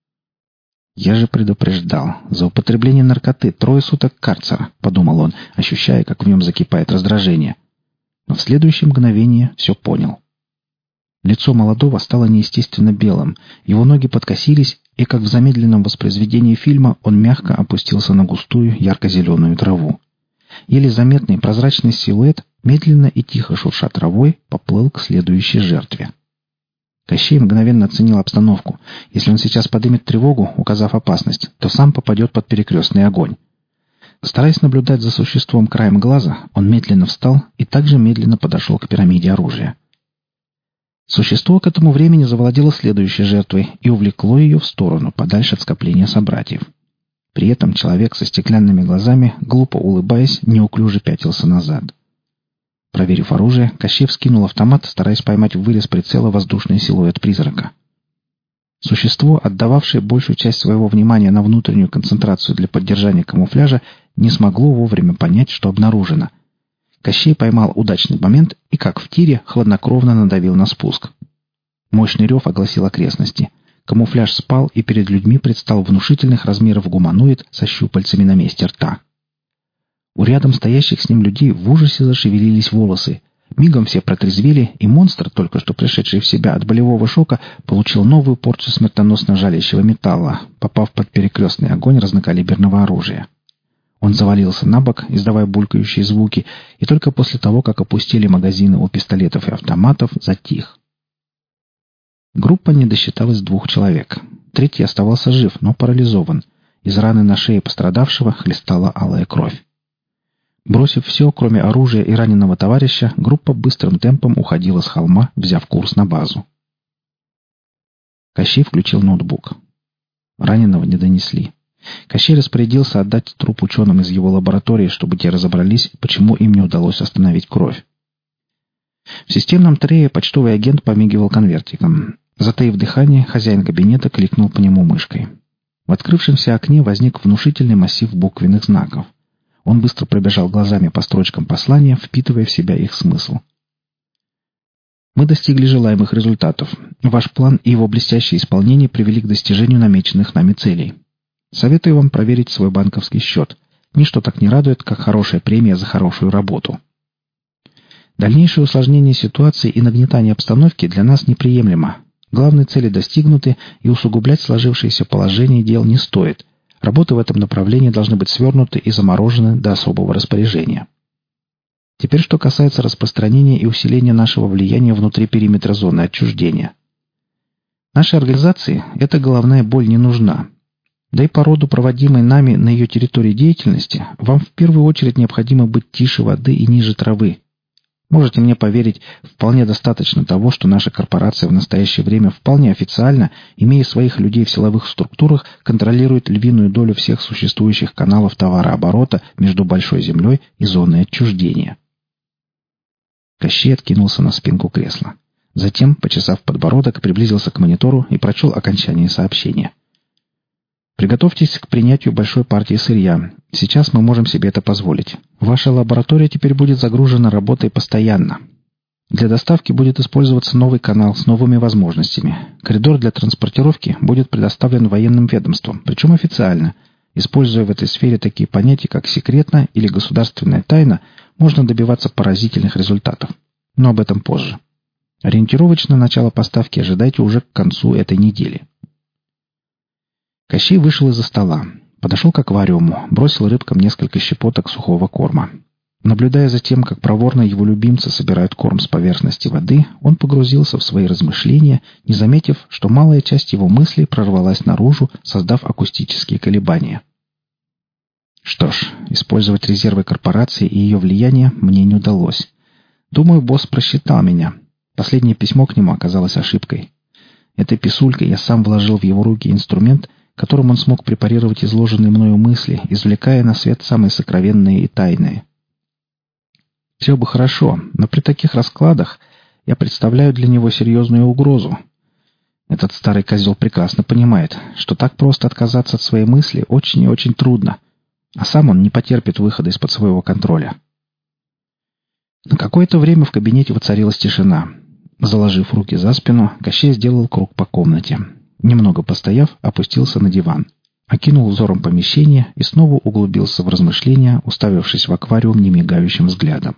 «Я же предупреждал. За употребление наркоты 3 суток карцера», — подумал он, ощущая, как в нем закипает раздражение. Но в следующее мгновение все понял. Лицо молодого стало неестественно белым, его ноги подкосились, и, как в замедленном воспроизведении фильма, он мягко опустился на густую ярко-зеленую траву. Еле заметный прозрачный силуэт, медленно и тихо шурша травой, поплыл к следующей жертве. Кощей мгновенно оценил обстановку. Если он сейчас подымет тревогу, указав опасность, то сам попадет под перекрестный огонь. Стараясь наблюдать за существом краем глаза, он медленно встал и также медленно подошел к пирамиде оружия. Существо к этому времени завладело следующей жертвой и увлекло ее в сторону, подальше от скопления собратьев. При этом человек со стеклянными глазами, глупо улыбаясь, неуклюже пятился назад. Проверив оружие, Кощей вскинул автомат, стараясь поймать в вырез прицела воздушный силуэт призрака. Существо, отдававшее большую часть своего внимания на внутреннюю концентрацию для поддержания камуфляжа, не смогло вовремя понять, что обнаружено. Кощей поймал удачный момент и, как в тире, хладнокровно надавил на спуск. Мощный рев огласил окрестности. Камуфляж спал, и перед людьми предстал внушительных размеров гуманоид со щупальцами на месте рта. У рядом стоящих с ним людей в ужасе зашевелились волосы. Мигом все протрезвели, и монстр, только что пришедший в себя от болевого шока, получил новую порцию смертоносно жалящего металла, попав под перекрестный огонь разнокалиберного оружия. Он завалился на бок, издавая булькающие звуки, и только после того, как опустили магазины у пистолетов и автоматов, затих. Группа не досчиталась 2 человек. Третий оставался жив, но парализован. Из раны на шее пострадавшего хлестала алая кровь. Бросив все, кроме оружия и раненого товарища, группа быстрым темпом уходила с холма, взяв курс на базу. Кощей включил ноутбук. Раненого не донесли. Кощей распорядился отдать труп ученым из его лаборатории, чтобы те разобрались, почему им не удалось остановить кровь. В системном трее почтовый агент помигивал конвертиком. Затаив дыхание, хозяин кабинета кликнул по нему мышкой. В открывшемся окне возник внушительный массив буквенных знаков. Он быстро пробежал глазами по строчкам послания, впитывая в себя их смысл. Мы достигли желаемых результатов. Ваш план и его блестящее исполнение привели к достижению намеченных нами целей. Советую вам проверить свой банковский счет. Ничто так не радует, как хорошая премия за хорошую работу. Дальнейшее усложнение ситуации и нагнетание обстановки для нас неприемлемо. Главные цели достигнуты, и усугублять сложившееся положение дел не стоит. Работы в этом направлении должны быть свернуты и заморожены до особого распоряжения. Теперь, что касается распространения и усиления нашего влияния внутри периметра зоны отчуждения. Нашей организации эта головная боль не нужна. Да и по роду проводимой нами на ее территории деятельности вам в первую очередь необходимо быть тише воды и ниже травы. Можете мне поверить, вполне достаточно того, что наша корпорация в настоящее время вполне официально, имея своих людей в силовых структурах, контролирует львиную долю всех существующих каналов товарооборота между Большой Землей и зоной отчуждения. Кощей откинулся на спинку кресла. Затем, почесав подбородок, приблизился к монитору и прочел окончание сообщения. Приготовьтесь к принятию большой партии сырья. Сейчас мы можем себе это позволить. Ваша лаборатория теперь будет загружена работой постоянно. Для доставки будет использоваться новый канал с новыми возможностями. Коридор для транспортировки будет предоставлен военным ведомствам, причем официально. Используя в этой сфере такие понятия, как секретно или государственная тайна, можно добиваться поразительных результатов. Но об этом позже. Ориентировочно начало поставки ожидайте уже к концу этой недели. Кощей вышел из-за стола, подошел к аквариуму, бросил рыбкам несколько щепоток сухого корма. Наблюдая за тем, как проворно его любимцы собирают корм с поверхности воды, он погрузился в свои размышления, не заметив, что малая часть его мыслей прорвалась наружу, создав акустические колебания. Что ж, использовать резервы корпорации и ее влияние мне не удалось. Думаю, босс просчитал меня. Последнее письмо к нему оказалось ошибкой. Этой писулькой я сам вложил в его руки инструмент, которым он смог препарировать изложенные мною мысли, извлекая на свет самые сокровенные и тайные. Все бы хорошо, но при таких раскладах я представляю для него серьезную угрозу. Этот старый козел прекрасно понимает, что так просто отказаться от своей мысли очень и очень трудно, а сам он не потерпит выхода из-под своего контроля. На какое-то время в кабинете воцарилась тишина. Заложив руки за спину, Кощей сделал круг по комнате. Немного постояв, опустился на диван. Окинул взором помещение и снова углубился в размышления, уставившись в аквариум немигающим взглядом.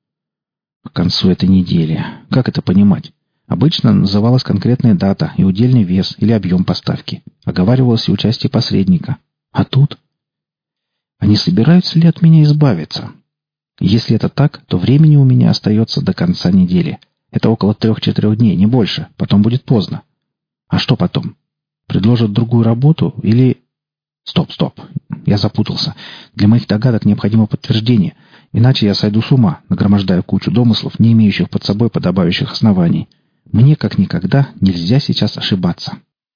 К концу этой недели. Как это понимать? Обычно называлась конкретная дата и удельный вес или объем поставки. Оговаривалось и участие посредника. А тут? Они собираются ли от меня избавиться? Если это так, то времени у меня остается до конца недели. Это около 3-4 дней, не больше. Потом будет поздно. А что потом? Предложат другую работу или... Стоп. Я запутался. Для моих догадок необходимо подтверждение. Иначе я сойду с ума, нагромождая кучу домыслов, не имеющих под собой подобающих оснований. Мне, как никогда, нельзя сейчас ошибаться.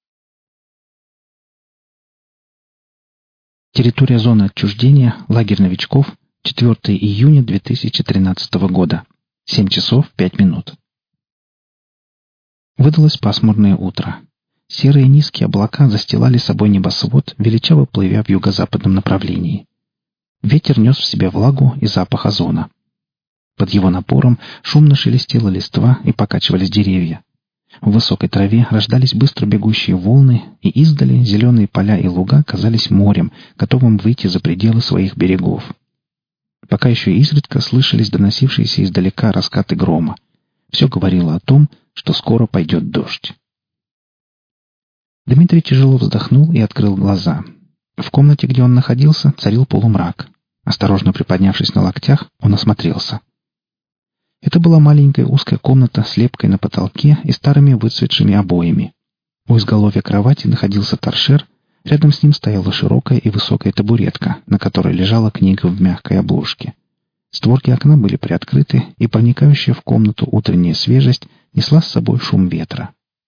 Территория зоны отчуждения, лагерь новичков, 4 июня 2013 года. 7 часов 5 минут. Выдалось пасмурное утро. Серые низкие облака застилали собой небосвод, величаво плывя в юго-западном направлении. Ветер нес в себе влагу и запах озона. Под его напором шумно шелестела листва и покачивались деревья. В высокой траве рождались быстро бегущие волны, и издали зеленые поля и луга казались морем, готовым выйти за пределы своих берегов. Пока еще изредка слышались доносившиеся издалека раскаты грома. Все говорило о том, что скоро пойдет дождь. Дмитрий тяжело вздохнул и открыл глаза. В комнате, где он находился, царил полумрак. Осторожно приподнявшись на локтях, он осмотрелся. Это была маленькая узкая комната с лепкой на потолке и старыми выцветшими обоями. У изголовья кровати находился торшер, рядом с ним стояла широкая и высокая табуретка, на которой лежала книга в мягкой обложке. Створки окна были приоткрыты, и проникающая в комнату утренняя свежесть несла с собой шум ветра.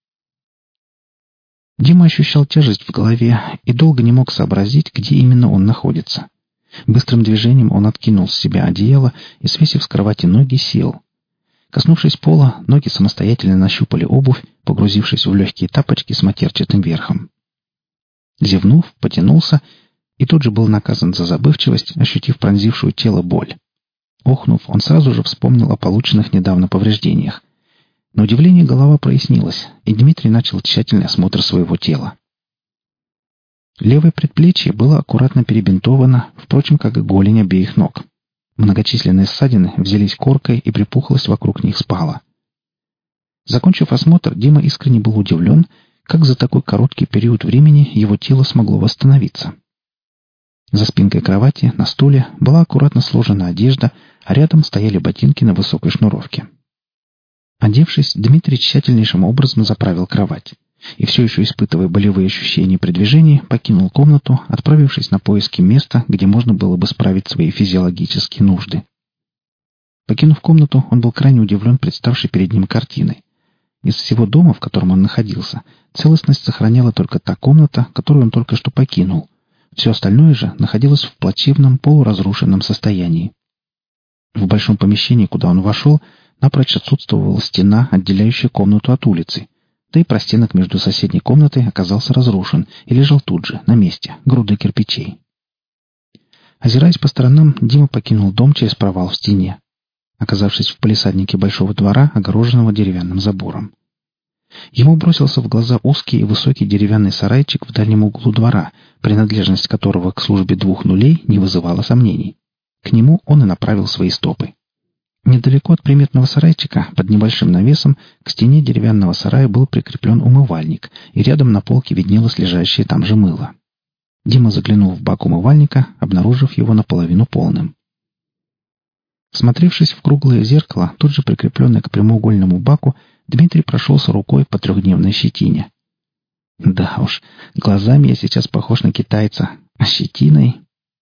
Дима ощущал тяжесть в голове и долго не мог сообразить, где именно он находится. Быстрым движением он откинул с себя одеяло и, свесив с кровати ноги, сел. Коснувшись пола, ноги самостоятельно нащупали обувь, погрузившись в легкие тапочки с матерчатым верхом. Зевнув, потянулся и тут же был наказан за забывчивость, ощутив пронзившую тело боль. Охнув, он сразу же вспомнил о полученных недавно повреждениях. На удивление голова прояснилась, и Дмитрий начал тщательный осмотр своего тела. Левое предплечье было аккуратно перебинтовано, впрочем, как и голень обеих ног. Многочисленные ссадины взялись коркой, и припухлость вокруг них спала. Закончив осмотр, Дима искренне был удивлен, как за такой короткий период времени его тело смогло восстановиться. За спинкой кровати, на стуле, была аккуратно сложена одежда, а рядом стояли ботинки на высокой шнуровке. Одевшись, Дмитрий тщательнейшим образом заправил кровать и, все еще испытывая болевые ощущения при движении, покинул комнату, отправившись на поиски места, где можно было бы справить свои физиологические нужды. Покинув комнату, он был крайне удивлен представшей перед ним картиной. Из всего дома, в котором он находился, целостность сохраняла только та комната, которую он только что покинул. Все остальное же находилось в плачевном, полуразрушенном состоянии. В большом помещении, куда он вошел, напрочь отсутствовала стена, отделяющая комнату от улицы, да и простенок между соседней комнатой оказался разрушен и лежал тут же, на месте, грудой кирпичей. Озираясь по сторонам, Дима покинул дом через провал в стене, оказавшись в палисаднике большого двора, огороженного деревянным забором. Ему бросился в глаза узкий и высокий деревянный сарайчик в дальнем углу двора, принадлежность которого к службе 2 нулей не вызывала сомнений. К нему он и направил свои стопы. Недалеко от приметного сарайчика, под небольшим навесом, к стене деревянного сарая был прикреплен умывальник, и рядом на полке виднелось лежащее там же мыло. Дима заглянул в бак умывальника, обнаружив его наполовину полным. Всмотревшись в круглое зеркало, тут же прикрепленное к прямоугольному баку, Дмитрий прошелся рукой по 3-дневной щетине. Да уж, глазами я сейчас похож на китайца, а щетиной...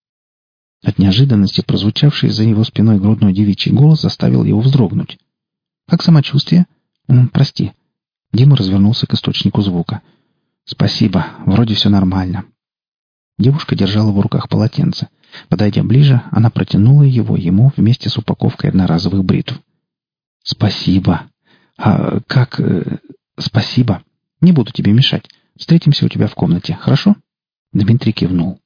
От неожиданности прозвучавший за его спиной грудной девичий голос заставил его вздрогнуть. «Как самочувствие?» «Прости». Дима развернулся к источнику звука. «Спасибо, вроде все нормально». Девушка держала в руках полотенце. Подойдя ближе, она протянула его ему вместе с упаковкой одноразовых бритв. «Спасибо». «А как...» «Спасибо. Не буду тебе мешать. Встретимся у тебя в комнате, хорошо?» Дмитрий кивнул.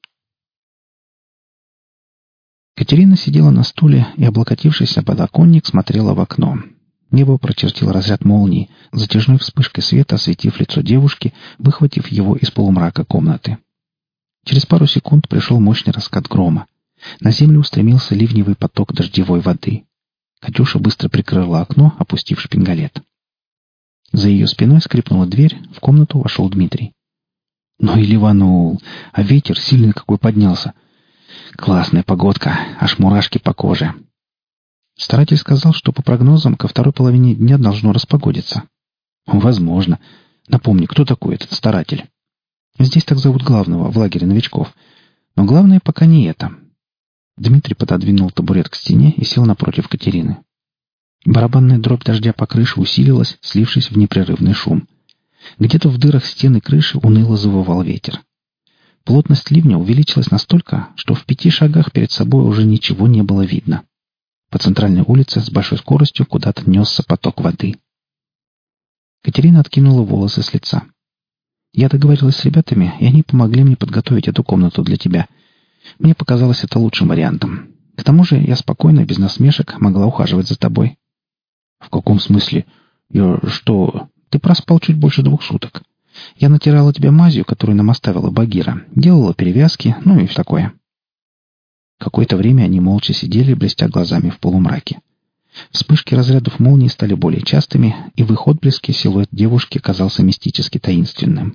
Катерина сидела на стуле и, облокотившись на подоконник, смотрела в окно. Небо прочертил разряд молнии, затяжной вспышкой света осветив лицо девушки, выхватив его из полумрака комнаты. Через пару секунд пришел мощный раскат грома. На землю устремился ливневый поток дождевой воды. Катюша быстро прикрыла окно, опустив шпингалет. За ее спиной скрипнула дверь, в комнату вошел Дмитрий. Ну и ливанул, а ветер сильный какой поднялся. Классная погодка, аж мурашки по коже. Старатель сказал, что по прогнозам ко второй половине дня должно распогодиться. Возможно. Напомни, кто такой этот старатель? Здесь так зовут главного в лагере новичков. Но главное пока не это. Дмитрий пододвинул табурет к стене и сел напротив Катерины. Барабанная дробь дождя по крыше усилилась, слившись в непрерывный шум. Где-то в дырах стены крыши уныло завывал ветер. Плотность ливня увеличилась настолько, что в 5 шагах перед собой уже ничего не было видно. По центральной улице с большой скоростью куда-то несся поток воды. Катерина откинула волосы с лица. «Я договорилась с ребятами, и они помогли мне подготовить эту комнату для тебя. Мне показалось это лучшим вариантом. К тому же я спокойно, без насмешек, могла ухаживать за тобой». «В каком смысле? Я что? Ты проспал чуть больше 2 суток. Я натирала тебя мазью, которую нам оставила Багира, делала перевязки, ну и все такое». Какое-то время они молча сидели, блестя глазами в полумраке. Вспышки разрядов молнии стали более частыми, и в их отблеске силуэт девушки казался мистически таинственным.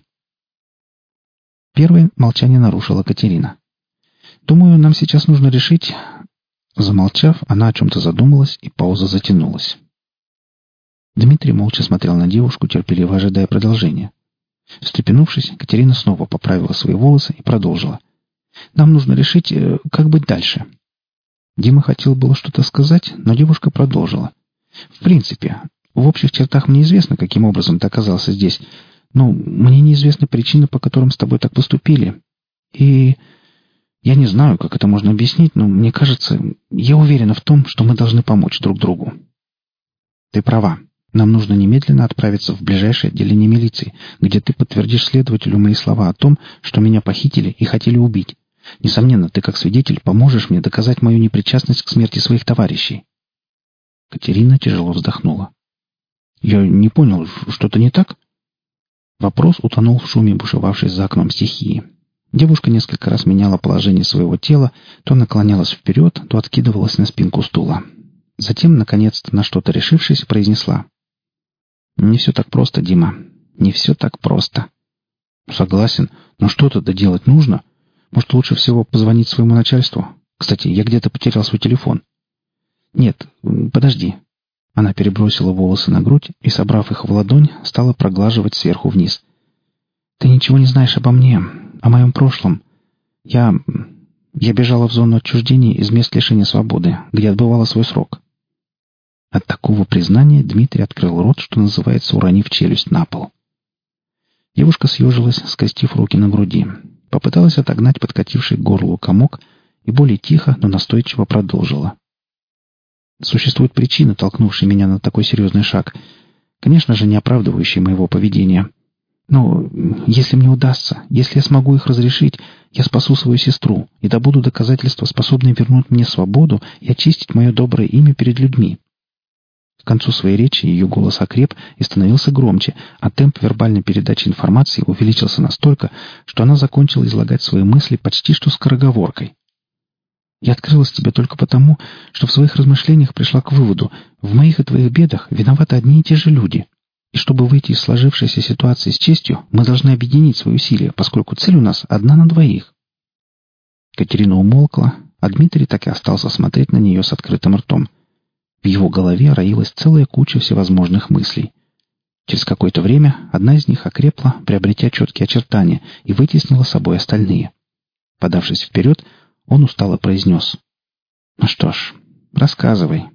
Первое молчание нарушила Катерина. «Думаю, нам сейчас нужно решить...» Замолчав, она о чем-то задумалась, и пауза затянулась. Дмитрий молча смотрел на девушку, терпеливо ожидая продолжения. Встрепенувшись, Катерина снова поправила свои волосы и продолжила. «Нам нужно решить, как быть дальше». Дима хотел было что-то сказать, но девушка продолжила. «В принципе, в общих чертах мне известно, каким образом ты оказался здесь, но мне неизвестны причины, по которым с тобой так поступили. И я не знаю, как это можно объяснить, но мне кажется, я уверена в том, что мы должны помочь друг другу». Ты права. Нам нужно немедленно отправиться в ближайшее отделение милиции, где ты подтвердишь следователю мои слова о том, что меня похитили и хотели убить. Несомненно, ты как свидетель поможешь мне доказать мою непричастность к смерти своих товарищей». Катерина тяжело вздохнула. «Я не понял, что-то не так?» Вопрос утонул в шуме, бушевавшей за окном стихии. Девушка несколько раз меняла положение своего тела, то наклонялась вперед, то откидывалась на спинку стула. Затем, наконец-то, на что-то решившись, произнесла: «Не все так просто, Дима. Не все так просто». «Согласен. Но что-то доделать нужно. Может, лучше всего позвонить своему начальству? Кстати, я где-то потерял свой телефон». «Нет, подожди». Она перебросила волосы на грудь и, собрав их в ладонь, стала проглаживать сверху вниз. «Ты ничего не знаешь обо мне, о моем прошлом. Я бежала в зону отчуждения из мест лишения свободы, где отбывала свой срок». От такого признания Дмитрий открыл рот, что называется, уронив челюсть на пол. Девушка съежилась, скрестив руки на груди. Попыталась отогнать подкативший к горлу комок и более тихо, но настойчиво продолжила. «Существуют причины, толкнувшие меня на такой серьезный шаг. Конечно же, не оправдывающие моего поведения. Но если мне удастся, если я смогу их разрешить, я спасу свою сестру и добуду доказательства, способные вернуть мне свободу и очистить мое доброе имя перед людьми». К концу своей речи ее голос окреп и становился громче, а темп вербальной передачи информации увеличился настолько, что она закончила излагать свои мысли почти что скороговоркой. «Я открылась тебе только потому, что в своих размышлениях пришла к выводу: в моих и твоих бедах виноваты одни и те же люди. И чтобы выйти из сложившейся ситуации с честью, мы должны объединить свои усилия, поскольку цель у нас одна на двоих». Катерина умолкла, а Дмитрий так и остался смотреть на нее с открытым ртом. В его голове роилась целая куча всевозможных мыслей. Через какое-то время одна из них окрепла, приобретя четкие очертания, и вытеснила собой остальные. Подавшись вперед, он устало произнес: «Ну что ж, рассказывай».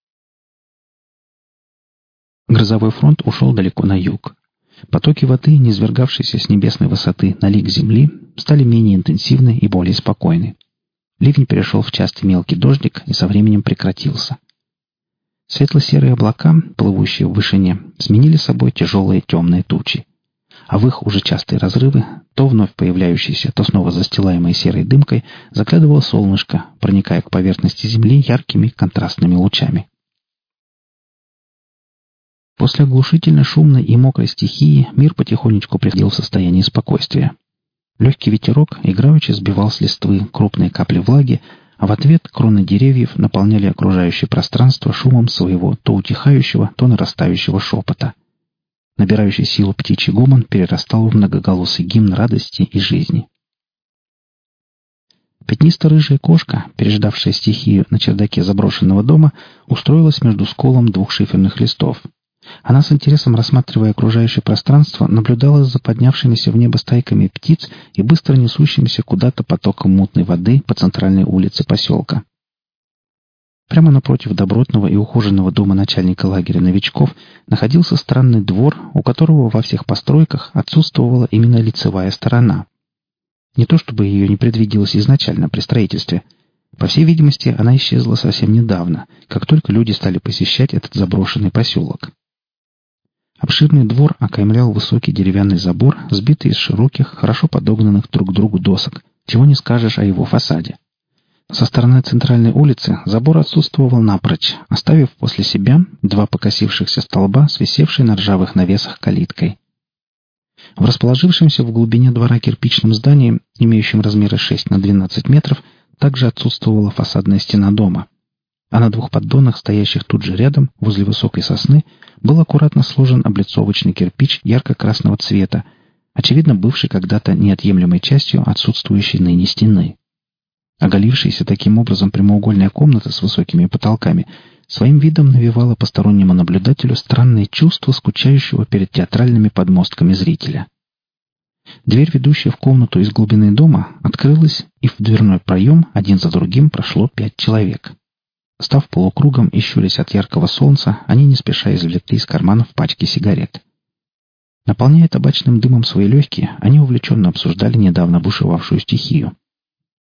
Грозовой фронт ушел далеко на юг. Потоки воды, низвергавшиеся с небесной высоты на лик земли, стали менее интенсивны и более спокойны. Ливень перешел в частый мелкий дождик и со временем прекратился. Светло-серые облака, плывущие в вышине, сменили собой тяжелые темные тучи. А в их уже частые разрывы, то вновь появляющиеся, то снова застилаемые серой дымкой, заглядывало солнышко, проникая к поверхности земли яркими контрастными лучами. После оглушительно шумной и мокрой стихии мир потихонечку приходил в состояние спокойствия. Легкий ветерок играючи сбивал с листвы крупные капли влаги, а в ответ кроны деревьев наполняли окружающее пространство шумом своего то утихающего, то нарастающего шепота. Набирающий силу птичий гомон перерастал в многоголосый гимн радости и жизни. Пятнисто-рыжая кошка, переждавшая стихию на чердаке заброшенного дома, устроилась между сколом двух шиферных листов. Она с интересом, рассматривая окружающее пространство, наблюдала за поднявшимися в небо стайками птиц и быстро несущимися куда-то потоком мутной воды по центральной улице поселка. Прямо напротив добротного и ухоженного дома начальника лагеря новичков находился странный двор, у которого во всех постройках отсутствовала именно лицевая сторона. Не то чтобы ее не предвиделось изначально при строительстве. По всей видимости, она исчезла совсем недавно, как только люди стали посещать этот заброшенный поселок. Обширный двор окаймлял высокий деревянный забор, сбитый из широких, хорошо подогнанных друг к другу досок. Чего не скажешь о его фасаде. Со стороны центральной улицы забор отсутствовал напрочь, оставив после себя два покосившихся столба с висевшей на ржавых навесах калиткой. В расположившемся в глубине двора кирпичном здании, имеющем размеры 6 на 12 метров, также отсутствовала фасадная стена дома. А на двух поддонах, стоящих тут же рядом, возле высокой сосны, был аккуратно сложен облицовочный кирпич ярко-красного цвета, очевидно бывший когда-то неотъемлемой частью отсутствующей ныне стены. Оголившаяся таким образом прямоугольная комната с высокими потолками своим видом навевала постороннему наблюдателю странное чувство скучающего перед театральными подмостками зрителя. Дверь, ведущая в комнату из глубины дома, открылась, и в дверной проем один за другим прошло 5 человек. Став полукругом и щурясь от яркого солнца, они не спеша извлекли из карманов пачки сигарет. Наполняя табачным дымом свои легкие, они увлеченно обсуждали недавно бушевавшую стихию.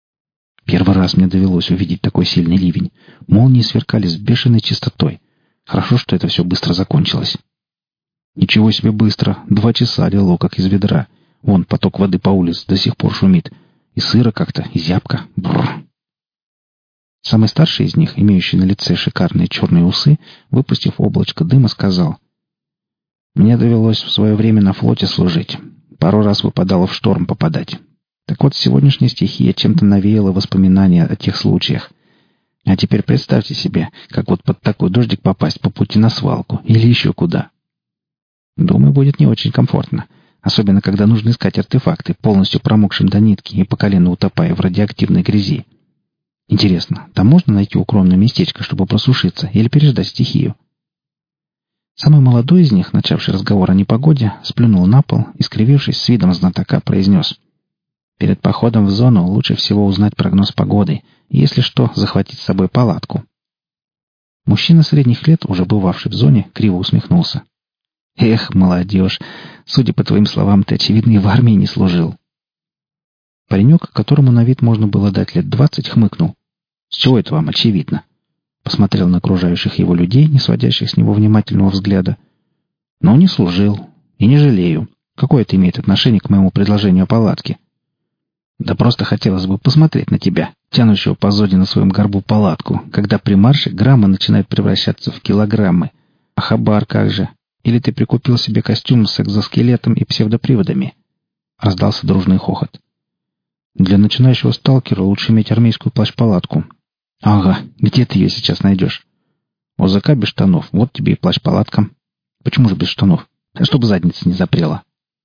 «Первый раз мне довелось увидеть такой сильный ливень. Молнии сверкали с бешеной частотой. Хорошо, что это все быстро закончилось. Ничего себе быстро. 2 часа лило, как из ведра. Вон, поток воды по улице до сих пор шумит. И сыро как-то, и зябко. Бррр. Самый старший из них, имеющий на лице шикарные черные усы, выпустив облачко дыма, сказал: «Мне довелось в свое время на флоте служить. Пару раз выпадало в шторм попадать. Так вот, сегодняшняя стихия чем-то навеяла воспоминания о тех случаях. А теперь представьте себе, как вот под такой дождик попасть по пути на свалку или еще куда. Думаю, будет не очень комфортно. Особенно, когда нужно искать артефакты, полностью промокшим до нитки и по колено утопая в радиоактивной грязи. Интересно, там можно найти укромное местечко, чтобы просушиться или переждать стихию?» Самый молодой из них, начавший разговор о непогоде, сплюнул на пол и, скривившись с видом знатока, произнес: «Перед походом в зону лучше всего узнать прогноз погоды и, если что, захватить с собой палатку». Мужчина средних лет, уже бывавший в зоне, криво усмехнулся. «Эх, молодежь, судя по твоим словам, ты, очевидно, и в армии не служил». Паренек, которому на вид можно было дать лет 20, хмыкнул. «С чего это вам очевидно?» Посмотрел на окружающих его людей, не сводящих с него внимательного взгляда. «Но не служил. И не жалею. Какое это имеет отношение к моему предложению о палатке?» «Да просто хотелось бы посмотреть на тебя, тянущего по зоне на своем горбу палатку, когда при марше граммы начинают превращаться в килограммы. А хабар как же? Или ты прикупил себе костюм с экзоскелетом и псевдоприводами?» Раздался дружный хохот. «Для начинающего сталкера лучше иметь армейскую плащ-палатку». «Ага, где ты ее сейчас найдешь?» «У ОЗК без штанов, вот тебе и плащ-палатка». «Почему же без штанов?» «Да чтобы задница не запрела».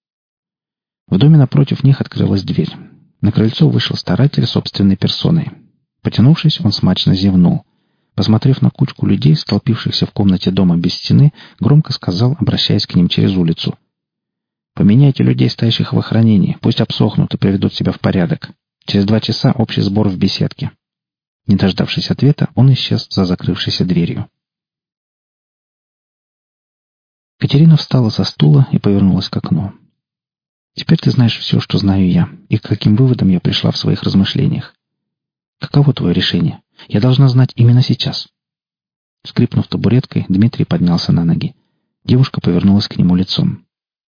В доме напротив них открылась дверь. На крыльцо вышел старатель собственной персоной. Потянувшись, он смачно зевнул. Посмотрев на кучку людей, столпившихся в комнате дома без стены, громко сказал, обращаясь к ним через улицу: «Поменяйте людей, стоящих в охранении. Пусть обсохнут и приведут себя в порядок. Через 2 часа общий сбор в беседке». Не дождавшись ответа, он исчез за закрывшейся дверью. Катерина встала со стула и повернулась к окну. «Теперь ты знаешь все, что знаю я, и к каким выводам я пришла в своих размышлениях. Каково твое решение? Я должна знать именно сейчас». Скрипнув табуреткой, Дмитрий поднялся на ноги. Девушка повернулась к нему лицом.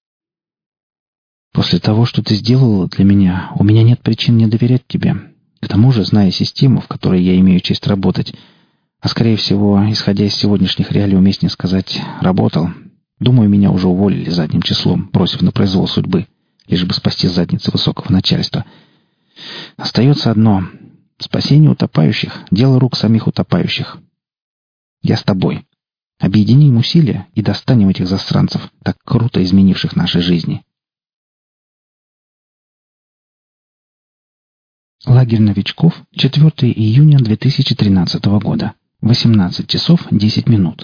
«После того, что ты сделала для меня, у меня нет причин не доверять тебе. К тому же, зная систему, в которой я имею честь работать, а, скорее всего, исходя из сегодняшних реалий, уместнее сказать, работал, думаю, меня уже уволили задним числом, бросив на произвол судьбы, лишь бы спасти задницы высокого начальства. Остается одно — спасение утопающих — дело рук самих утопающих. Я с тобой. Объединим усилия и достанем этих засранцев, так круто изменивших наши жизни». Лагерь новичков, 4 июня 2013 года, 18 часов 10 минут.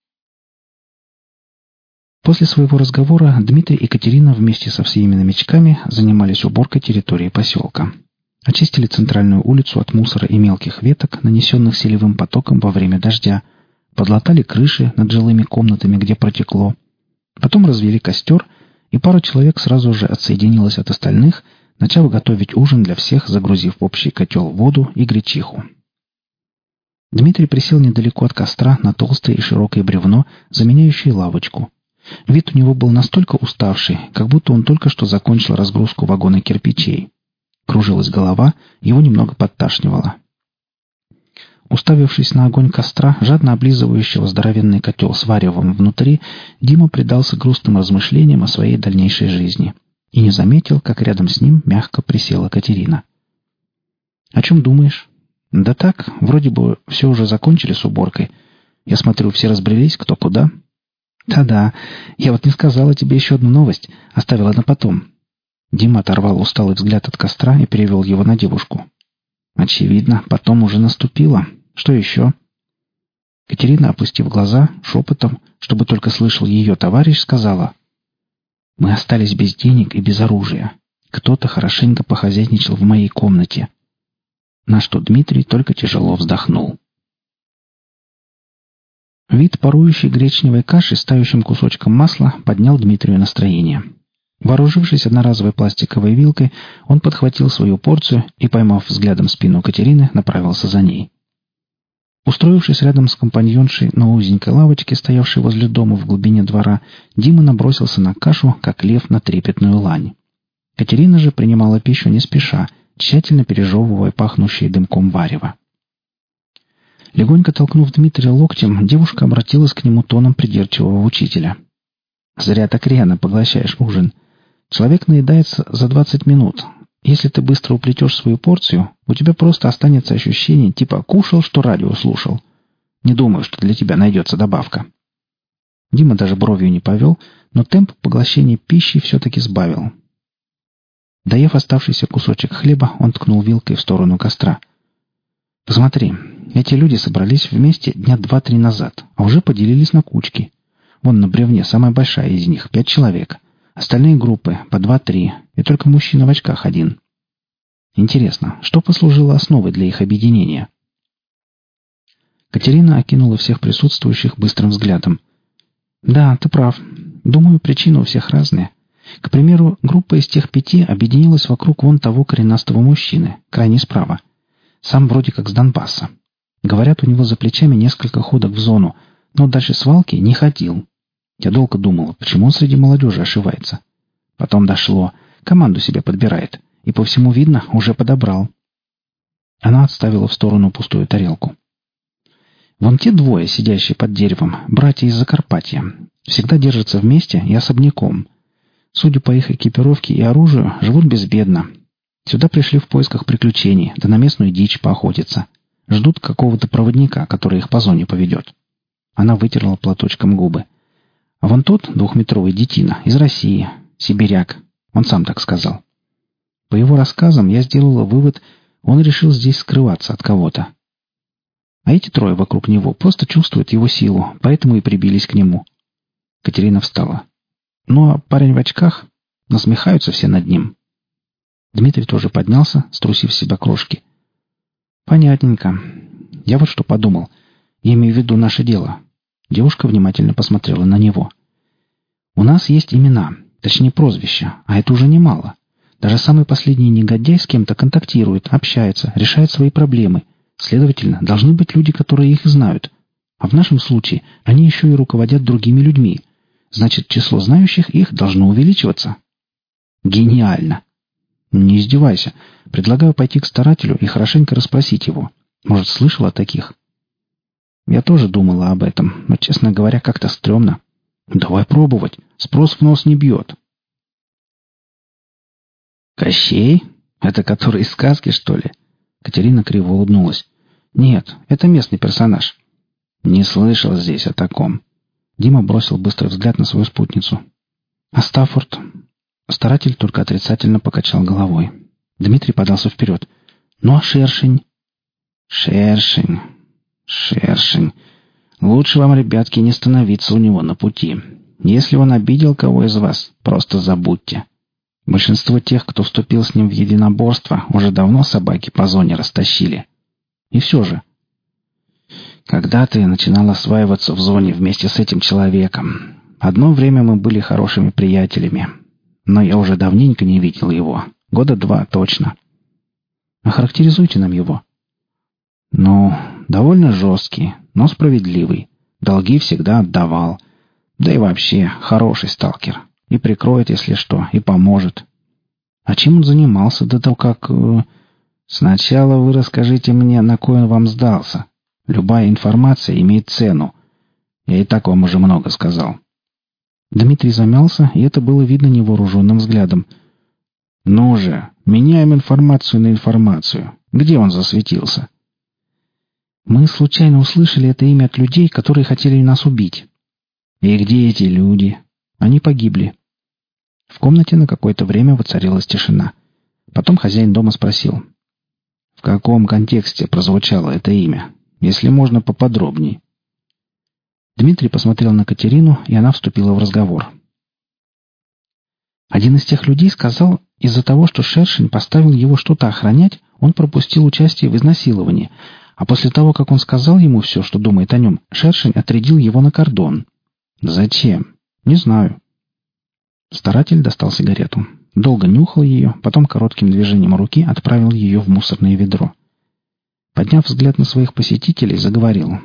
После своего разговора Дмитрий и Катерина вместе со всеми новичками занимались уборкой территории поселка. Очистили центральную улицу от мусора и мелких веток, нанесенных селевым потоком во время дождя, подлатали крыши над жилыми комнатами, где протекло. Потом развели костер, и пара человек сразу же отсоединилась от остальных, начав готовить ужин для всех, загрузив в общий котел воду и гречиху. Дмитрий присел недалеко от костра на толстое и широкое бревно, заменяющее лавочку. Вид у него был настолько уставший, как будто он только что закончил разгрузку вагона кирпичей. Кружилась голова, его немного подташнивало. Уставившись на огонь костра, жадно облизывающего здоровенный котел с варевом внутри, Дима предался грустным размышлениям о своей дальнейшей жизни и не заметил, как рядом с ним мягко присела Катерина. «О чем думаешь?» «Да так, вроде бы все уже закончили с уборкой. Я смотрю, все разбрелись, кто куда». «Да-да, я вот не сказала тебе еще одну новость, оставила на потом». Дима оторвал усталый взгляд от костра и перевел его на девушку. «Очевидно, потом уже наступило. Что еще?» Катерина, опустив глаза, шепотом, чтобы только слышал ее товарищ, сказала: «Мы остались без денег и без оружия. Кто-то хорошенько похозяйничал в моей комнате». На что Дмитрий только тяжело вздохнул. Вид парующей гречневой каши с тающим кусочком масла поднял Дмитрию настроение. Вооружившись одноразовой пластиковой вилкой, он подхватил свою порцию и, поймав взглядом спину Катерины, направился за ней. Устроившись рядом с компаньоншей на узенькой лавочке, стоявшей возле дома в глубине двора, Дима набросился на кашу, как лев на трепетную лань. Катерина же принимала пищу не спеша, тщательно пережевывая пахнущее дымком варево. Легонько толкнув Дмитрия локтем, девушка обратилась к нему тоном придирчивого учителя. «Зря так рьяно поглощаешь ужин. Человек наедается за 20 минут. Если ты быстро уплетешь свою порцию, у тебя просто останется ощущение, типа кушал, что радио слушал. Не думаю, что для тебя найдется добавка». Дима даже бровью не повел, но темп поглощения пищи все-таки сбавил. Доев оставшийся кусочек хлеба, он ткнул вилкой в сторону костра. «Посмотри, эти люди собрались вместе дня 2-3 назад, а уже поделились на кучки. Вон на бревне самая большая из них, 5 человек. Остальные группы по 2-3, и только мужчина в очках один. Интересно, что послужило основой для их объединения?» Катерина окинула всех присутствующих быстрым взглядом. «Да, ты прав. Думаю, причины у всех разные. К примеру, группа из тех 5 объединилась вокруг вон того коренастого мужчины, крайне справа. Сам вроде как с Донбасса. Говорят, у него за плечами несколько ходок в зону, но дальше свалки не ходил. Я долго думала, почему он среди молодежи ошивается. Потом дошло. Команду себе подбирает. И по всему видно, уже подобрал». Она отставила в сторону пустую тарелку. «Вон те двое, сидящие под деревом, братья из Закарпатья, всегда держатся вместе и особняком. Судя по их экипировке и оружию, живут безбедно. Сюда пришли в поисках приключений, да на местную дичь поохотиться. Ждут какого-то проводника, который их по зоне поведет». Она вытерла платочком губы. «А вон тот, 2-метровый детина, из России, сибиряк. Он сам так сказал. По его рассказам я сделала вывод, он решил здесь скрываться от кого-то. А эти 3 вокруг него просто чувствуют его силу, поэтому и прибились к нему». Катерина встала. «Ну а парень в очках? Насмехаются все над ним». Дмитрий тоже поднялся, струсив с себя крошки. «Понятненько. Я вот что подумал. Я имею в виду наше дело». Девушка внимательно посмотрела на него. «У нас есть имена, точнее прозвища, а это уже немало. Даже самый последний негодяй с кем-то контактирует, общается, решает свои проблемы. Следовательно, должны быть люди, которые их знают. А в нашем случае они еще и руководят другими людьми. Значит, число знающих их должно увеличиваться». «Гениально!» «Не издевайся. Предлагаю пойти к старателю и хорошенько расспросить его. Может, слышал о таких?» «Я тоже думала об этом, но, честно говоря, как-то стрёмно». «Давай пробовать. Спрос в нос не бьет». «Кощей? Это который из сказки, что ли?» Катерина криво улыбнулась. «Нет, это местный персонаж». «Не слышал здесь о таком». Дима бросил быстрый взгляд на свою спутницу. «А Стаффорд?» Старатель только отрицательно покачал головой. Дмитрий подался вперед. «Ну а шершень?» «Шершень. Лучше вам, ребятки, не становиться у него на пути. Если он обидел кого из вас, просто забудьте. Большинство тех, кто вступил с ним в единоборство, уже давно собаки по зоне растащили. И все же. Когда ты начинал осваиваться в зоне вместе с этим человеком, одно время мы были хорошими приятелями, но я уже давненько не видел его. 2 года точно. Охарактеризуйте нам его». «Ну, довольно жесткий, но справедливый. Долги всегда отдавал. Да и вообще, хороший сталкер. И прикроет, если что, и поможет». «А чем он занимался до того, как...» «Сначала вы расскажите мне, на кой он вам сдался. Любая информация имеет цену. Я и так вам уже много сказал». Дмитрий замялся, и это было видно невооруженным взглядом. «Ну же, меняем информацию на информацию. Где он засветился?» «Мы случайно услышали это имя от людей, которые хотели нас убить». «И где эти люди?» «Они погибли». В комнате на какое-то время воцарилась тишина. Потом хозяин дома спросил. «В каком контексте прозвучало это имя? Если можно, поподробней». Дмитрий посмотрел на Катерину, и она вступила в разговор. Один из тех людей сказал, из-за того, что Шершень поставил его что-то охранять, он пропустил участие в изнасиловании, а после того, как он сказал ему все, что думает о нем, Шершень отрядил его на кордон. «Зачем? Не знаю». Старатель достал сигарету. Долго нюхал ее, потом коротким движением руки отправил ее в мусорное ведро. Подняв взгляд на своих посетителей, заговорил.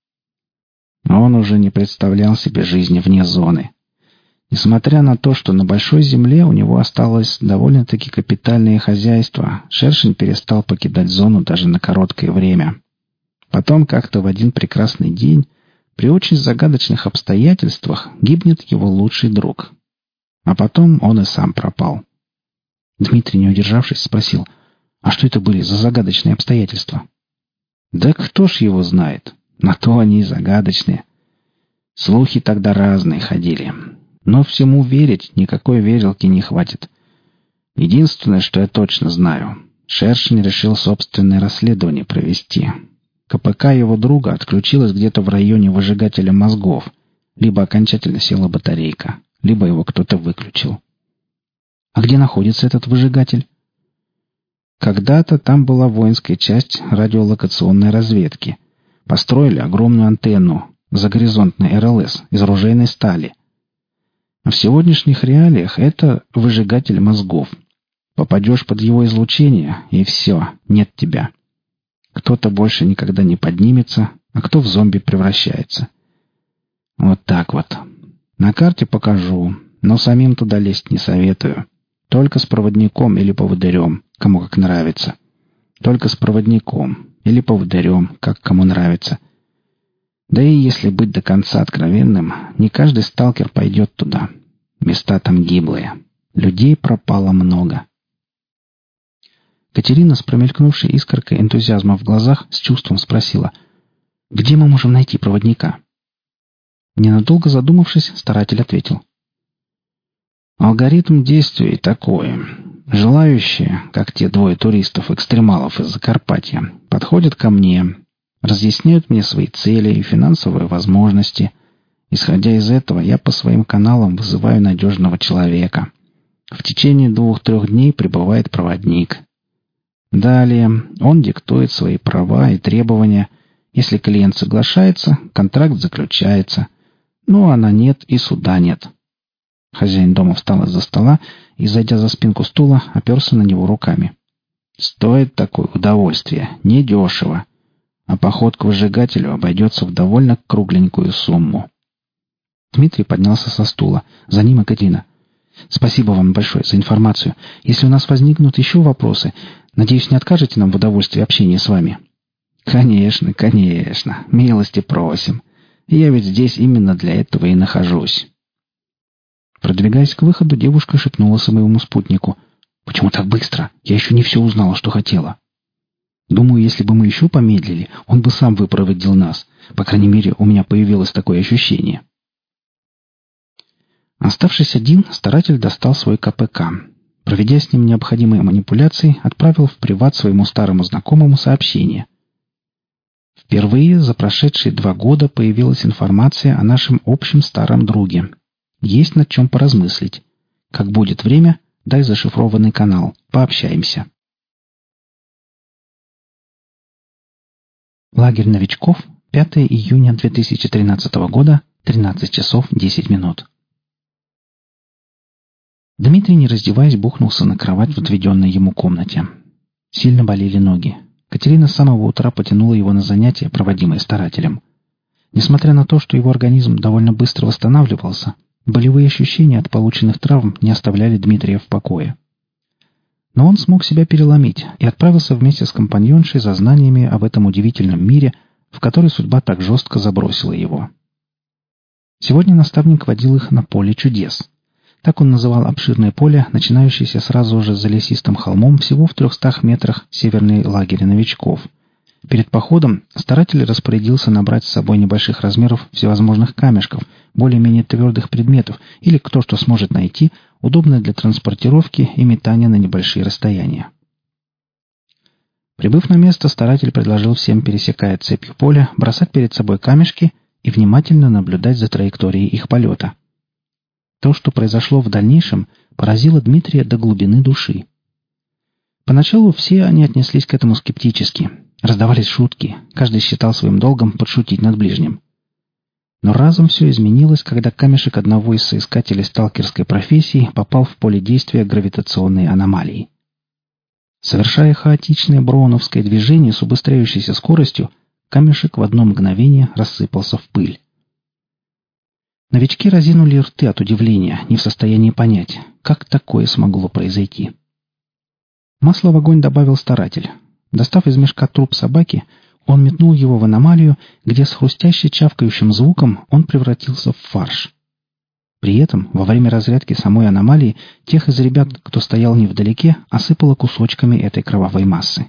Он уже не представлял себе жизни вне зоны. Несмотря на то, что на большой земле у него осталось довольно-таки капитальное хозяйство, Шершень перестал покидать зону даже на короткое время. Потом как-то в один прекрасный день, при очень загадочных обстоятельствах, гибнет его лучший друг. А потом он и сам пропал. Дмитрий, не удержавшись, спросил, а что это были за загадочные обстоятельства? Да кто ж его знает? На то они и загадочные. Слухи тогда разные ходили. Но всему верить никакой верилки не хватит. Единственное, что я точно знаю, Шершень решил собственное расследование провести. КПК его друга отключилась где-то в районе выжигателя мозгов. Либо окончательно села батарейка, либо его кто-то выключил. А где находится этот выжигатель? Когда-то там была воинская часть радиолокационной разведки. Построили огромную антенну загоризонтной РЛС из оружейной стали. А в сегодняшних реалиях это выжигатель мозгов. Попадешь под его излучение, и все, нет тебя. Кто-то больше никогда не поднимется, а кто в зомби превращается. Вот так вот. На карте покажу, но самим туда лезть не советую. Только с проводником или поводырем, кому как нравится. Только с проводником или поводырем, как кому нравится. Да и если быть до конца откровенным, не каждый сталкер пойдет туда. Места там гиблые. Людей пропало много. Катерина, с промелькнувшей искоркой энтузиазма в глазах, с чувством спросила, «Где мы можем найти проводника?» Ненадолго задумавшись, старатель ответил, «Алгоритм действий такой. Желающие, как те двое туристов-экстремалов из Закарпатья, подходят ко мне, разъясняют мне свои цели и финансовые возможности. Исходя из этого, я по своим каналам вызываю надежного человека. В течение 2-3 дней прибывает проводник. Далее он диктует свои права и требования. Если клиент соглашается, контракт заключается. Ну, а на нет и суда нет». Хозяин дома встал из-за стола и, зайдя за спинку стула, оперся на него руками. «Стоит такое удовольствие. Недешево. А поход к выжигателю обойдется в довольно кругленькую сумму». Дмитрий поднялся со стула. За ним Екатерина. «Спасибо вам большое за информацию. Если у нас возникнут еще вопросы, надеюсь, не откажете нам в удовольствии общения с вами?» «Конечно, конечно. Милости просим. Я ведь здесь именно для этого и нахожусь». Продвигаясь к выходу, девушка шепнула своему спутнику. «Почему так быстро? Я еще не все узнала, что хотела». «Думаю, если бы мы еще помедлили, он бы сам выпроводил нас. По крайней мере, у меня появилось такое ощущение». Оставшись один, старатель достал свой КПК. Проведя с ним необходимые манипуляции, отправил в приват своему старому знакомому сообщение. Впервые за прошедшие 2 года появилась информация о нашем общем старом друге. Есть над чем поразмыслить. Как будет время, дай зашифрованный канал. Пообщаемся. Лагерь новичков, 5 июня 2013 года, 13 часов 10 минут. Дмитрий, не раздеваясь, бухнулся на кровать в отведенной ему комнате. Сильно болели ноги. Катерина с самого утра потянула его на занятия, проводимые старателем. Несмотря на то, что его организм довольно быстро восстанавливался, болевые ощущения от полученных травм не оставляли Дмитрия в покое. Но он смог себя переломить и отправился вместе с компаньоншей за знаниями об этом удивительном мире, в который судьба так жестко забросила его. Сегодня наставник водил их на поле чудес. Так он называл обширное поле, начинающееся сразу же за лесистым холмом всего в 300 метрах северной лагеря новичков. Перед походом старатель распорядился набрать с собой небольших размеров всевозможных камешков, более-менее твердых предметов или кто что сможет найти, удобное для транспортировки и метания на небольшие расстояния. Прибыв на место, старатель предложил всем, пересекая цепью поля, бросать перед собой камешки и внимательно наблюдать за траекторией их полета. То, что произошло в дальнейшем, поразило Дмитрия до глубины души. Поначалу все они отнеслись к этому скептически. Раздавались шутки, каждый считал своим долгом подшутить над ближним. Но разом все изменилось, когда камешек одного из соискателей сталкерской профессии попал в поле действия гравитационной аномалии. Совершая хаотичное броуновское движение с убыстряющейся скоростью, камешек в одно мгновение рассыпался в пыль. Новички разинули рты от удивления, не в состоянии понять, как такое смогло произойти. Масло в огонь добавил старатель. Достав из мешка труп собаки, он метнул его в аномалию, где с хрустяще чавкающим звуком он превратился в фарш. При этом, во время разрядки самой аномалии, тех из ребят, кто стоял невдалеке, осыпало кусочками этой кровавой массы.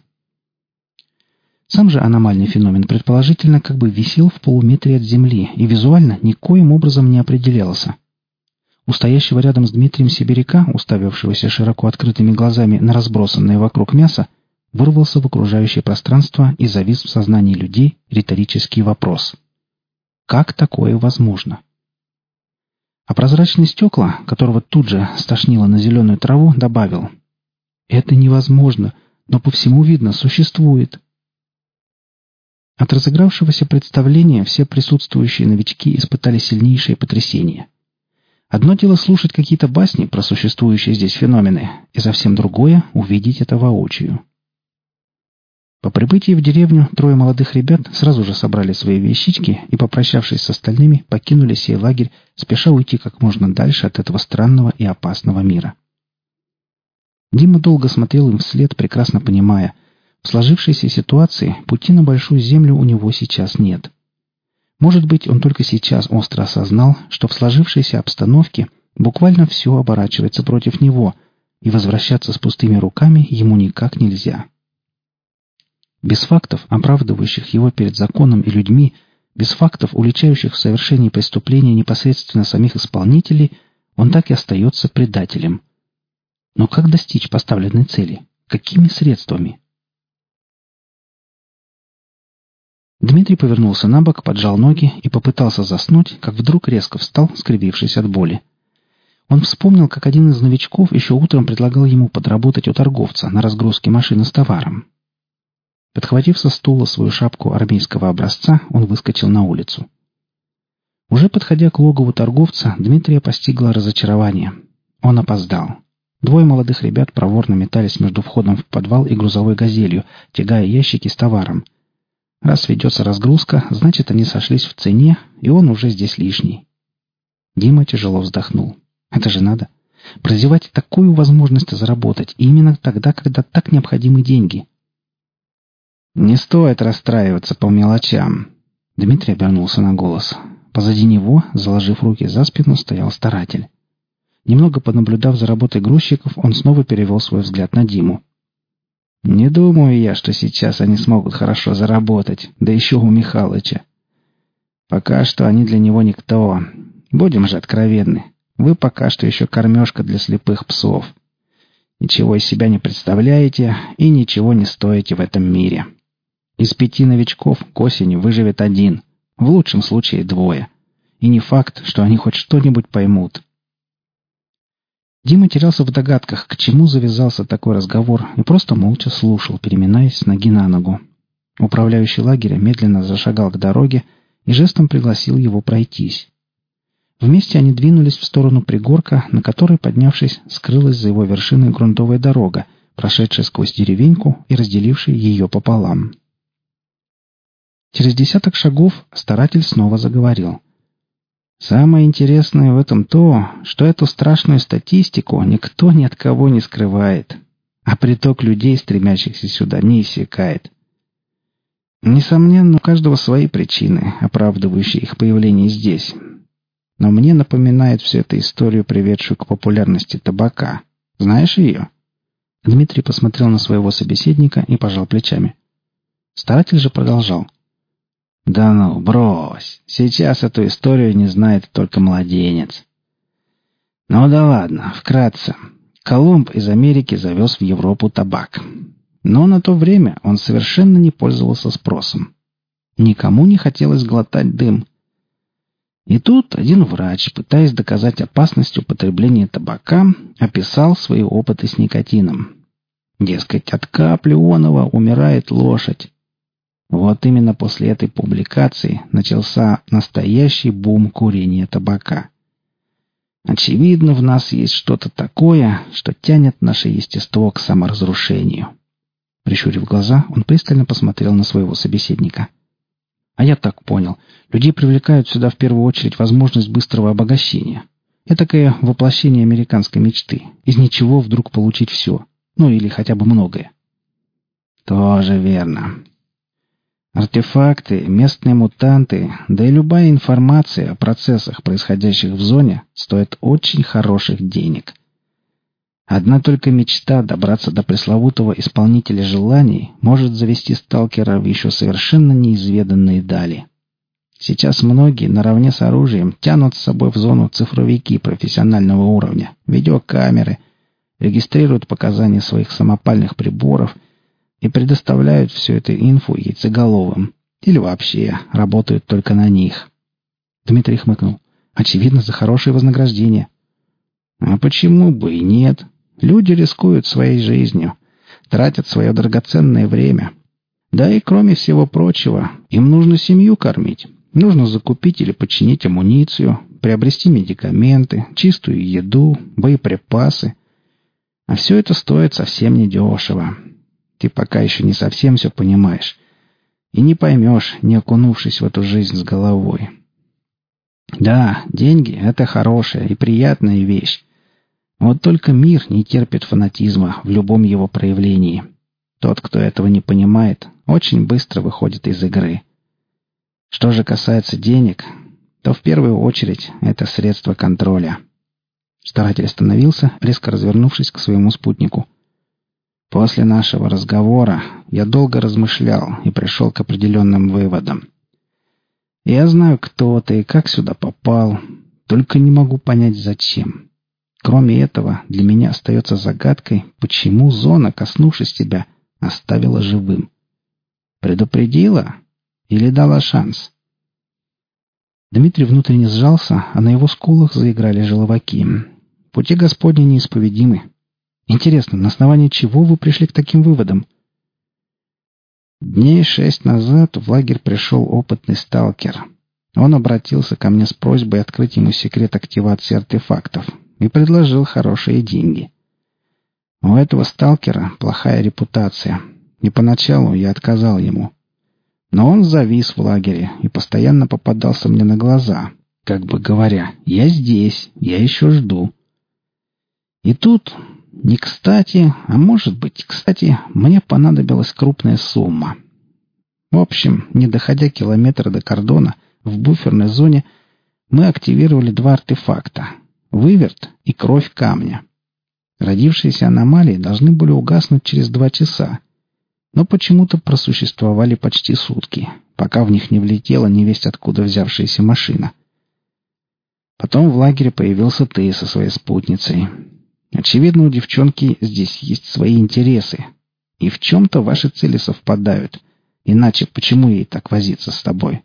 Сам же аномальный феномен предположительно как бы висел в полуметре от земли и визуально никоим образом не определялся. У стоящего рядом с Дмитрием сибиряка, уставившегося широко открытыми глазами на разбросанное вокруг мясо, вырвался в окружающее пространство и завис в сознании людей риторический вопрос. Как такое возможно? А прозрачные стекла, которого тут же стошнило на зеленую траву, добавил. Это невозможно, но по всему видно, существует. От разыгравшегося представления все присутствующие новички испытали сильнейшее потрясение. Одно дело слушать какие-то басни про существующие здесь феномены, и совсем другое — увидеть это воочию. По прибытии в деревню трое молодых ребят сразу же собрали свои вещички и, попрощавшись с остальными, покинули сей лагерь, спеша уйти как можно дальше от этого странного и опасного мира. Дима долго смотрел им вслед, прекрасно понимая, в сложившейся ситуации пути на Большую Землю у него сейчас нет. Может быть, он только сейчас остро осознал, что в сложившейся обстановке буквально все оборачивается против него, и возвращаться с пустыми руками ему никак нельзя. Без фактов, оправдывающих его перед законом и людьми, без фактов, уличающих в совершении преступления непосредственно самих исполнителей, он так и остается предателем. Но как достичь поставленной цели? Какими средствами? Дмитрий повернулся на бок, поджал ноги и попытался заснуть, как вдруг резко встал, скривившись от боли. Он вспомнил, как один из новичков еще утром предлагал ему подработать у торговца на разгрузке машины с товаром. Подхватив со стула свою шапку армейского образца, он выскочил на улицу. Уже подходя к логову торговца, Дмитрия постигло разочарование. Он опоздал. Двое молодых ребят проворно метались между входом в подвал и грузовой «Газелью», тягая ящики с товаром. Раз ведется разгрузка, значит, они сошлись в цене, и он уже здесь лишний. Дима тяжело вздохнул. Это же надо. Прозевать такую возможность заработать именно тогда, когда так необходимы деньги. Не стоит расстраиваться по мелочам. Дмитрий обернулся на голос. Позади него, заложив руки за спину, стоял старатель. Немного понаблюдав за работой грузчиков, он снова перевел свой взгляд на Диму. «Не думаю я, что сейчас они смогут хорошо заработать, да еще у Михалыча. Пока что они для него никто. Будем же откровенны. Вы пока что еще кормежка для слепых псов. Ничего из себя не представляете и ничего не стоите в этом мире. Из 5 новичков к осени выживет 1, в лучшем случае 2. И не факт, что они хоть что-нибудь поймут». Дима терялся в догадках, к чему завязался такой разговор, и просто молча слушал, переминаясь с ноги на ногу. Управляющий лагеря медленно зашагал к дороге и жестом пригласил его пройтись. Вместе они двинулись в сторону пригорка, на который, поднявшись, скрылась за его вершиной грунтовая дорога, прошедшая сквозь деревеньку и разделившая ее пополам. Через 10 шагов старатель снова заговорил. «Самое интересное в этом то, что эту страшную статистику никто ни от кого не скрывает, а приток людей, стремящихся сюда, не иссякает. Несомненно, у каждого свои причины, оправдывающие их появление здесь. Но мне напоминает все это историю, приведшую к популярности табака. Знаешь ее?» Дмитрий посмотрел на своего собеседника и пожал плечами. Старатель же продолжал. «Да ну, брось. Сейчас эту историю не знает только младенец. Ну да ладно, вкратце. Колумб из Америки завез в Европу табак. Но на то время он совершенно не пользовался спросом. Никому не хотелось глотать дым. И тут один врач, пытаясь доказать опасность употребления табака, описал свои опыты с никотином. Дескать, от капли оного умирает лошадь. Вот именно после этой публикации начался настоящий бум курения табака. Очевидно, в нас есть что-то такое, что тянет наше естество к саморазрушению. Прищурив глаза, он пристально посмотрел на своего собеседника. «А я так понял. Людей привлекают сюда в первую очередь возможность быстрого обогащения. Этакое воплощение американской мечты. Из ничего вдруг получить все. Ну или хотя бы многое». «Тоже верно. Артефакты, местные мутанты, да и любая информация о процессах, происходящих в зоне, стоит очень хороших денег. Одна только мечта добраться до пресловутого исполнителя желаний может завести сталкера в еще совершенно неизведанные дали. Сейчас многие наравне с оружием тянут с собой в зону цифровики профессионального уровня, видеокамеры, регистрируют показания своих самопальных приборов и предоставляют всю эту инфу яйцеголовым. Или вообще работают только на них. Дмитрий хмыкнул. Очевидно, за хорошее вознаграждение. А почему бы и нет? Люди рискуют своей жизнью, тратят свое драгоценное время. Да и кроме всего прочего, им нужно семью кормить. Нужно закупить или починить амуницию, приобрести медикаменты, чистую еду, боеприпасы. А все это стоит совсем недешево. Ты пока еще не совсем все понимаешь. И не поймешь, не окунувшись в эту жизнь с головой. Да, деньги — это хорошая и приятная вещь. Вот только мир не терпит фанатизма в любом его проявлении. Тот, кто этого не понимает, очень быстро выходит из игры. Что же касается денег, то в первую очередь это средство контроля. Старатель остановился, резко развернувшись к своему спутнику. После нашего разговора я долго размышлял и пришел к определенным выводам. Я знаю, кто ты и как сюда попал, только не могу понять, зачем. Кроме этого, для меня остается загадкой, почему зона, коснувшись тебя, оставила живым. Предупредила или дала шанс? Дмитрий внутренне сжался, а на его скулах заиграли желваки. Пути Господни неисповедимы. Интересно, на основании чего вы пришли к таким выводам? Дней 6 назад в лагерь пришел опытный сталкер. Он обратился ко мне с просьбой открыть ему секрет активации артефактов и предложил хорошие деньги. У этого сталкера плохая репутация, и поначалу я отказал ему. Но он завис в лагере и постоянно попадался мне на глаза, как бы говоря, «Я здесь, я еще жду». И тут, не кстати, а может быть, кстати, мне понадобилась крупная сумма. В общем, не доходя километра до кордона, в буферной зоне мы активировали 2 артефакта — выверт и кровь камня. Родившиеся аномалии должны были угаснуть через 2 часа, но почему-то просуществовали почти сутки, пока в них не влетела невесть откуда взявшаяся машина. Потом в лагере появился ты со своей спутницей. Очевидно, у девчонки здесь есть свои интересы, и в чем-то ваши цели совпадают, иначе почему ей так возиться с тобой?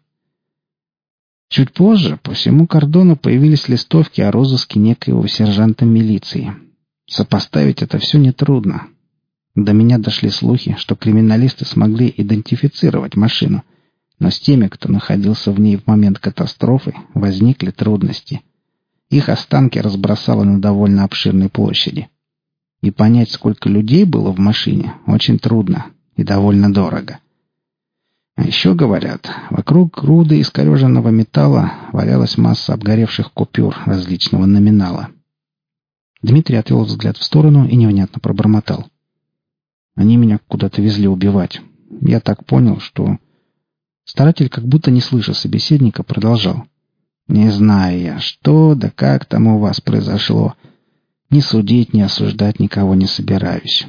Чуть позже по всему кордону появились листовки о розыске некоего сержанта милиции. Сопоставить это все нетрудно. До меня дошли слухи, что криминалисты смогли идентифицировать машину, но с теми, кто находился в ней в момент катастрофы, возникли трудности. Их останки разбросало на довольно обширной площади. И понять, сколько людей было в машине, очень трудно и довольно дорого. А еще, говорят, вокруг груды искореженного металла валялась масса обгоревших купюр различного номинала. Дмитрий отвел взгляд в сторону и невнятно пробормотал. Они меня куда-то везли убивать. Я так понял, что... Старатель, как будто не слыша собеседника, продолжал. Не знаю я, что да как там у вас произошло. Ни судить, ни осуждать никого не собираюсь.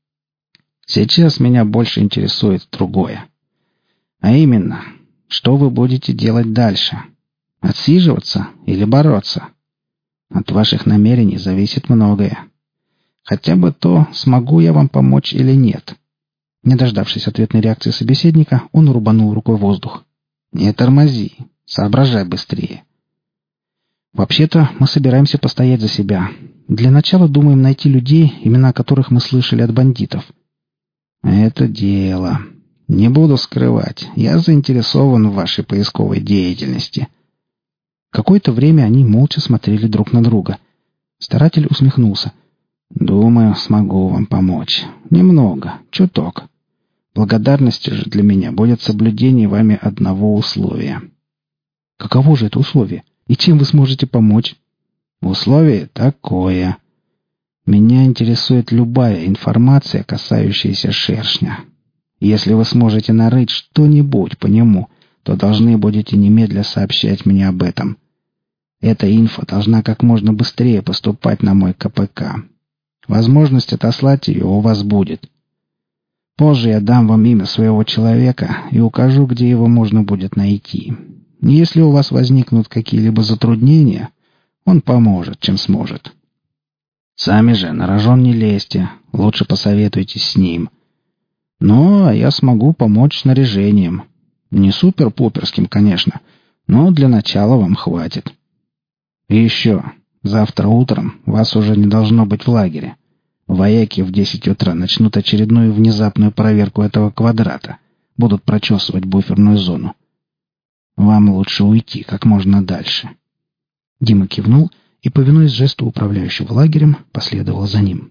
Сейчас меня больше интересует другое. А именно, что вы будете делать дальше? Отсиживаться или бороться? От ваших намерений зависит многое. Хотя бы то, смогу я вам помочь или нет. Не дождавшись ответной реакции собеседника, он рубанул рукой воздух. Не тормози, соображай быстрее. Вообще-то мы собираемся постоять за себя. Для начала думаем найти людей, имена которых мы слышали от бандитов. Это дело. Не буду скрывать, я заинтересован в вашей поисковой деятельности. Какое-то время они молча смотрели друг на друга. Старатель усмехнулся. Думаю, смогу вам помочь. Немного, чуток. Благодарностью же для меня будет соблюдение вами одного условия». «Каково же это условие? И чем вы сможете помочь?» «Условие такое. Меня интересует любая информация, касающаяся шершня. Если вы сможете нарыть что-нибудь по нему, то должны будете немедля сообщать мне об этом. Эта инфа должна как можно быстрее поступать на мой КПК. Возможность отослать ее у вас будет. Позже я дам вам имя своего человека и укажу, где его можно будет найти. Если у вас возникнут какие-либо затруднения, он поможет, чем сможет. Сами же на рожон не лезьте, лучше посоветуйтесь с ним. Ну, а я смогу помочь снаряжением. Не супер-пуперским, конечно, но для начала вам хватит. И еще, завтра утром вас уже не должно быть в лагере. Вояки в 10 утра начнут очередную внезапную проверку этого квадрата. Будут прочесывать буферную зону. Вам лучше уйти как можно дальше». Дима кивнул и, повинуясь жесту управляющего лагерем, последовал за ним.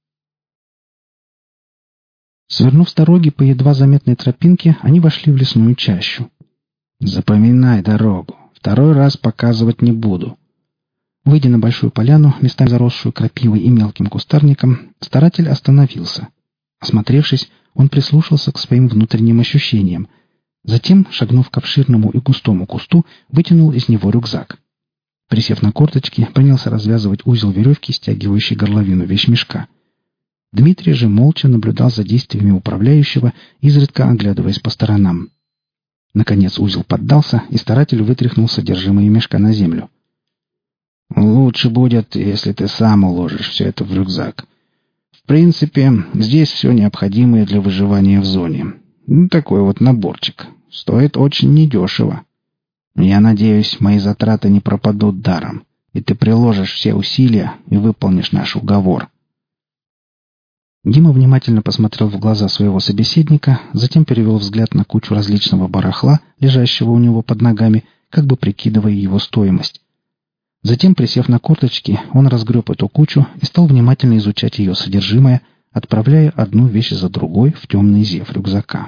Свернув с дороги по едва заметной тропинке, они вошли в лесную чащу. «Запоминай дорогу. Второй раз показывать не буду». Выйдя на большую поляну, местами заросшую крапивой и мелким кустарником, старатель остановился. Осмотревшись, он прислушался к своим внутренним ощущениям. Затем, шагнув к обширному и густому кусту, вытянул из него рюкзак. Присев на корточки, принялся развязывать узел веревки, стягивающий горловину вещмешка. Дмитрий же молча наблюдал за действиями управляющего, изредка оглядываясь по сторонам. Наконец узел поддался, и старатель вытряхнул содержимое мешка на землю. «Лучше будет, если ты сам уложишь все это в рюкзак. В принципе, здесь все необходимое для выживания в зоне. Такой вот наборчик. Стоит очень недешево. Я надеюсь, мои затраты не пропадут даром, и ты приложишь все усилия и выполнишь наш уговор». Дима внимательно посмотрел в глаза своего собеседника, затем перевел взгляд на кучу различного барахла, лежащего у него под ногами, как бы прикидывая его стоимость. Затем, присев на корточки, он разгреб эту кучу и стал внимательно изучать ее содержимое, отправляя одну вещь за другой в темный зев рюкзака.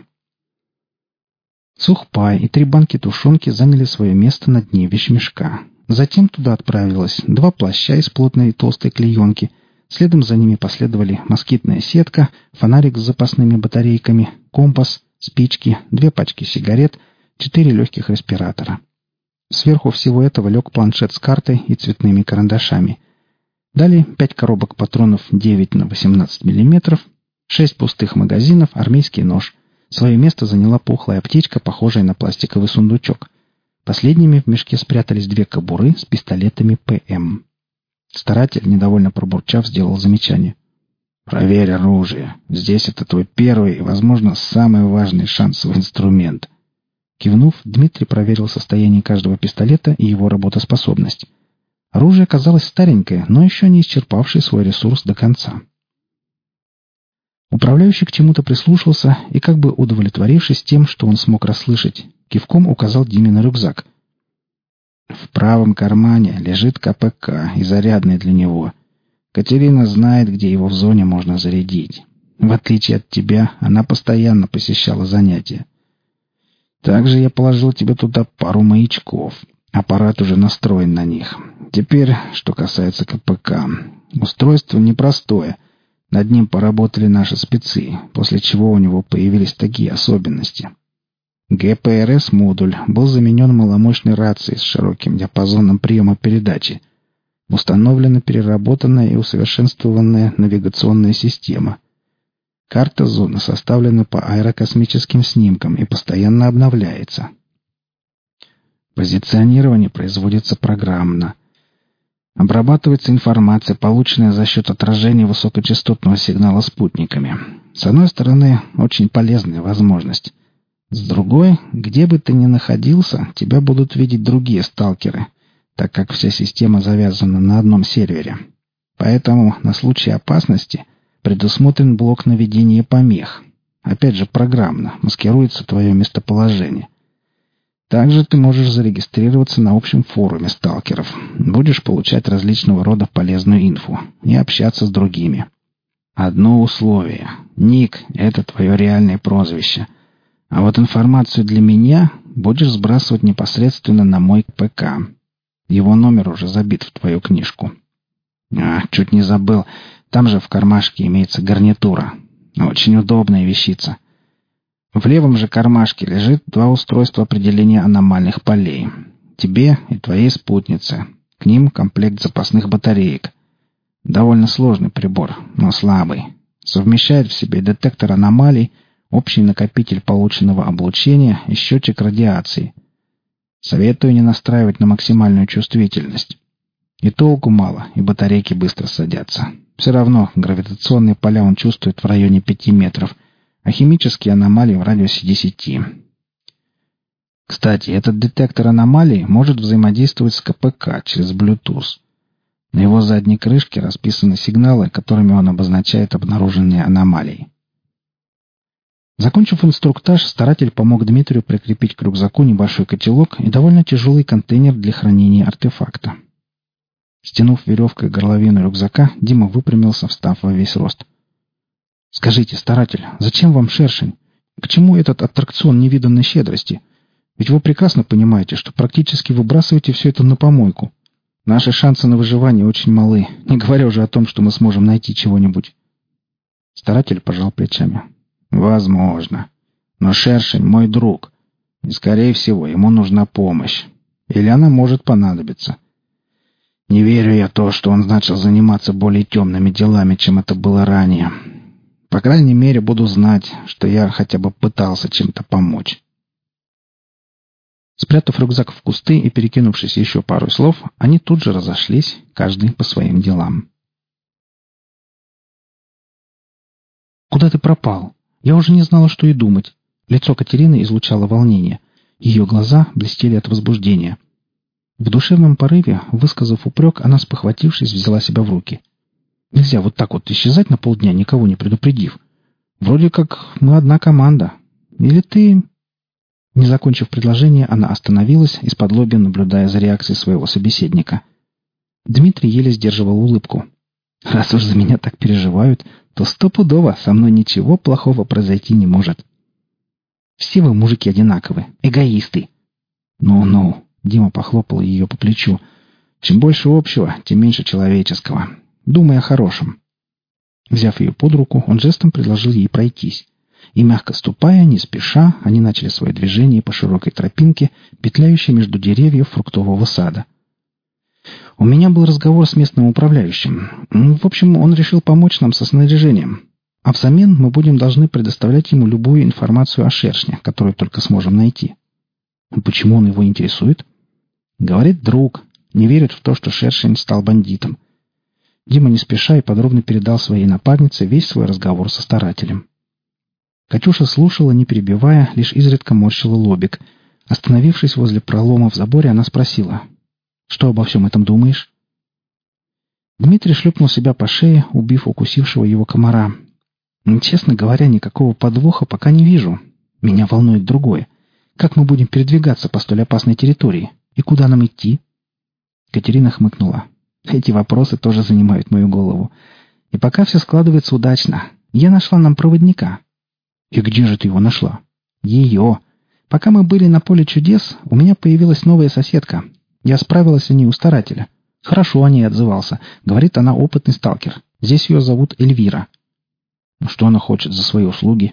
Сухпай и 3 банки тушенки заняли свое место на дне вещмешка. Затем туда отправилось 2 плаща из плотной и толстой клеенки. Следом за ними последовали москитная сетка, фонарик с запасными батарейками, компас, спички, 2 пачки сигарет, 4 легких респиратора. Сверху всего этого лег планшет с картой и цветными карандашами. Далее 5 коробок патронов 9 на 18 мм, 6 пустых магазинов, армейский нож. Свое место заняла пухлая аптечка, похожая на пластиковый сундучок. Последними в мешке спрятались 2 кобуры с пистолетами ПМ. Старатель, недовольно пробурчав, сделал замечание. «Проверь оружие. Здесь это твой первый и, возможно, самый важный шансовый инструмент». Кивнув, Дмитрий проверил состояние каждого пистолета и его работоспособность. Оружие оказалось старенькое, но еще не исчерпавшее свой ресурс до конца. Управляющий к чему-то прислушался и, как бы удовлетворившись тем, что он смог расслышать, кивком указал Диме на рюкзак. «В правом кармане лежит КПК и зарядный для него. Катерина знает, где его в зоне можно зарядить. В отличие от тебя, она постоянно посещала занятия. Также я положил тебе туда пару маячков. Аппарат уже настроен на них. Теперь, что касается КПК. Устройство непростое. Над ним поработали наши спецы, после чего у него появились такие особенности. ГПРС-модуль был заменен маломощной рацией с широким диапазоном приема передачи. Установлена переработанная и усовершенствованная навигационная система. Карта зоны составлена по аэрокосмическим снимкам и постоянно обновляется. Позиционирование производится программно. Обрабатывается информация, полученная за счет отражения высокочастотного сигнала спутниками. С одной стороны, очень полезная возможность. С другой, где бы ты ни находился, тебя будут видеть другие сталкеры, так как вся система завязана на одном сервере. Поэтому на случай опасности предусмотрен блок наведения помех. Опять же, программно маскируется твое местоположение. Также ты можешь зарегистрироваться на общем форуме сталкеров. Будешь получать различного рода полезную инфу и общаться с другими. Одно условие. Ник — это твое реальное прозвище. А вот информацию для меня будешь сбрасывать непосредственно на мой ПК. Его номер уже забит в твою книжку. Чуть не забыл. Там же в кармашке имеется гарнитура. Очень удобная вещица. В левом же кармашке лежит 2 устройства определения аномальных полей. Тебе и твоей спутнице. К ним комплект запасных батареек. Довольно сложный прибор, но слабый. Совмещает в себе детектор аномалий, общий накопитель полученного облучения и счетчик радиации. Советую не настраивать на максимальную чувствительность. И толку мало, и батарейки быстро садятся. Все равно гравитационные поля он чувствует в районе 5 метров, а химические аномалии в радиусе 10. Кстати, этот детектор аномалий может взаимодействовать с КПК через Bluetooth. На его задней крышке расписаны сигналы, которыми он обозначает обнаруженные аномалии. Закончив инструктаж, старатель помог Дмитрию прикрепить к рюкзаку небольшой котелок и довольно тяжелый контейнер для хранения артефакта. Стянув веревкой горловину рюкзака, Дима выпрямился, встав во весь рост. «Скажите, старатель, зачем вам шершень? К чему этот аттракцион невиданной щедрости? Ведь вы прекрасно понимаете, что практически выбрасываете все это на помойку. Наши шансы на выживание очень малы, не говоря уже о том, что мы сможем найти чего-нибудь». Старатель пожал плечами. «Возможно. Но шершень мой друг. И, скорее всего, ему нужна помощь. Или она может понадобиться. Не верю я в то, что он начал заниматься более темными делами, чем это было ранее. По крайней мере, буду знать, что я хотя бы пытался чем-то помочь». Спрятав рюкзак в кусты и перекинувшись еще пару слов, они тут же разошлись, каждый по своим делам. «Куда ты пропал? Я уже не знала, что и думать». Лицо Катерины излучало волнение. Ее глаза блестели от возбуждения. В душевном порыве, высказав упрек, она, спохватившись, взяла себя в руки. «Нельзя вот так вот исчезать на полдня, никого не предупредив. Вроде как мы одна команда. Или ты...» Не закончив предложение, она остановилась, исподлобья наблюдая за реакцией своего собеседника. Дмитрий еле сдерживал улыбку. «Раз уж за меня так переживают, то стопудово со мной ничего плохого произойти не может. Все вы, мужики, одинаковы, эгоисты». «Ну-ну», — Дима похлопал ее по плечу. «Чем больше общего, тем меньше человеческого. Думай о хорошем». Взяв ее под руку, он жестом предложил ей пройтись. И, мягко ступая, не спеша, они начали свое движение по широкой тропинке, петляющей между деревьев фруктового сада. «У меня был разговор с местным управляющим. В общем, он решил помочь нам со снаряжением. А взамен мы будем должны предоставлять ему любую информацию о шершне, которую только сможем найти». «Почему он его интересует?» «Говорит, друг. Не верит в то, что шершень стал бандитом». Дима не спеша и подробно передал своей напарнице весь свой разговор со старателем. Катюша слушала, не перебивая, лишь изредка морщила лобик. Остановившись возле пролома в заборе, она спросила: «Что обо всем этом думаешь?» Дмитрий шлепнул себя по шее, убив укусившего его комара. «Честно говоря, никакого подвоха пока не вижу. Меня волнует другое. Как мы будем передвигаться по столь опасной территории? И куда нам идти?» Катерина хмыкнула. «Эти вопросы тоже занимают мою голову. И пока все складывается удачно. Я нашла нам проводника». «И где же ты его нашла?» «Ее. Пока мы были на поле чудес, у меня появилась новая соседка. Я справилась о ней у старателя. Хорошо о ней отзывался. Говорит, она опытный сталкер. Здесь ее зовут Эльвира». «Что она хочет за свои услуги?»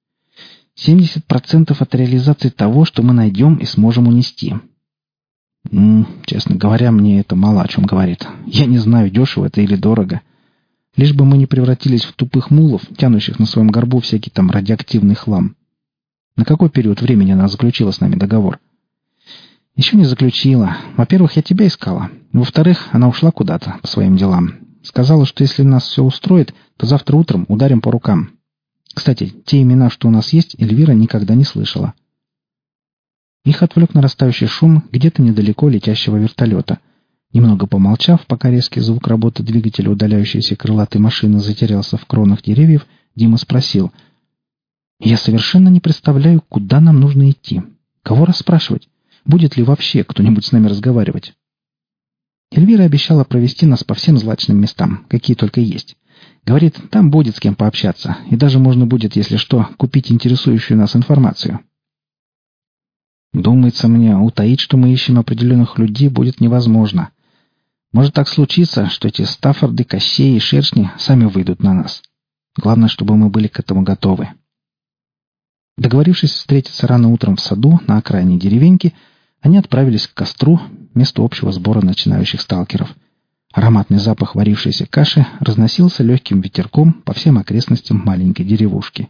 70% от реализации того, что мы найдем и сможем унести». Честно говоря, мне это мало о чем говорит. Я не знаю, дешево это или дорого. Лишь бы мы не превратились в тупых мулов, тянущих на своем горбу всякий там радиоактивный хлам. На какой период времени она заключила с нами договор? Еще не заключила. Во-первых, я тебя искала. Во-вторых, она ушла куда-то по своим делам. Сказала, что если нас все устроит, то завтра утром ударим по рукам. Кстати, те имена, что у нас есть, Эльвира никогда не слышала. Их отвлек нарастающий шум где-то недалеко летящего вертолета. Немного помолчав, пока резкий звук работы двигателя удаляющейся крылатой машины затерялся в кронах деревьев, Дима спросил: «Я совершенно не представляю, куда нам нужно идти. Кого расспрашивать? Будет ли вообще кто-нибудь с нами разговаривать?» Эльвира обещала провести нас по всем злачным местам, какие только есть. Говорит, там будет с кем пообщаться, и даже можно будет, если что, купить интересующую нас информацию. Думается мне, утаить, что мы ищем определенных людей, будет невозможно. Может так случиться, что эти Стаффорды, Кощеи и Шершни сами выйдут на нас. Главное, чтобы мы были к этому готовы. Договорившись встретиться рано утром в саду на окраине деревеньки, они отправились к костру, месту общего сбора начинающих сталкеров. Ароматный запах варившейся каши разносился легким ветерком по всем окрестностям маленькой деревушки.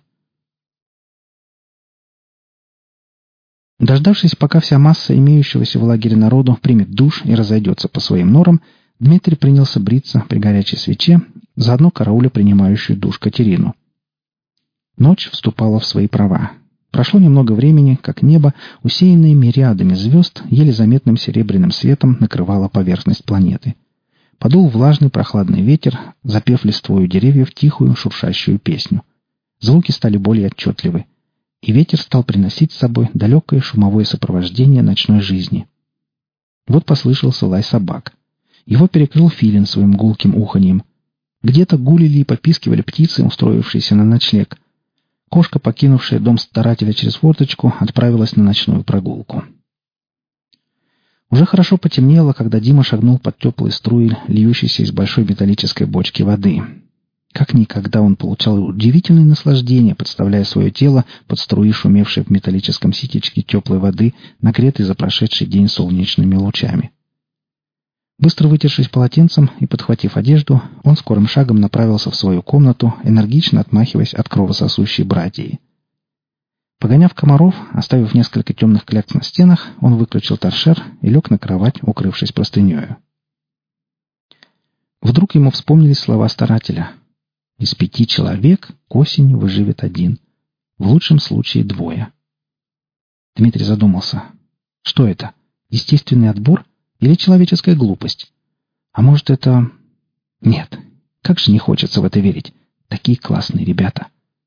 Дождавшись, пока вся масса имеющегося в лагере народу примет душ и разойдется по своим норам, Дмитрий принялся бриться при горячей свече, заодно карауля принимающую душ Катерину. Ночь вступала в свои права. Прошло немного времени, как небо, усеянное мириадами звезд, еле заметным серебряным светом накрывало поверхность планеты. Подул влажный прохладный ветер, запев листвою деревьев тихую шуршащую песню. Звуки стали более отчетливы, и ветер стал приносить с собой далекое шумовое сопровождение ночной жизни. Вот послышался лай собак. Его перекрыл филин своим гулким уханьем. Где-то гулили и попискивали птицы, устроившиеся на ночлег. Кошка, покинувшая дом старателя через форточку, отправилась на ночную прогулку. Уже хорошо потемнело, когда Дима шагнул под теплые струи, льющиеся из большой металлической бочки воды. Как никогда он получал удивительное наслаждение, подставляя свое тело под струи, шумевшей в металлическом ситечке теплой воды, нагретой за прошедший день солнечными лучами. Быстро вытершись полотенцем и подхватив одежду, он скорым шагом направился в свою комнату, энергично отмахиваясь от кровососущей братьи. Погоняв комаров, оставив несколько темных клякс на стенах, он выключил торшер и лег на кровать, укрывшись простынею. Вдруг ему вспомнились слова старателя. «Из 5 человек к осени выживет 1. В лучшем случае 2». Дмитрий задумался. Что это? Естественный отбор? Или человеческая глупость? А может, это... Нет, как же не хочется в это верить. Такие классные ребята.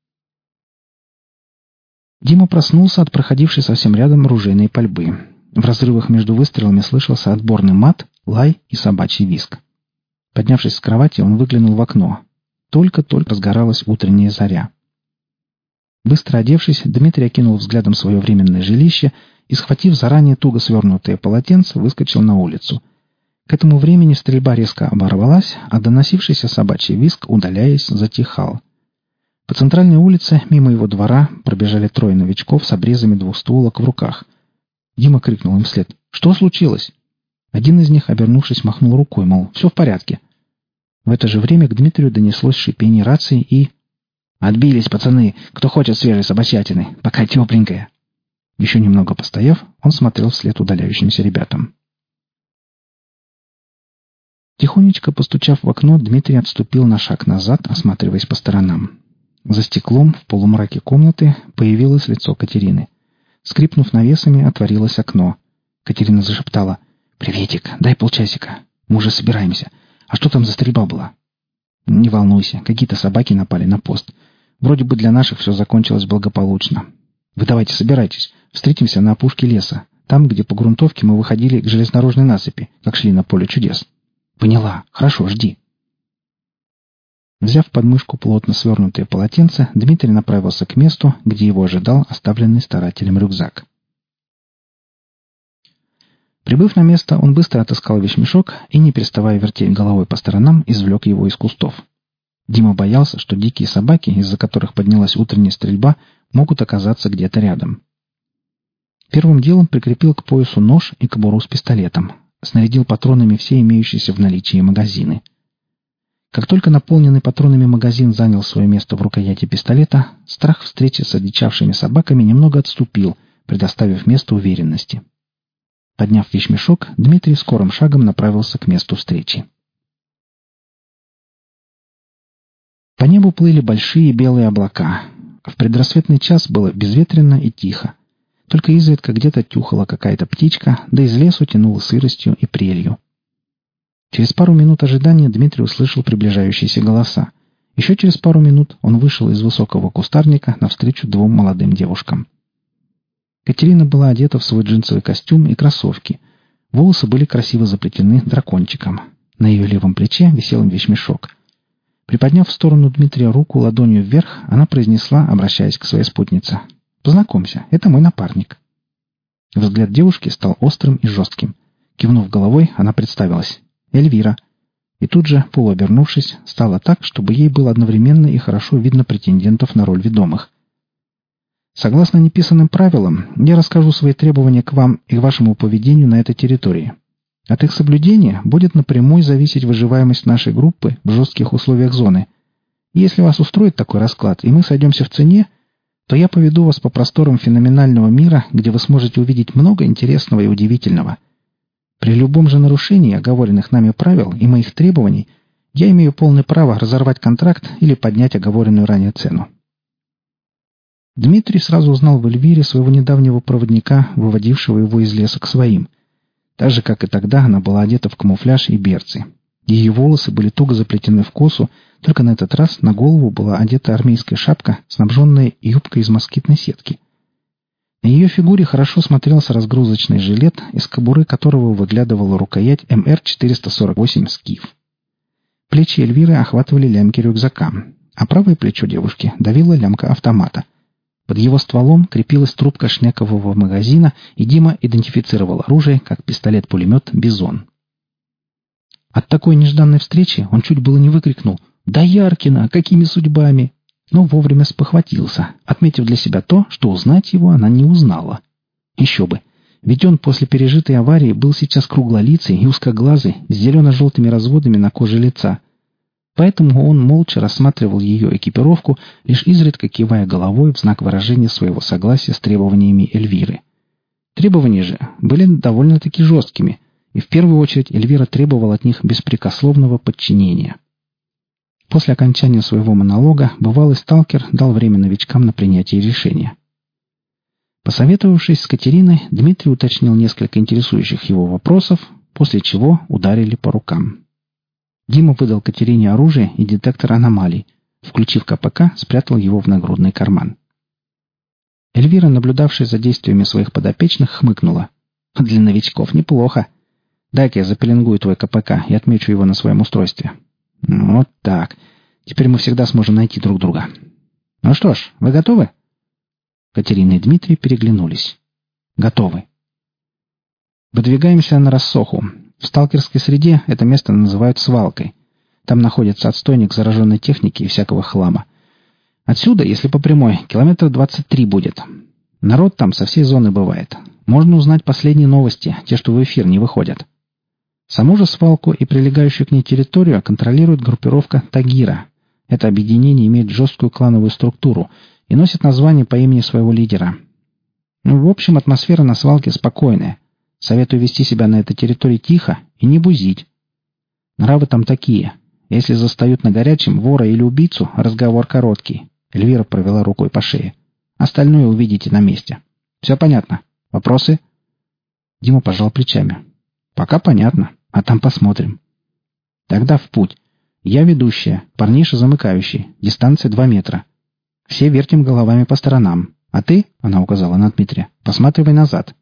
Дима проснулся от проходившей совсем рядом ружейной пальбы. В разрывах между выстрелами слышался отборный мат, лай и собачий визг. Поднявшись с кровати, он выглянул в окно. Только-только разгоралась утренняя заря. Быстро одевшись, Дмитрий окинул взглядом свое временное жилище и, схватив заранее туго свернутое полотенце, выскочил на улицу. К этому времени стрельба резко оборвалась, а доносившийся собачий визг, удаляясь, затихал. По центральной улице, мимо его двора, пробежали 3 новичков с обрезами двустволок в руках. Дима крикнул им вслед: «Что случилось?» Один из них, обернувшись, махнул рукой, мол, все в порядке. В это же время к Дмитрию донеслось шипение рации и... «Отбились, пацаны! Кто хочет свежей собачатины? Пока тепленькая!» Еще немного постояв, он смотрел вслед удаляющимся ребятам. Тихонечко постучав в окно, Дмитрий отступил на шаг назад, осматриваясь по сторонам. За стеклом в полумраке комнаты появилось лицо Катерины. Скрипнув навесами, отворилось окно. Катерина зашептала: «Приветик, дай полчасика. Мы уже собираемся. А что там за стрельба была?» «Не волнуйся, какие-то собаки напали на пост. Вроде бы для наших все закончилось благополучно. Вы давайте собирайтесь. Встретимся на опушке леса. Там, где по грунтовке мы выходили к железнодорожной насыпи, как шли на поле чудес». «Поняла. Хорошо, жди». Взяв под мышку плотно свернутое полотенце, Дмитрий направился к месту, где его ожидал оставленный старателем рюкзак. Прибыв на место, он быстро отыскал вещмешок и, не переставая вертеть головой по сторонам, извлек его из кустов. Дима боялся, что дикие собаки, из-за которых поднялась утренняя стрельба, могут оказаться где-то рядом. Первым делом прикрепил к поясу нож и кобуру с пистолетом, снарядил патронами все имеющиеся в наличии магазины. Как только наполненный патронами магазин занял свое место в рукояти пистолета, страх встречи с одичавшими собаками немного отступил, предоставив место уверенности. Подняв вещмешок, Дмитрий скорым шагом направился к месту встречи. По небу плыли большие белые облака. В предрассветный час было безветренно и тихо. Только изредка где-то тюхала какая-то птичка, да из лесу тянуло сыростью и прелью. Через пару минут ожидания Дмитрий услышал приближающиеся голоса. Еще через пару минут он вышел из высокого кустарника навстречу 2 молодым девушкам. Катерина была одета в свой джинсовый костюм и кроссовки. Волосы были красиво заплетены дракончиком. На ее левом плече висел вещмешок. Приподняв в сторону Дмитрия руку ладонью вверх, она произнесла, обращаясь к своей спутнице: «Познакомься, это мой напарник». Взгляд девушки стал острым и жестким. Кивнув головой, она представилась: «Эльвира». И тут же, полуобернувшись, стало так, чтобы ей было одновременно и хорошо видно претендентов на роль ведомых. «Согласно неписанным правилам, я расскажу свои требования к вам и к вашему поведению на этой территории. От их соблюдения будет напрямую зависеть выживаемость нашей группы в жестких условиях зоны. И если вас устроит такой расклад, и мы сойдемся в цене, то я поведу вас по просторам феноменального мира, где вы сможете увидеть много интересного и удивительного. При любом же нарушении оговоренных нами правил и моих требований я имею полное право разорвать контракт или поднять оговоренную ранее цену». Дмитрий сразу узнал в Эльвире своего недавнего проводника, выводившего его из леса к своим. Так же, как и тогда, она была одета в камуфляж и берцы. Ее волосы были туго заплетены в косу, только на этот раз на голову была одета армейская шапка, снабженная юбкой из москитной сетки. На ее фигуре хорошо смотрелся разгрузочный жилет, из кобуры которого выглядывала рукоять МР-448 «Скиф». Плечи Эльвиры охватывали лямки рюкзака, а правое плечо девушки давила лямка автомата. Под его стволом крепилась трубка шнекового магазина, и Дима идентифицировал оружие как пистолет-пулемет «Бизон». От такой нежданной встречи он чуть было не выкрикнул: «Да Яркина! Какими судьбами!» Но вовремя спохватился, отметив для себя то, что узнать его она не узнала. Еще бы! Ведь он после пережитой аварии был сейчас круглолицый и узкоглазый, с зелено-желтыми разводами на коже лица. Поэтому он молча рассматривал ее экипировку, лишь изредка кивая головой в знак выражения своего согласия с требованиями Эльвиры. Требования же были довольно-таки жесткими, и в первую очередь Эльвира требовала от них беспрекословного подчинения. После окончания своего монолога бывалый сталкер дал время новичкам на принятие решения. Посоветовавшись с Катериной, Дмитрий уточнил несколько интересующих его вопросов, после чего ударили по рукам. Дима выдал Катерине оружие и детектор аномалий. Включив КПК, спрятал его в нагрудный карман. Эльвира, наблюдавшая за действиями своих подопечных, хмыкнула: «Для новичков неплохо. Дай-ка я запеленгую твой КПК и отмечу его на своем устройстве. Вот так. Теперь мы всегда сможем найти друг друга. Ну что ж, вы готовы?» Катерина и Дмитрий переглянулись. «Готовы». Выдвигаемся на рассоху. В сталкерской среде это место называют свалкой. Там находится отстойник зараженной техники и всякого хлама. Отсюда, если по прямой, километров 23 будет. Народ там со всей зоны бывает. Можно узнать последние новости, те, что в эфир не выходят. Саму же свалку и прилегающую к ней территорию контролирует группировка Тагира. Это объединение имеет жесткую клановую структуру и носит название по имени своего лидера. В общем, атмосфера на свалке спокойная. Советую вести себя на этой территории тихо и не бузить. Нравы там такие. Если застают на горячем вора или убийцу, разговор короткий. Эльвира провела рукой по шее. Остальное увидите на месте. Все понятно? Вопросы?» Дима пожал плечами. «Пока понятно, а там посмотрим». «Тогда в путь. Я ведущая, парниша замыкающий. Дистанция 2 метра. Все вертим головами по сторонам. А ты, — она указала на Дмитрия, — посматривай назад».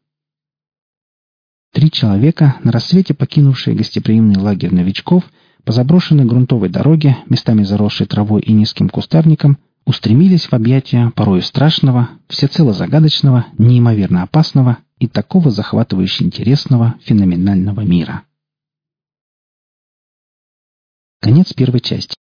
3 человека, на рассвете покинувшие гостеприимный лагерь новичков, по заброшенной грунтовой дороге, местами заросшей травой и низким кустарником, устремились в объятия порою страшного, всецело загадочного, неимоверно опасного и такого захватывающе интересного феноменального мира. Конец первой части.